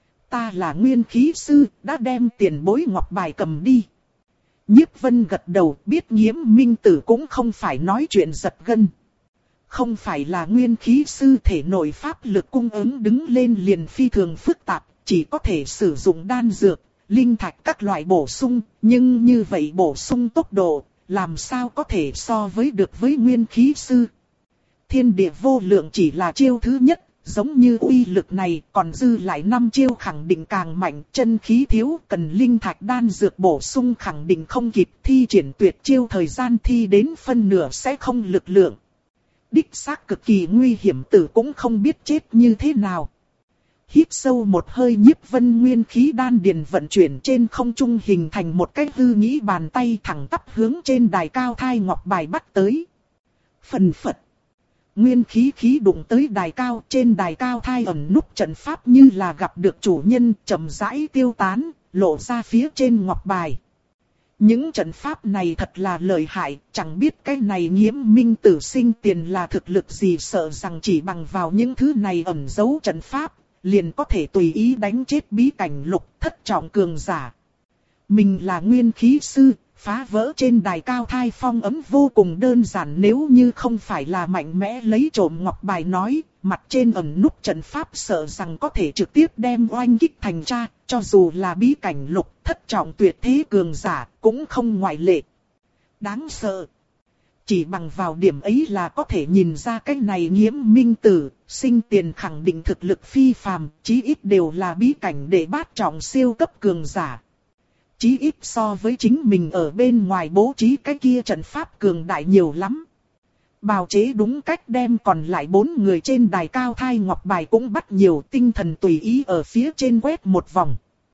Ta là nguyên khí sư, đã đem tiền bối ngọc bài cầm đi. Nhiếp Vân gật đầu, biết Nhiễm Minh Tử cũng không phải nói chuyện giật gân. Không phải là nguyên khí sư, thể nội pháp lực cung ứng đứng lên liền phi thường phức tạp, chỉ có thể sử dụng đan dược, linh thạch các loại bổ sung, nhưng như vậy bổ sung tốc độ, làm sao có thể so với được với nguyên khí sư. Thiên địa vô lượng chỉ là chiêu thứ nhất, giống như uy lực này còn dư lại năm chiêu khẳng định càng mạnh, chân khí thiếu, cần linh thạch đan dược bổ sung khẳng định không kịp, thi triển tuyệt chiêu thời gian thi đến phân nửa sẽ không lực lượng. Đích xác cực kỳ nguy hiểm, tử cũng không biết chết như thế nào. Hít sâu một hơi, Nhiếp Vân nguyên khí đan điền vận chuyển trên không trung hình thành một cái hư nghĩ bàn tay thẳng tắp hướng trên đài cao thai ngọc bài bắt tới. Phần phật. Nguyên khí khí đụng tới đài cao, trên đài cao thai ẩn núp trận pháp như là gặp được chủ nhân, chậm rãi tiêu tán, lộ ra phía trên ngọc bài. Những trận pháp này thật là lợi hại, chẳng biết cái này Nhiễm Minh Tử sinh tiền là thực lực gì, sợ rằng chỉ bằng vào những thứ này ẩn giấu trận pháp, liền có thể tùy ý đánh chết bí cảnh lục thất trọng cường giả. Mình là nguyên khí sư, phá vỡ trên đài cao thai phong ấm vô cùng đơn giản, nếu như không phải là mạnh mẽ lấy trộm ngọc bài nói, mặt trên ẩn núp trận pháp sợ rằng có thể trực tiếp đem oanh kích thành tra, cho dù là bí cảnh lục thất trọng tuyệt thế cường giả, cũng không ngoại lệ. Đáng sợ. Chỉ bằng vào điểm ấy là có thể nhìn ra cái này Nhiễm Minh Tử, sinh tiền khẳng định thực lực phi phàm, chí ít đều là bí cảnh để bát trọng siêu cấp cường giả. Chí ít so với chính mình ở bên ngoài bố trí cái kia trận pháp cường đại nhiều lắm. Bào chế đúng cách đem còn lại bốn người trên đài cao thai ngọc bài cũng bắt nhiều, tinh thần tùy ý ở phía trên quét một vòng.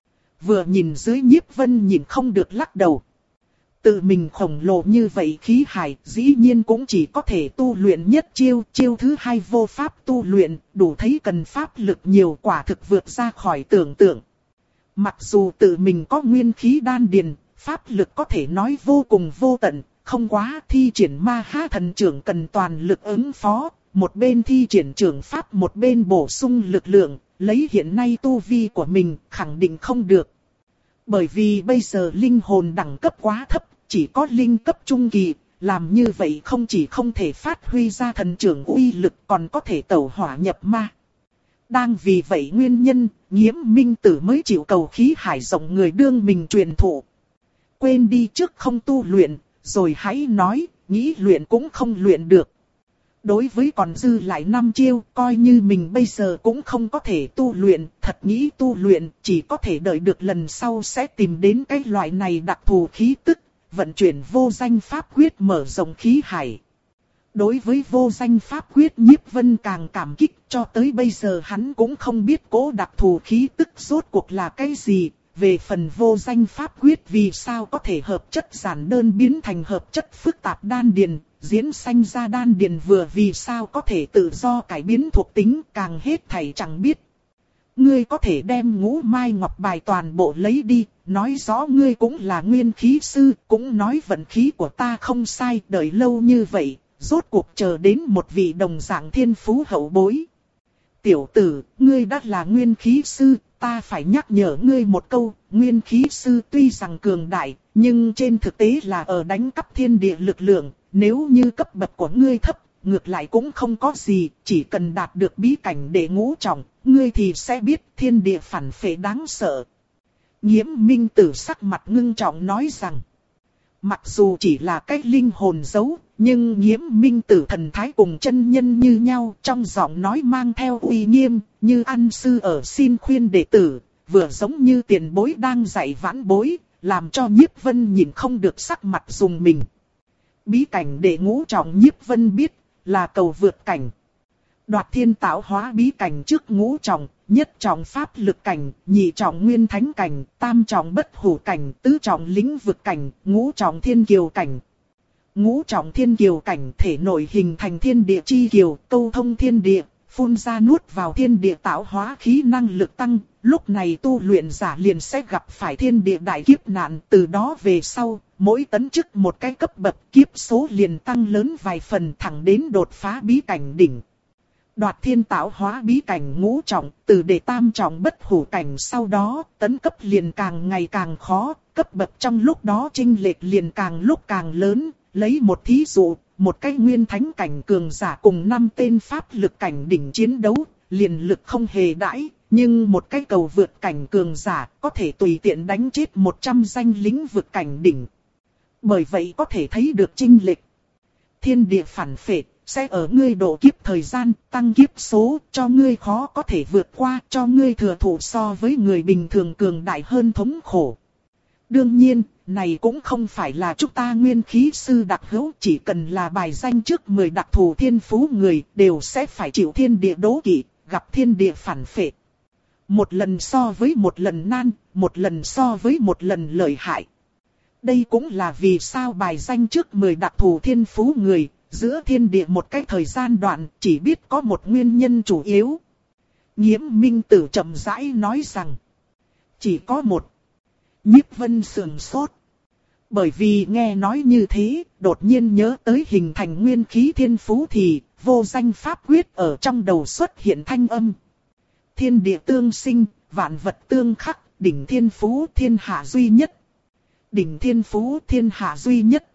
Vừa nhìn dưới, Nhiếp Vân nhìn không được lắc đầu. Tự mình khổng lồ như vậy khí hải, dĩ nhiên cũng chỉ có thể tu luyện nhất chiêu, chiêu thứ hai vô pháp tu luyện, đủ thấy cần pháp lực nhiều, quả thực vượt ra khỏi tưởng tượng. Mặc dù tự mình có nguyên khí đan điền, pháp lực có thể nói vô cùng vô tận, không quá thi triển Ma Ha thần trưởng cần toàn lực ứng phó, một bên thi triển trưởng pháp một bên bổ sung lực lượng, lấy hiện nay tu vi của mình khẳng định không được. Bởi vì bây giờ linh hồn đẳng cấp quá thấp, chỉ có linh cấp trung kỳ, làm như vậy không chỉ không thể phát huy ra thần trưởng uy lực còn có thể tẩu hỏa nhập ma. Đang vì vậy nguyên nhân, Nhiễm Minh Tử mới chịu cầu khí hải rộng người đương mình truyền thụ. Quên đi, trước không tu luyện, rồi hãy nói, nghĩ luyện cũng không luyện được. Đối với còn dư lại năm chiêu, coi như mình bây giờ cũng không có thể tu luyện, thật nghĩ tu luyện, chỉ có thể đợi được lần sau sẽ tìm đến cái loại này đặc thù khí tức, vận chuyển vô danh pháp quyết mở rộng khí hải. Đối với vô danh pháp quyết Nhiếp Vân càng cảm kích, cho tới bây giờ hắn cũng không biết cố đặc thù khí tức rốt cuộc là cái gì. Về phần vô danh pháp quyết vì sao có thể hợp chất giản đơn biến thành hợp chất phức tạp đan điền, diễn sanh ra đan điền vừa vì sao có thể tự do cải biến thuộc tính, càng hết thảy chẳng biết. Ngươi có thể đem ngũ mai ngọc bài toàn bộ lấy đi, nói rõ ngươi cũng là nguyên khí sư, cũng nói vận khí của ta không sai, đợi lâu như vậy, rốt cuộc chờ đến một vị đồng dạng thiên phú hậu bối. Tiểu tử, ngươi đã là nguyên khí sư, ta phải nhắc nhở ngươi một câu, nguyên khí sư tuy rằng cường đại, nhưng trên thực tế là ở đánh cắp thiên địa lực lượng, nếu như cấp bậc của ngươi thấp, ngược lại cũng không có gì, chỉ cần đạt được bí cảnh đệ ngũ trọng, ngươi thì sẽ biết thiên địa phản phệ đáng sợ. Nhiễm Minh Tử sắc mặt ngưng trọng nói rằng, mặc dù chỉ là cái linh hồn dấu, nhưng Nhiễm Minh Tử thần thái cùng chân nhân như nhau, trong giọng nói mang theo uy nghiêm, như ăn sư ở xin khuyên đệ tử, vừa giống như tiền bối đang dạy vãn bối, làm cho Nhiếp Vân nhìn không được sắc mặt dùng mình. Bí cảnh đệ ngũ trọng Nhiếp Vân biết, là cầu vượt cảnh. Đoạt thiên tạo hóa bí cảnh trước ngũ trọng, nhất trọng pháp lực cảnh, nhị trọng nguyên thánh cảnh, tam trọng bất hủ cảnh, tứ trọng lĩnh vực cảnh, ngũ trọng thiên kiều cảnh. Ngũ trọng thiên kiều cảnh thể nội hình thành thiên địa chi kiều, câu thông thiên địa, phun ra nuốt vào thiên địa tạo hóa khí năng lực tăng, lúc này tu luyện giả liền sẽ gặp phải thiên địa đại kiếp nạn, từ đó về sau, mỗi tấn chức một cái cấp bậc kiếp số liền tăng lớn vài phần thẳng đến đột phá bí cảnh đỉnh. Đoạt thiên tạo hóa bí cảnh ngũ trọng, từ đệ tam trọng bất hủ cảnh sau đó, tấn cấp liền càng ngày càng khó, cấp bậc trong lúc đó chênh lệch liền càng lúc càng lớn. Lấy một thí dụ, một cái nguyên thánh cảnh cường giả cùng năm tên pháp lực cảnh đỉnh chiến đấu, liền lực không hề đãi, nhưng một cái cầu vượt cảnh cường giả có thể tùy tiện đánh chết một trăm danh lĩnh vực cảnh đỉnh. Bởi vậy có thể thấy được chênh lệch. Thiên địa phản phệ sẽ ở ngươi độ kiếp thời gian tăng kiếp số, cho ngươi khó có thể vượt qua, cho ngươi thừa thụ so với người bình thường cường đại hơn thống khổ. Đương nhiên, này cũng không phải là chúng ta nguyên khí sư đặc hữu, chỉ cần là bài danh trước mười đặc thù thiên phú người đều sẽ phải chịu thiên địa đố kỵ, gặp thiên địa phản phệ. Một lần so với một lần nan, một lần so với một lần lợi hại. Đây cũng là vì sao bài danh trước mười đặc thù thiên phú người, giữa thiên địa một cái thời gian đoạn chỉ biết có một nguyên nhân chủ yếu. Nhiễm Minh Tử chậm rãi nói rằng, chỉ có một. Nhiếp Vân sườn sốt. Bởi vì nghe nói như thế, đột nhiên nhớ tới hình thành nguyên khí thiên phú thì, vô danh pháp quyết ở trong đầu xuất hiện thanh âm. Thiên địa tương sinh, vạn vật tương khắc, đỉnh thiên phú thiên hạ duy nhất. Đỉnh thiên phú thiên hạ duy nhất.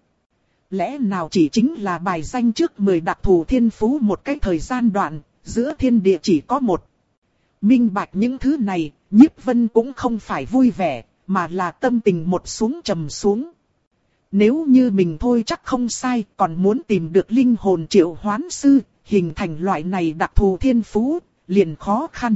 Lẽ nào chỉ chính là bài danh trước mười đặc thù thiên phú một cái thời gian đoạn, giữa thiên địa chỉ có một. Minh bạch những thứ này, Nhiếp Vân cũng không phải vui vẻ, mà là tâm tình một xuống trầm xuống. Nếu như mình thôi chắc không sai, còn muốn tìm được linh hồn triệu hoán sư, hình thành loại này đặc thù thiên phú, liền khó khăn.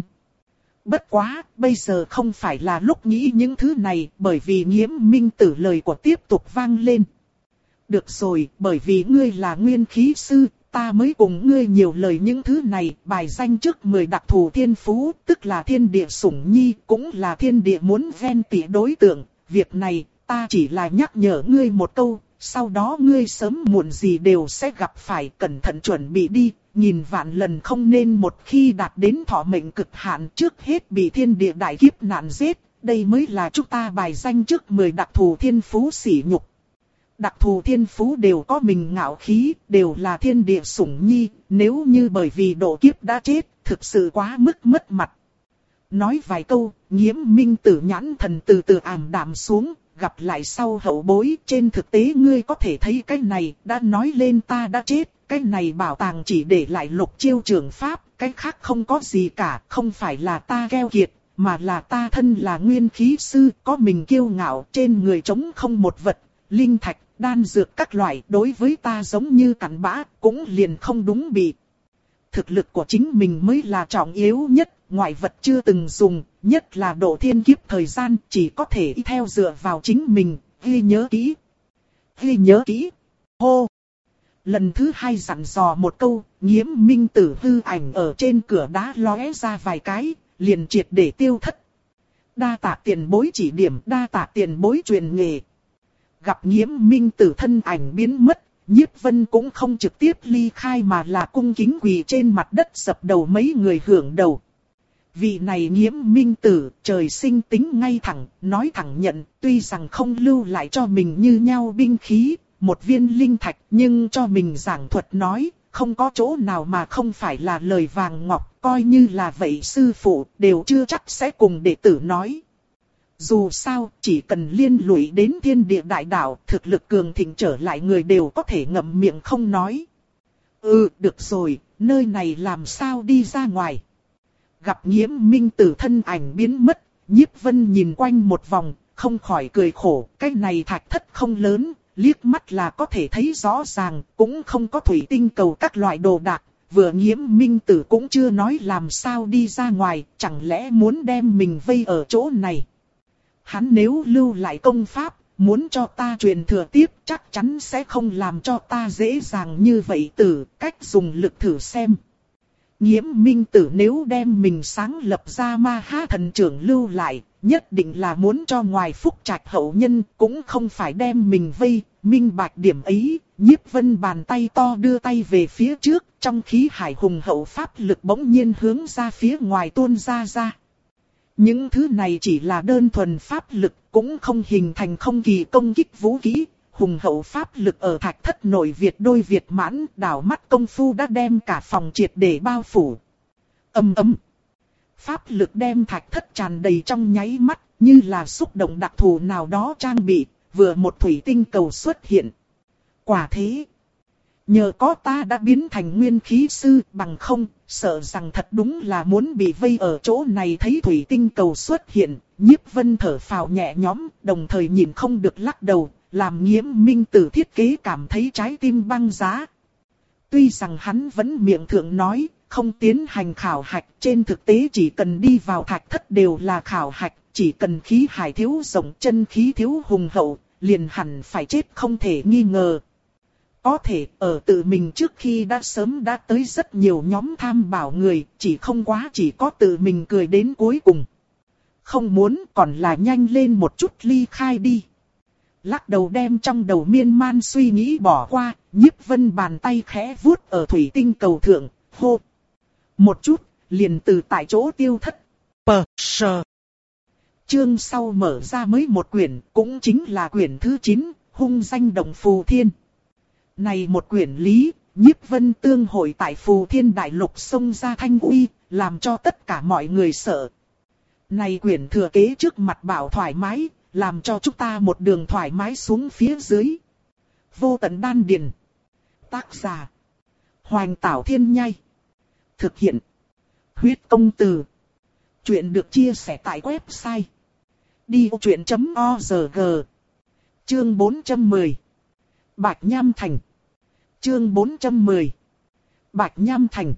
Bất quá, bây giờ không phải là lúc nghĩ những thứ này, bởi vì Nhiễm Minh Tử lời của tiếp tục vang lên. Được rồi, bởi vì ngươi là nguyên khí sư, ta mới cùng ngươi nhiều lời những thứ này, bài danh trước mười đặc thù thiên phú, tức là thiên địa sủng nhi, cũng là thiên địa muốn ven tỉ đối tượng, việc này, ta chỉ là nhắc nhở ngươi một câu, sau đó ngươi sớm muộn gì đều sẽ gặp phải, cẩn thận chuẩn bị đi, nghìn vạn lần không nên một khi đạt đến thọ mệnh cực hạn trước hết bị thiên địa đại kiếp nạn giết, đây mới là chúng ta bài danh trước mười đặc thù thiên phú sỉ nhục. Đặc thù thiên phú đều có mình ngạo khí, đều là thiên địa sủng nhi, nếu như bởi vì độ kiếp đã chết, thực sự quá mức mất mặt. Nói vài câu, Nhiễm Minh Tử nhãn thần từ từ ảm đạm xuống, gặp lại sau hậu bối, trên thực tế ngươi có thể thấy cái này, đã nói lên ta đã chết, cái này bảo tàng chỉ để lại lục chiêu trường pháp, cái khác không có gì cả, không phải là ta keo kiệt, mà là ta thân là nguyên khí sư, có mình kiêu ngạo, trên người trống không một vật, linh thạch, đan dược các loại đối với ta giống như cặn bã, cũng liền không đúng bị. Thực lực của chính mình mới là trọng yếu nhất, ngoại vật chưa từng dùng, nhất là độ thiên kiếp thời gian chỉ có thể theo dựa vào chính mình, ghi nhớ kỹ. Ghi nhớ kỹ. Hô! Lần thứ hai dặn dò một câu, Nghiễm Minh Tử hư ảnh ở trên cửa đá lóe ra vài cái, liền triệt để tiêu thất. Đa tạ tiền bối chỉ điểm, đa tạ tiền bối truyền nghề. Gặp Nghiễm Minh Tử thân ảnh biến mất, Nhiếp Vân cũng không trực tiếp ly khai mà là cung kính quỳ trên mặt đất dập đầu mấy người hưởng đầu. Vị này Nghiễm Minh Tử, trời sinh tính ngay thẳng, nói thẳng nhận, tuy rằng không lưu lại cho mình như nhau binh khí, một viên linh thạch, nhưng cho mình giảng thuật nói, không có chỗ nào mà không phải là lời vàng ngọc, coi như là vậy sư phụ, đều chưa chắc sẽ cùng đệ tử nói. Dù sao, chỉ cần liên lụy đến thiên địa đại đạo, thực lực cường thịnh trở lại người đều có thể ngậm miệng không nói. Ừ, được rồi, nơi này làm sao đi ra ngoài. Gặp Nghiễm Minh Tử thân ảnh biến mất, Nhiếp Vân nhìn quanh một vòng, không khỏi cười khổ, cái này thạch thất không lớn, liếc mắt là có thể thấy rõ ràng, cũng không có thủy tinh cầu các loại đồ đạc, vừa Nghiễm Minh Tử cũng chưa nói làm sao đi ra ngoài, chẳng lẽ muốn đem mình vây ở chỗ này. Hắn nếu lưu lại công pháp, muốn cho ta truyền thừa tiếp, chắc chắn sẽ không làm cho ta dễ dàng như vậy tử, cách dùng lực thử xem. Nghiễm Minh Tử nếu đem mình sáng lập ra Ma Ha thần trưởng lưu lại, nhất định là muốn cho ngoài phúc trạch hậu nhân, cũng không phải đem mình vây, minh bạch điểm ấy. Nhiếp Vân bàn tay to đưa tay về phía trước, trong khí hải hùng hậu pháp lực bỗng nhiên hướng ra phía ngoài tuôn ra ra. Những thứ này chỉ là đơn thuần pháp lực, cũng không hình thành không kỳ công kích vũ khí. Hùng hậu pháp lực ở thạch thất nội Việt đôi Việt mãn, đảo mắt công phu đã đem cả phòng triệt để bao phủ. Ầm ầm. Pháp lực đem thạch thất tràn đầy trong nháy mắt, như là xúc động đặc thù nào đó trang bị, vừa một thủy tinh cầu xuất hiện. Quả thế, nhờ có ta đã biến thành nguyên khí sư, bằng không, sợ rằng thật đúng là muốn bị vây ở chỗ này. Thấy thủy tinh cầu xuất hiện, Nhiếp Vân thở phào nhẹ nhõm, đồng thời nhìn không được lắc đầu, làm Nghiễm Minh Tử thiết kế cảm thấy trái tim băng giá. Tuy rằng hắn vẫn miệng thượng nói, không tiến hành khảo hạch, trên thực tế chỉ cần đi vào thạch thất đều là khảo hạch, chỉ cần khí hải thiếu rộng chân khí thiếu hùng hậu, liền hẳn phải chết không thể nghi ngờ. Có thể ở tự mình trước khi đã sớm đã tới rất nhiều nhóm tham bảo người, chỉ không quá chỉ có tự mình cười đến cuối cùng. Không muốn còn là nhanh lên một chút ly khai đi. Lắc đầu đem trong đầu miên man suy nghĩ bỏ qua, Nhiếp Vân bàn tay khẽ vuốt ở thủy tinh cầu thượng, hô. Một chút, liền từ tại chỗ tiêu thất. Pờ, sờ. Chương sau mở ra mới một quyển, cũng chính là quyển thứ chín, hung danh động Phù Thiên. Này một quyển lý, Nhiếp Vân tương hội tại Phù Thiên đại lục xông ra thanh uy, làm cho tất cả mọi người sợ. Này quyển thừa kế trước mặt bảo thoải mái, làm cho chúng ta một đường thoải mái xuống phía dưới. Vô tận đan điền. Tác giả: Hoành Tảo Thiên Nhai. Thực hiện: Huyết Công Từ. Chuyện được chia sẻ tại website đi vô chuyện chấm org. Chương bốn trăm mười. Bạch Nham Thành. Chương bốn trăm mười. Bạch Nham Thành.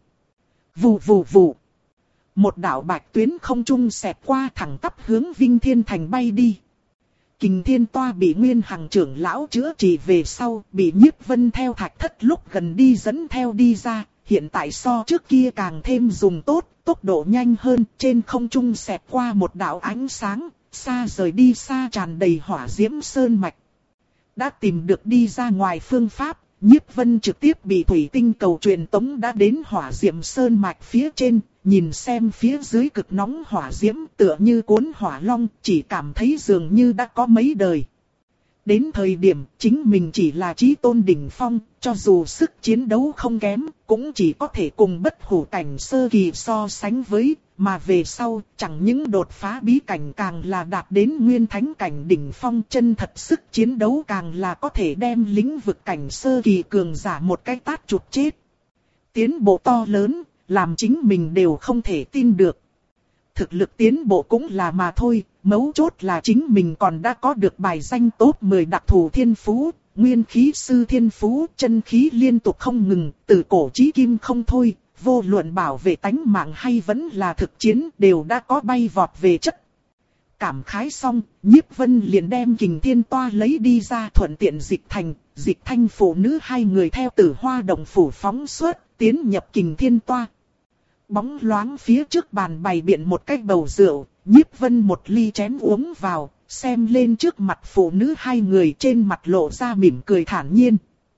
Vù vù vù. Một đạo bạch tuyến không trung xẹt qua thẳng tắp hướng Vinh Thiên Thành bay đi. Kình Thiên Toa bị Nguyên Hằng trưởng lão chữa trị về sau, bị Nhiếp Vân theo thạch thất lúc gần đi dẫn theo đi ra, hiện tại so trước kia càng thêm dùng tốt, tốc độ nhanh hơn, trên không trung xẹt qua một đạo ánh sáng, xa rời đi xa tràn đầy hỏa diễm sơn mạch. Đã tìm được đi ra ngoài phương pháp, Nhiếp Vân trực tiếp bị thủy tinh cầu truyền tống đã đến hỏa diễm sơn mạch phía trên, nhìn xem phía dưới cực nóng hỏa diễm tựa như cuốn hỏa long, chỉ cảm thấy dường như đã có mấy đời. Đến thời điểm chính mình chỉ là chí tôn đỉnh phong, cho dù sức chiến đấu không kém, cũng chỉ có thể cùng bất hủ cảnh sơ kỳ so sánh với, mà về sau chẳng những đột phá bí cảnh càng là đạt đến nguyên thánh cảnh đỉnh phong, chân thật sức chiến đấu càng là có thể đem lĩnh vực cảnh sơ kỳ cường giả một cái tát chụp chết. Tiến bộ to lớn, làm chính mình đều không thể tin được. thực lực tiến bộ cũng là mà thôi, mấu chốt là chính mình còn đã có được bài danh top mười đặc thù thiên phú, nguyên khí sư thiên phú, chân khí liên tục không ngừng, từ cổ chí kim không thôi, vô luận bảo vệ tánh mạng hay vẫn là thực chiến đều đã có bay vọt về chất. Cảm khái xong, Nhiếp Vân liền đem Kình Thiên Toa lấy đi ra thuận tiện Dịch Thành, Dịch Thanh phụ nữ hai người theo Tử Hoa Động phủ phóng xuất, tiến nhập Kình Thiên Toa. Bóng loáng phía trước bàn bày biện một cái bầu rượu, Nhiếp Vân một ly chén uống vào, xem lên trước mặt phụ nữ hai người trên mặt lộ ra mỉm cười thản nhiên.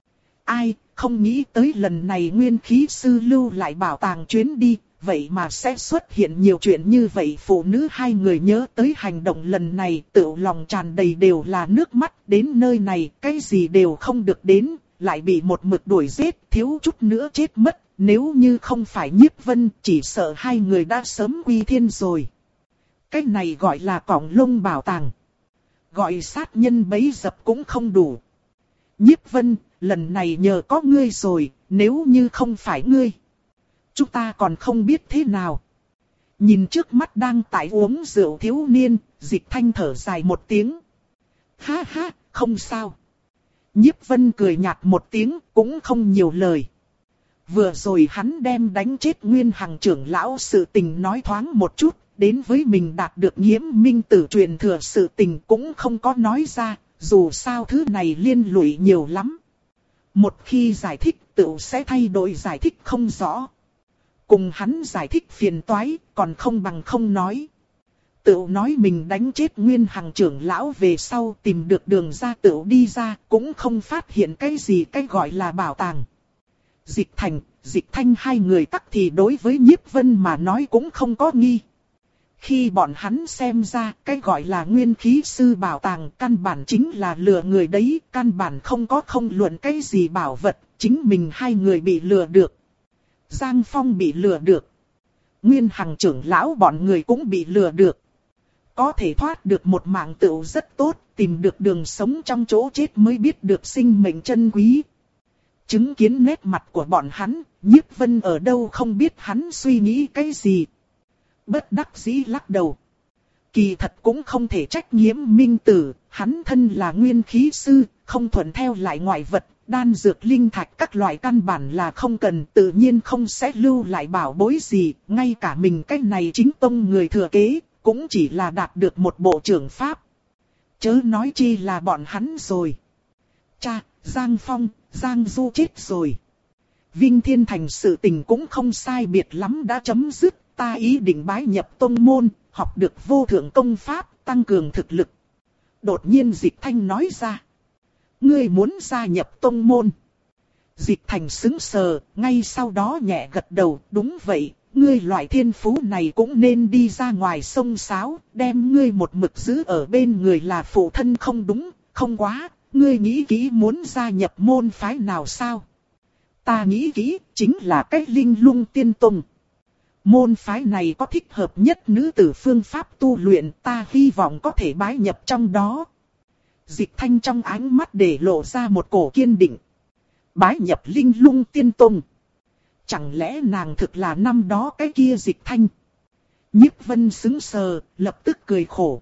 Ai, không nghĩ tới lần này nguyên khí sư lưu lại bảo tàng chuyến đi, vậy mà sẽ xuất hiện nhiều chuyện như vậy. Phụ nữ hai người nhớ tới hành động lần này, tự lòng tràn đầy đều là nước mắt, đến nơi này, cái gì đều không được đến, lại bị một mực đuổi giết, thiếu chút nữa chết mất, nếu như không phải Nhiếp Vân, chỉ sợ hai người đã sớm quy thiên rồi. Cái này gọi là cỏng lông bảo tàng. Gọi sát nhân bấy dập cũng không đủ. Nhiếp Vân, lần này nhờ có ngươi rồi, nếu như không phải ngươi, chúng ta còn không biết thế nào. Nhìn trước mắt đang tại uống rượu thiếu niên, Dịch Thanh thở dài một tiếng. Ha ha, không sao. Nhiếp Vân cười nhạt một tiếng, cũng không nhiều lời. Vừa rồi hắn đem đánh chết Nguyên Hằng trưởng lão sự tình nói thoáng một chút, đến với mình đạt được Nghiễm Minh Tử truyền thừa sự tình cũng không có nói ra, dù sao thứ này liên lụy nhiều lắm. Một khi giải thích tựu sẽ thay đổi giải thích không rõ. Cùng hắn giải thích phiền toái, còn không bằng không nói. Tựu nói mình đánh chết Nguyên Hằng trưởng lão về sau tìm được đường ra tựu đi ra, cũng không phát hiện cái gì cái gọi là bảo tàng. Dịch Thành, Dịch Thanh hai người tắc thì đối với Nhiếp Vân mà nói cũng không có nghi. Khi bọn hắn xem ra cái gọi là nguyên khí sư bảo tàng căn bản chính là lừa người đấy, căn bản không có không luận cái gì bảo vật, chính mình hai người bị lừa được. Giang Phong bị lừa được. Nguyên Hằng trưởng lão bọn người cũng bị lừa được. Có thể thoát được một mạng tựu rất tốt, tìm được đường sống trong chỗ chết mới biết được sinh mệnh chân quý. Chứng kiến nét mặt của bọn hắn, Nhiếp Vân ở đâu không biết hắn suy nghĩ cái gì. Bất đắc dĩ lắc đầu. Kỳ thật cũng không thể trách Nghiễm Minh Tử, hắn thân là nguyên khí sư, không thuận theo lại ngoại vật, đan dược linh thạch các loại căn bản là không cần, tự nhiên không sẽ lưu lại bảo bối gì, ngay cả mình cái này chính tông người thừa kế, cũng chỉ là đạt được một bộ trưởng pháp. Chớ nói chi là bọn hắn rồi. Cha, Giang Phong, Giang Du chết rồi. Vinh Thiên Thành sự tình cũng không sai biệt lắm đã chấm dứt. Ta ý định bái nhập tông môn, học được vô thượng công pháp, tăng cường thực lực. Đột nhiên Dịch Thanh nói ra. Ngươi muốn gia nhập tông môn. Dịch Thành sững sờ, ngay sau đó nhẹ gật đầu. Đúng vậy, ngươi loại thiên phú này cũng nên đi ra ngoài sông sáo. Đem ngươi một mực giữ ở bên người là phụ thân không đúng, không quá. Ngươi nghĩ kỹ muốn gia nhập môn phái nào sao? Ta nghĩ kỹ, chính là cái Linh Lung Tiên Tông. Môn phái này có thích hợp nhất nữ tử phương pháp tu luyện, ta hy vọng có thể bái nhập trong đó. Dịch Thanh trong ánh mắt để lộ ra một cổ kiên định. Bái nhập Linh Lung Tiên Tông. Chẳng lẽ nàng thực là năm đó cái kia Dịch Thanh? Nhiếp Vân sững sờ, lập tức cười khổ.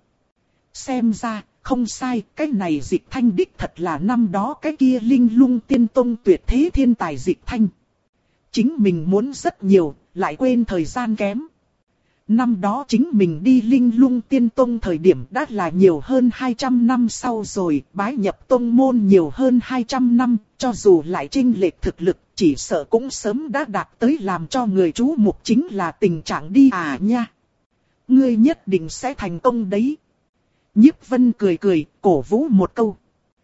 Xem ra, không sai, cái này Dịch Thanh đích thật là năm đó cái kia Linh Lung Tiên Tông tuyệt thế thiên tài Dịch Thanh. Chính mình muốn rất nhiều, lại quên thời gian kém. Năm đó chính mình đi Linh Lung Tiên Tông thời điểm đã là nhiều hơn hai trăm năm sau rồi, bái nhập tông môn nhiều hơn hai trăm năm, cho dù lại chênh lệch thực lực, chỉ sợ cũng sớm đã đạt tới làm cho người chú mục chính là tình trạng đi à nha. Ngươi nhất định sẽ thành công đấy. Nhiếp Vân cười cười, cổ vũ một câu.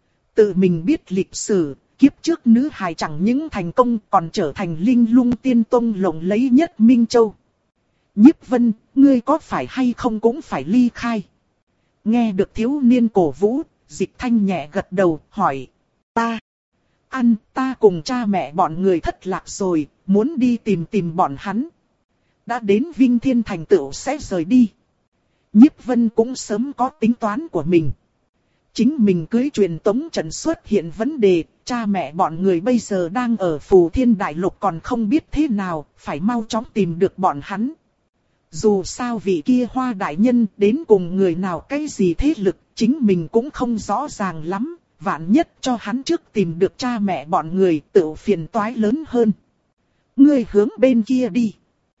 Tự mình biết lịch sử. Kiếp trước nữ hài chẳng những thành công còn trở thành Linh Lung Tiên Tông lộng lẫy nhất Minh Châu. Nhiếp Vân, ngươi có phải hay không cũng phải ly khai. Nghe được thiếu niên cổ vũ, Dịch Thanh nhẹ gật đầu, hỏi. Ta, ăn, ta cùng cha mẹ bọn người thất lạc rồi, muốn đi tìm tìm bọn hắn. Đã đến Vinh Thiên Thành tựu sẽ rời đi. Nhiếp Vân cũng sớm có tính toán của mình. Chính mình cưới truyền tống trận xuất hiện vấn đề, cha mẹ bọn người bây giờ đang ở Phù Thiên Đại Lục còn không biết thế nào, phải mau chóng tìm được bọn hắn. Dù sao vị kia Hoa đại nhân đến cùng người nào cái gì thế lực, chính mình cũng không rõ ràng lắm, vạn nhất cho hắn trước tìm được cha mẹ bọn người tự phiền toái lớn hơn. Ngươi hướng bên kia đi.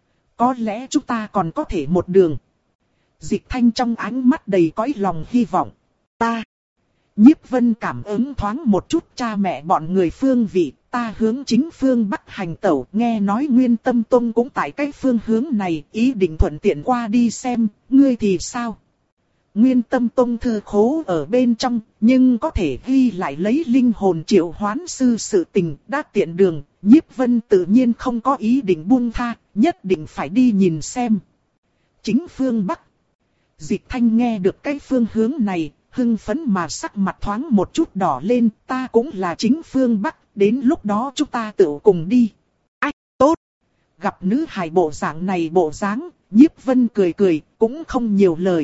Có lẽ chúng ta còn có thể một đường. Dịch Thanh trong ánh mắt đầy cõi lòng hy vọng. Ta. Nhiếp Vân cảm ứng thoáng một chút cha mẹ bọn người phương vị, ta hướng chính phương Bắc hành tẩu, nghe nói Nguyên Tâm Tông cũng tại cái phương hướng này, ý định thuận tiện qua đi xem, ngươi thì sao? Nguyên Tâm Tông thư khố ở bên trong, nhưng có thể ghi lại lấy linh hồn triệu hoán sư sự tình, đã tiện đường, Nhiếp Vân tự nhiên không có ý định buông tha, nhất định phải đi nhìn xem. Chính phương Bắc. Dịch Thanh nghe được cái phương hướng này, hưng phấn mà sắc mặt thoáng một chút đỏ lên, ta cũng là chính phương Bắc, đến lúc đó chúng ta tự cùng đi. Ách, tốt. Gặp nữ hài bộ dạng này bộ dáng, Nhiếp Vân cười cười, cũng không nhiều lời.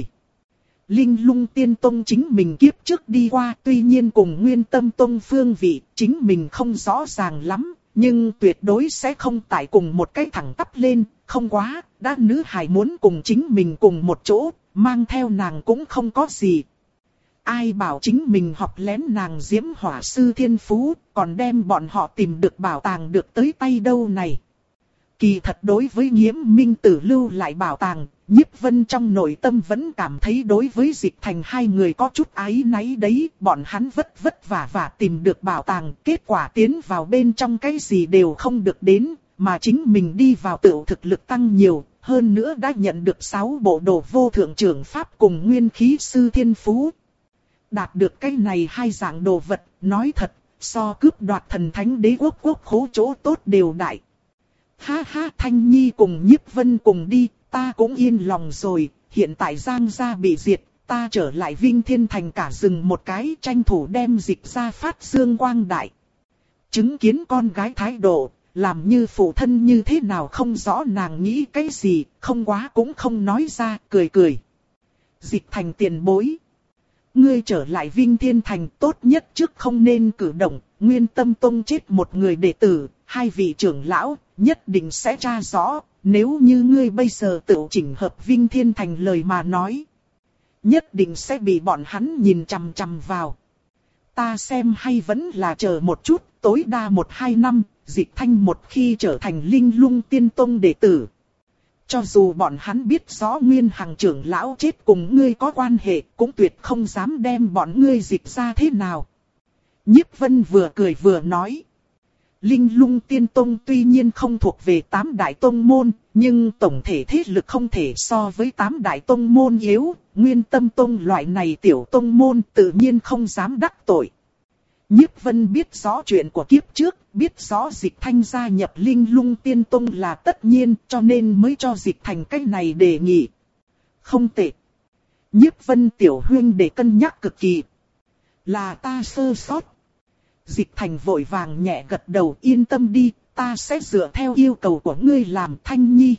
Linh Lung Tiên Tông chính mình kiếp trước đi qua, tuy nhiên cùng Nguyên Tâm Tông phương vị, chính mình không rõ ràng lắm, nhưng tuyệt đối sẽ không tại cùng một cái thẳng tắp lên, không quá, đã nữ hài muốn cùng chính mình cùng một chỗ, mang theo nàng cũng không có gì. Ai bảo chính mình học lén nàng Diễm Hỏa Sư Thiên Phú, còn đem bọn họ tìm được bảo tàng được tới tay đâu này. Kỳ thật đối với Nhiễm Minh Tử lưu lại bảo tàng, Nhiếp Vân trong nội tâm vẫn cảm thấy đối với Dịch Thành hai người có chút áy náy đấy, bọn hắn vất vất vả vả tìm được bảo tàng, kết quả tiến vào bên trong cái gì đều không được đến, mà chính mình đi vào tự thực lực tăng nhiều, hơn nữa đã nhận được sáu bộ đồ vô thượng trưởng pháp cùng nguyên khí sư thiên phú. Đạt được cái này hai dạng đồ vật, nói thật, so cướp đoạt thần thánh đế quốc quốc khố chỗ tốt đều đại. Ha ha, Thanh Nhi cùng Nhiếp Vân cùng đi, ta cũng yên lòng rồi, hiện tại Giang gia bị diệt, ta trở lại Vinh Thiên Thành cả rừng một cái, tranh thủ đem Dịch ra phát dương quang đại. Chứng kiến con gái thái độ, làm như phụ thân như thế nào không rõ nàng nghĩ cái gì, không quá cũng không nói ra, cười cười. Dịch Thành tiền bối. Ngươi trở lại Vinh Thiên Thành tốt nhất trước không nên cử động, Nguyên Tâm Tông chết một người đệ tử, hai vị trưởng lão, nhất định sẽ tra rõ, nếu như ngươi bây giờ tự chỉnh hợp Vinh Thiên Thành lời mà nói. Nhất định sẽ bị bọn hắn nhìn chằm chằm vào. Ta xem hay vẫn là chờ một chút, tối đa một hai năm, Dịch Thanh một khi trở thành Linh Lung Tiên Tông đệ tử. Cho dù bọn hắn biết rõ Nguyên Hằng trưởng lão chết cùng ngươi có quan hệ, cũng tuyệt không dám đem bọn ngươi Dịch ra thế nào. Nhiếp Vân vừa cười vừa nói. Linh Lung Tiên Tông tuy nhiên không thuộc về tám đại tông môn, nhưng tổng thể thế lực không thể so với tám đại tông môn yếu, Nguyên Tâm Tông loại này tiểu tông môn tự nhiên không dám đắc tội. Nhiếp Vân biết rõ chuyện của kiếp trước, biết rõ Dịch Thanh gia nhập Linh Lung Tiên Tông là tất nhiên, cho nên mới cho Dịch Thành cái này đề nghị. Không tệ. Nhiếp Vân tiểu huynh để cân nhắc cực kỳ. Là ta sơ sót. Dịch Thành vội vàng nhẹ gật đầu, yên tâm đi, ta sẽ dựa theo yêu cầu của ngươi làm. Thanh Nhi.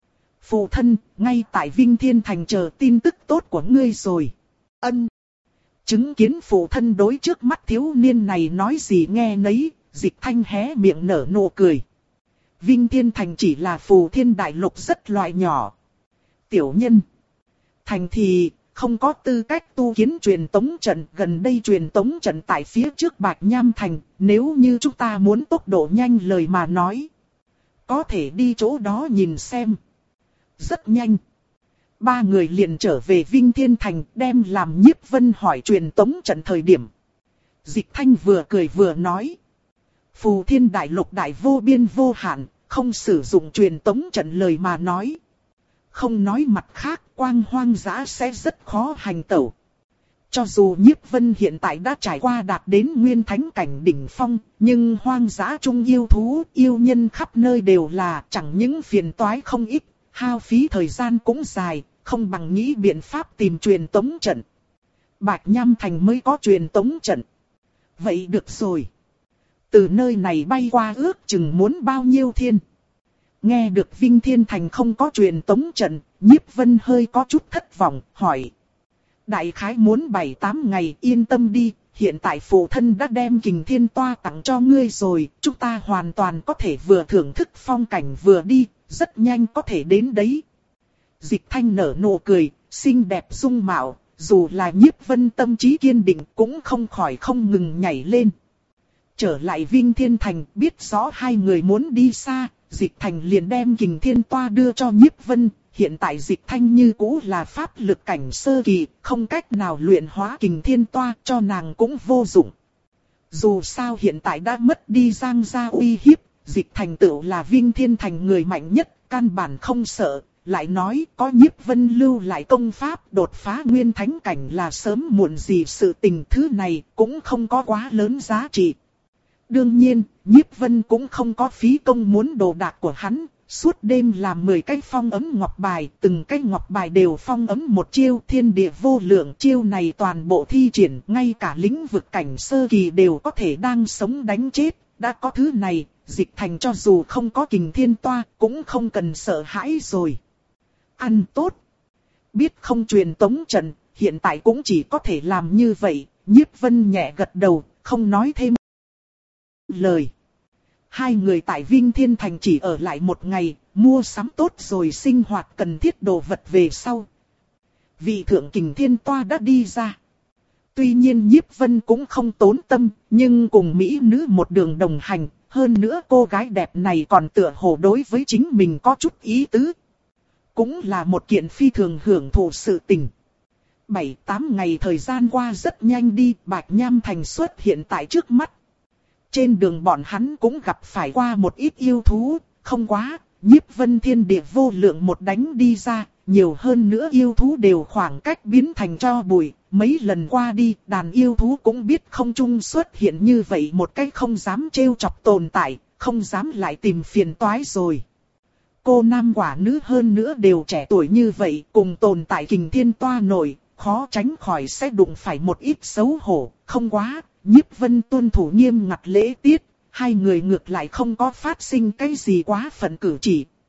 Phụ thân, ngay tại Vinh Thiên Thành chờ tin tức tốt của ngươi rồi. Ân. Chứng kiến phụ thân đối trước mắt thiếu niên này nói gì nghe nấy, Dịch Thanh hé miệng nở nụ cười. Vinh Thiên Thành chỉ là phù thiên đại lục rất loại nhỏ. Tiểu nhân. Thành thì không có tư cách tu kiến truyền tống trận, gần đây truyền tống trận tại phía trước Bạch Nham Thành, nếu như chúng ta muốn tốc độ nhanh lời mà nói. Có thể đi chỗ đó nhìn xem. Rất nhanh. Ba người liền trở về Vinh Thiên Thành, đem làm Nhiếp Vân hỏi truyền tống trận thời điểm. Dịch Thanh vừa cười vừa nói. Phù thiên đại lục đại vô biên vô hạn, không sử dụng truyền tống trận lời mà nói. Không nói mặt khác, quang hoang dã sẽ rất khó hành tẩu. Cho dù Nhiếp Vân hiện tại đã trải qua đạt đến nguyên thánh cảnh đỉnh phong, nhưng hoang dã trung yêu thú, yêu nhân khắp nơi đều là chẳng những phiền toái không ít, hao phí thời gian cũng dài, không bằng nghĩ biện pháp tìm truyền tống trận. Bạch Nham Thành mới có truyền tống trận. Vậy được rồi. Từ nơi này bay qua ước chừng muốn bao nhiêu thiên. Nghe được Vinh Thiên Thành không có truyền tống trận, Nhiếp Vân hơi có chút thất vọng, hỏi. Đại khái muốn bảy tám ngày, yên tâm đi, hiện tại phụ thân đã đem Kình Thiên Toa tặng cho ngươi rồi, chúng ta hoàn toàn có thể vừa thưởng thức phong cảnh vừa đi, rất nhanh có thể đến đấy. Dịch Thanh nở nụ cười, xinh đẹp dung mạo, dù là Nhiếp Vân tâm trí kiên định cũng không khỏi không ngừng nhảy lên. Trở lại Vinh Thiên Thành, biết rõ hai người muốn đi xa, Dịch Thành liền đem Kình Thiên Toa đưa cho Nhiếp Vân. Hiện tại Dịch Thanh như cũ là pháp lực cảnh sơ kỳ, không cách nào luyện hóa Kình Thiên Toa, cho nàng cũng vô dụng. Dù sao hiện tại đã mất đi Giang gia uy hiếp, Dịch Thành tựu là Vinh Thiên Thành người mạnh nhất, căn bản không sợ. Lại nói có Nhiếp Vân lưu lại công pháp đột phá nguyên thánh cảnh là sớm muộn gì sự tình, thứ này cũng không có quá lớn giá trị. Đương nhiên, Nhiếp Vân cũng không có phí công muốn đồ đạc của hắn, suốt đêm làm mười cái phong ấm ngọc bài, từng cái ngọc bài đều phong ấm một chiêu thiên địa vô lượng, chiêu này toàn bộ thi triển, ngay cả lĩnh vực cảnh sơ kỳ đều có thể đang sống đánh chết, đã có thứ này, Dịch Thành cho dù không có Kình Thiên Toa, cũng không cần sợ hãi rồi. Ăn tốt. Biết không truyền tống trận, hiện tại cũng chỉ có thể làm như vậy, Nhiếp Vân nhẹ gật đầu, không nói thêm lời. Hai người tại Vinh Thiên Thành chỉ ở lại một ngày, mua sắm tốt rồi sinh hoạt cần thiết đồ vật về sau. Vị thượng Kình Thiên Toa đã đi ra. Tuy nhiên Nhiếp Vân cũng không tốn tâm, nhưng cùng mỹ nữ một đường đồng hành, hơn nữa cô gái đẹp này còn tựa hồ đối với chính mình có chút ý tứ. Cũng là một kiện phi thường hưởng thụ sự tình. Bảy tám ngày thời gian qua rất nhanh đi, Bạch Nham Thành xuất hiện tại trước mắt. Trên đường bọn hắn cũng gặp phải qua một ít yêu thú, không quá, Nhiếp Vân thiên địa vô lượng một đánh đi ra, nhiều hơn nữa yêu thú đều khoảng cách biến thành tro bụi, mấy lần qua đi, đàn yêu thú cũng biết không trung xuất hiện như vậy một cách không dám trêu chọc tồn tại, không dám lại tìm phiền toái rồi. Cô nam quả nữ hơn nữa đều trẻ tuổi như vậy, cùng tồn tại Kình Thiên Toa nổi, khó tránh khỏi sẽ đụng phải một ít xấu hổ, không quá. Nhiếp Vân tuân thủ nghiêm ngặt lễ tiết, hai người ngược lại không có phát sinh cái gì quá phận cử chỉ,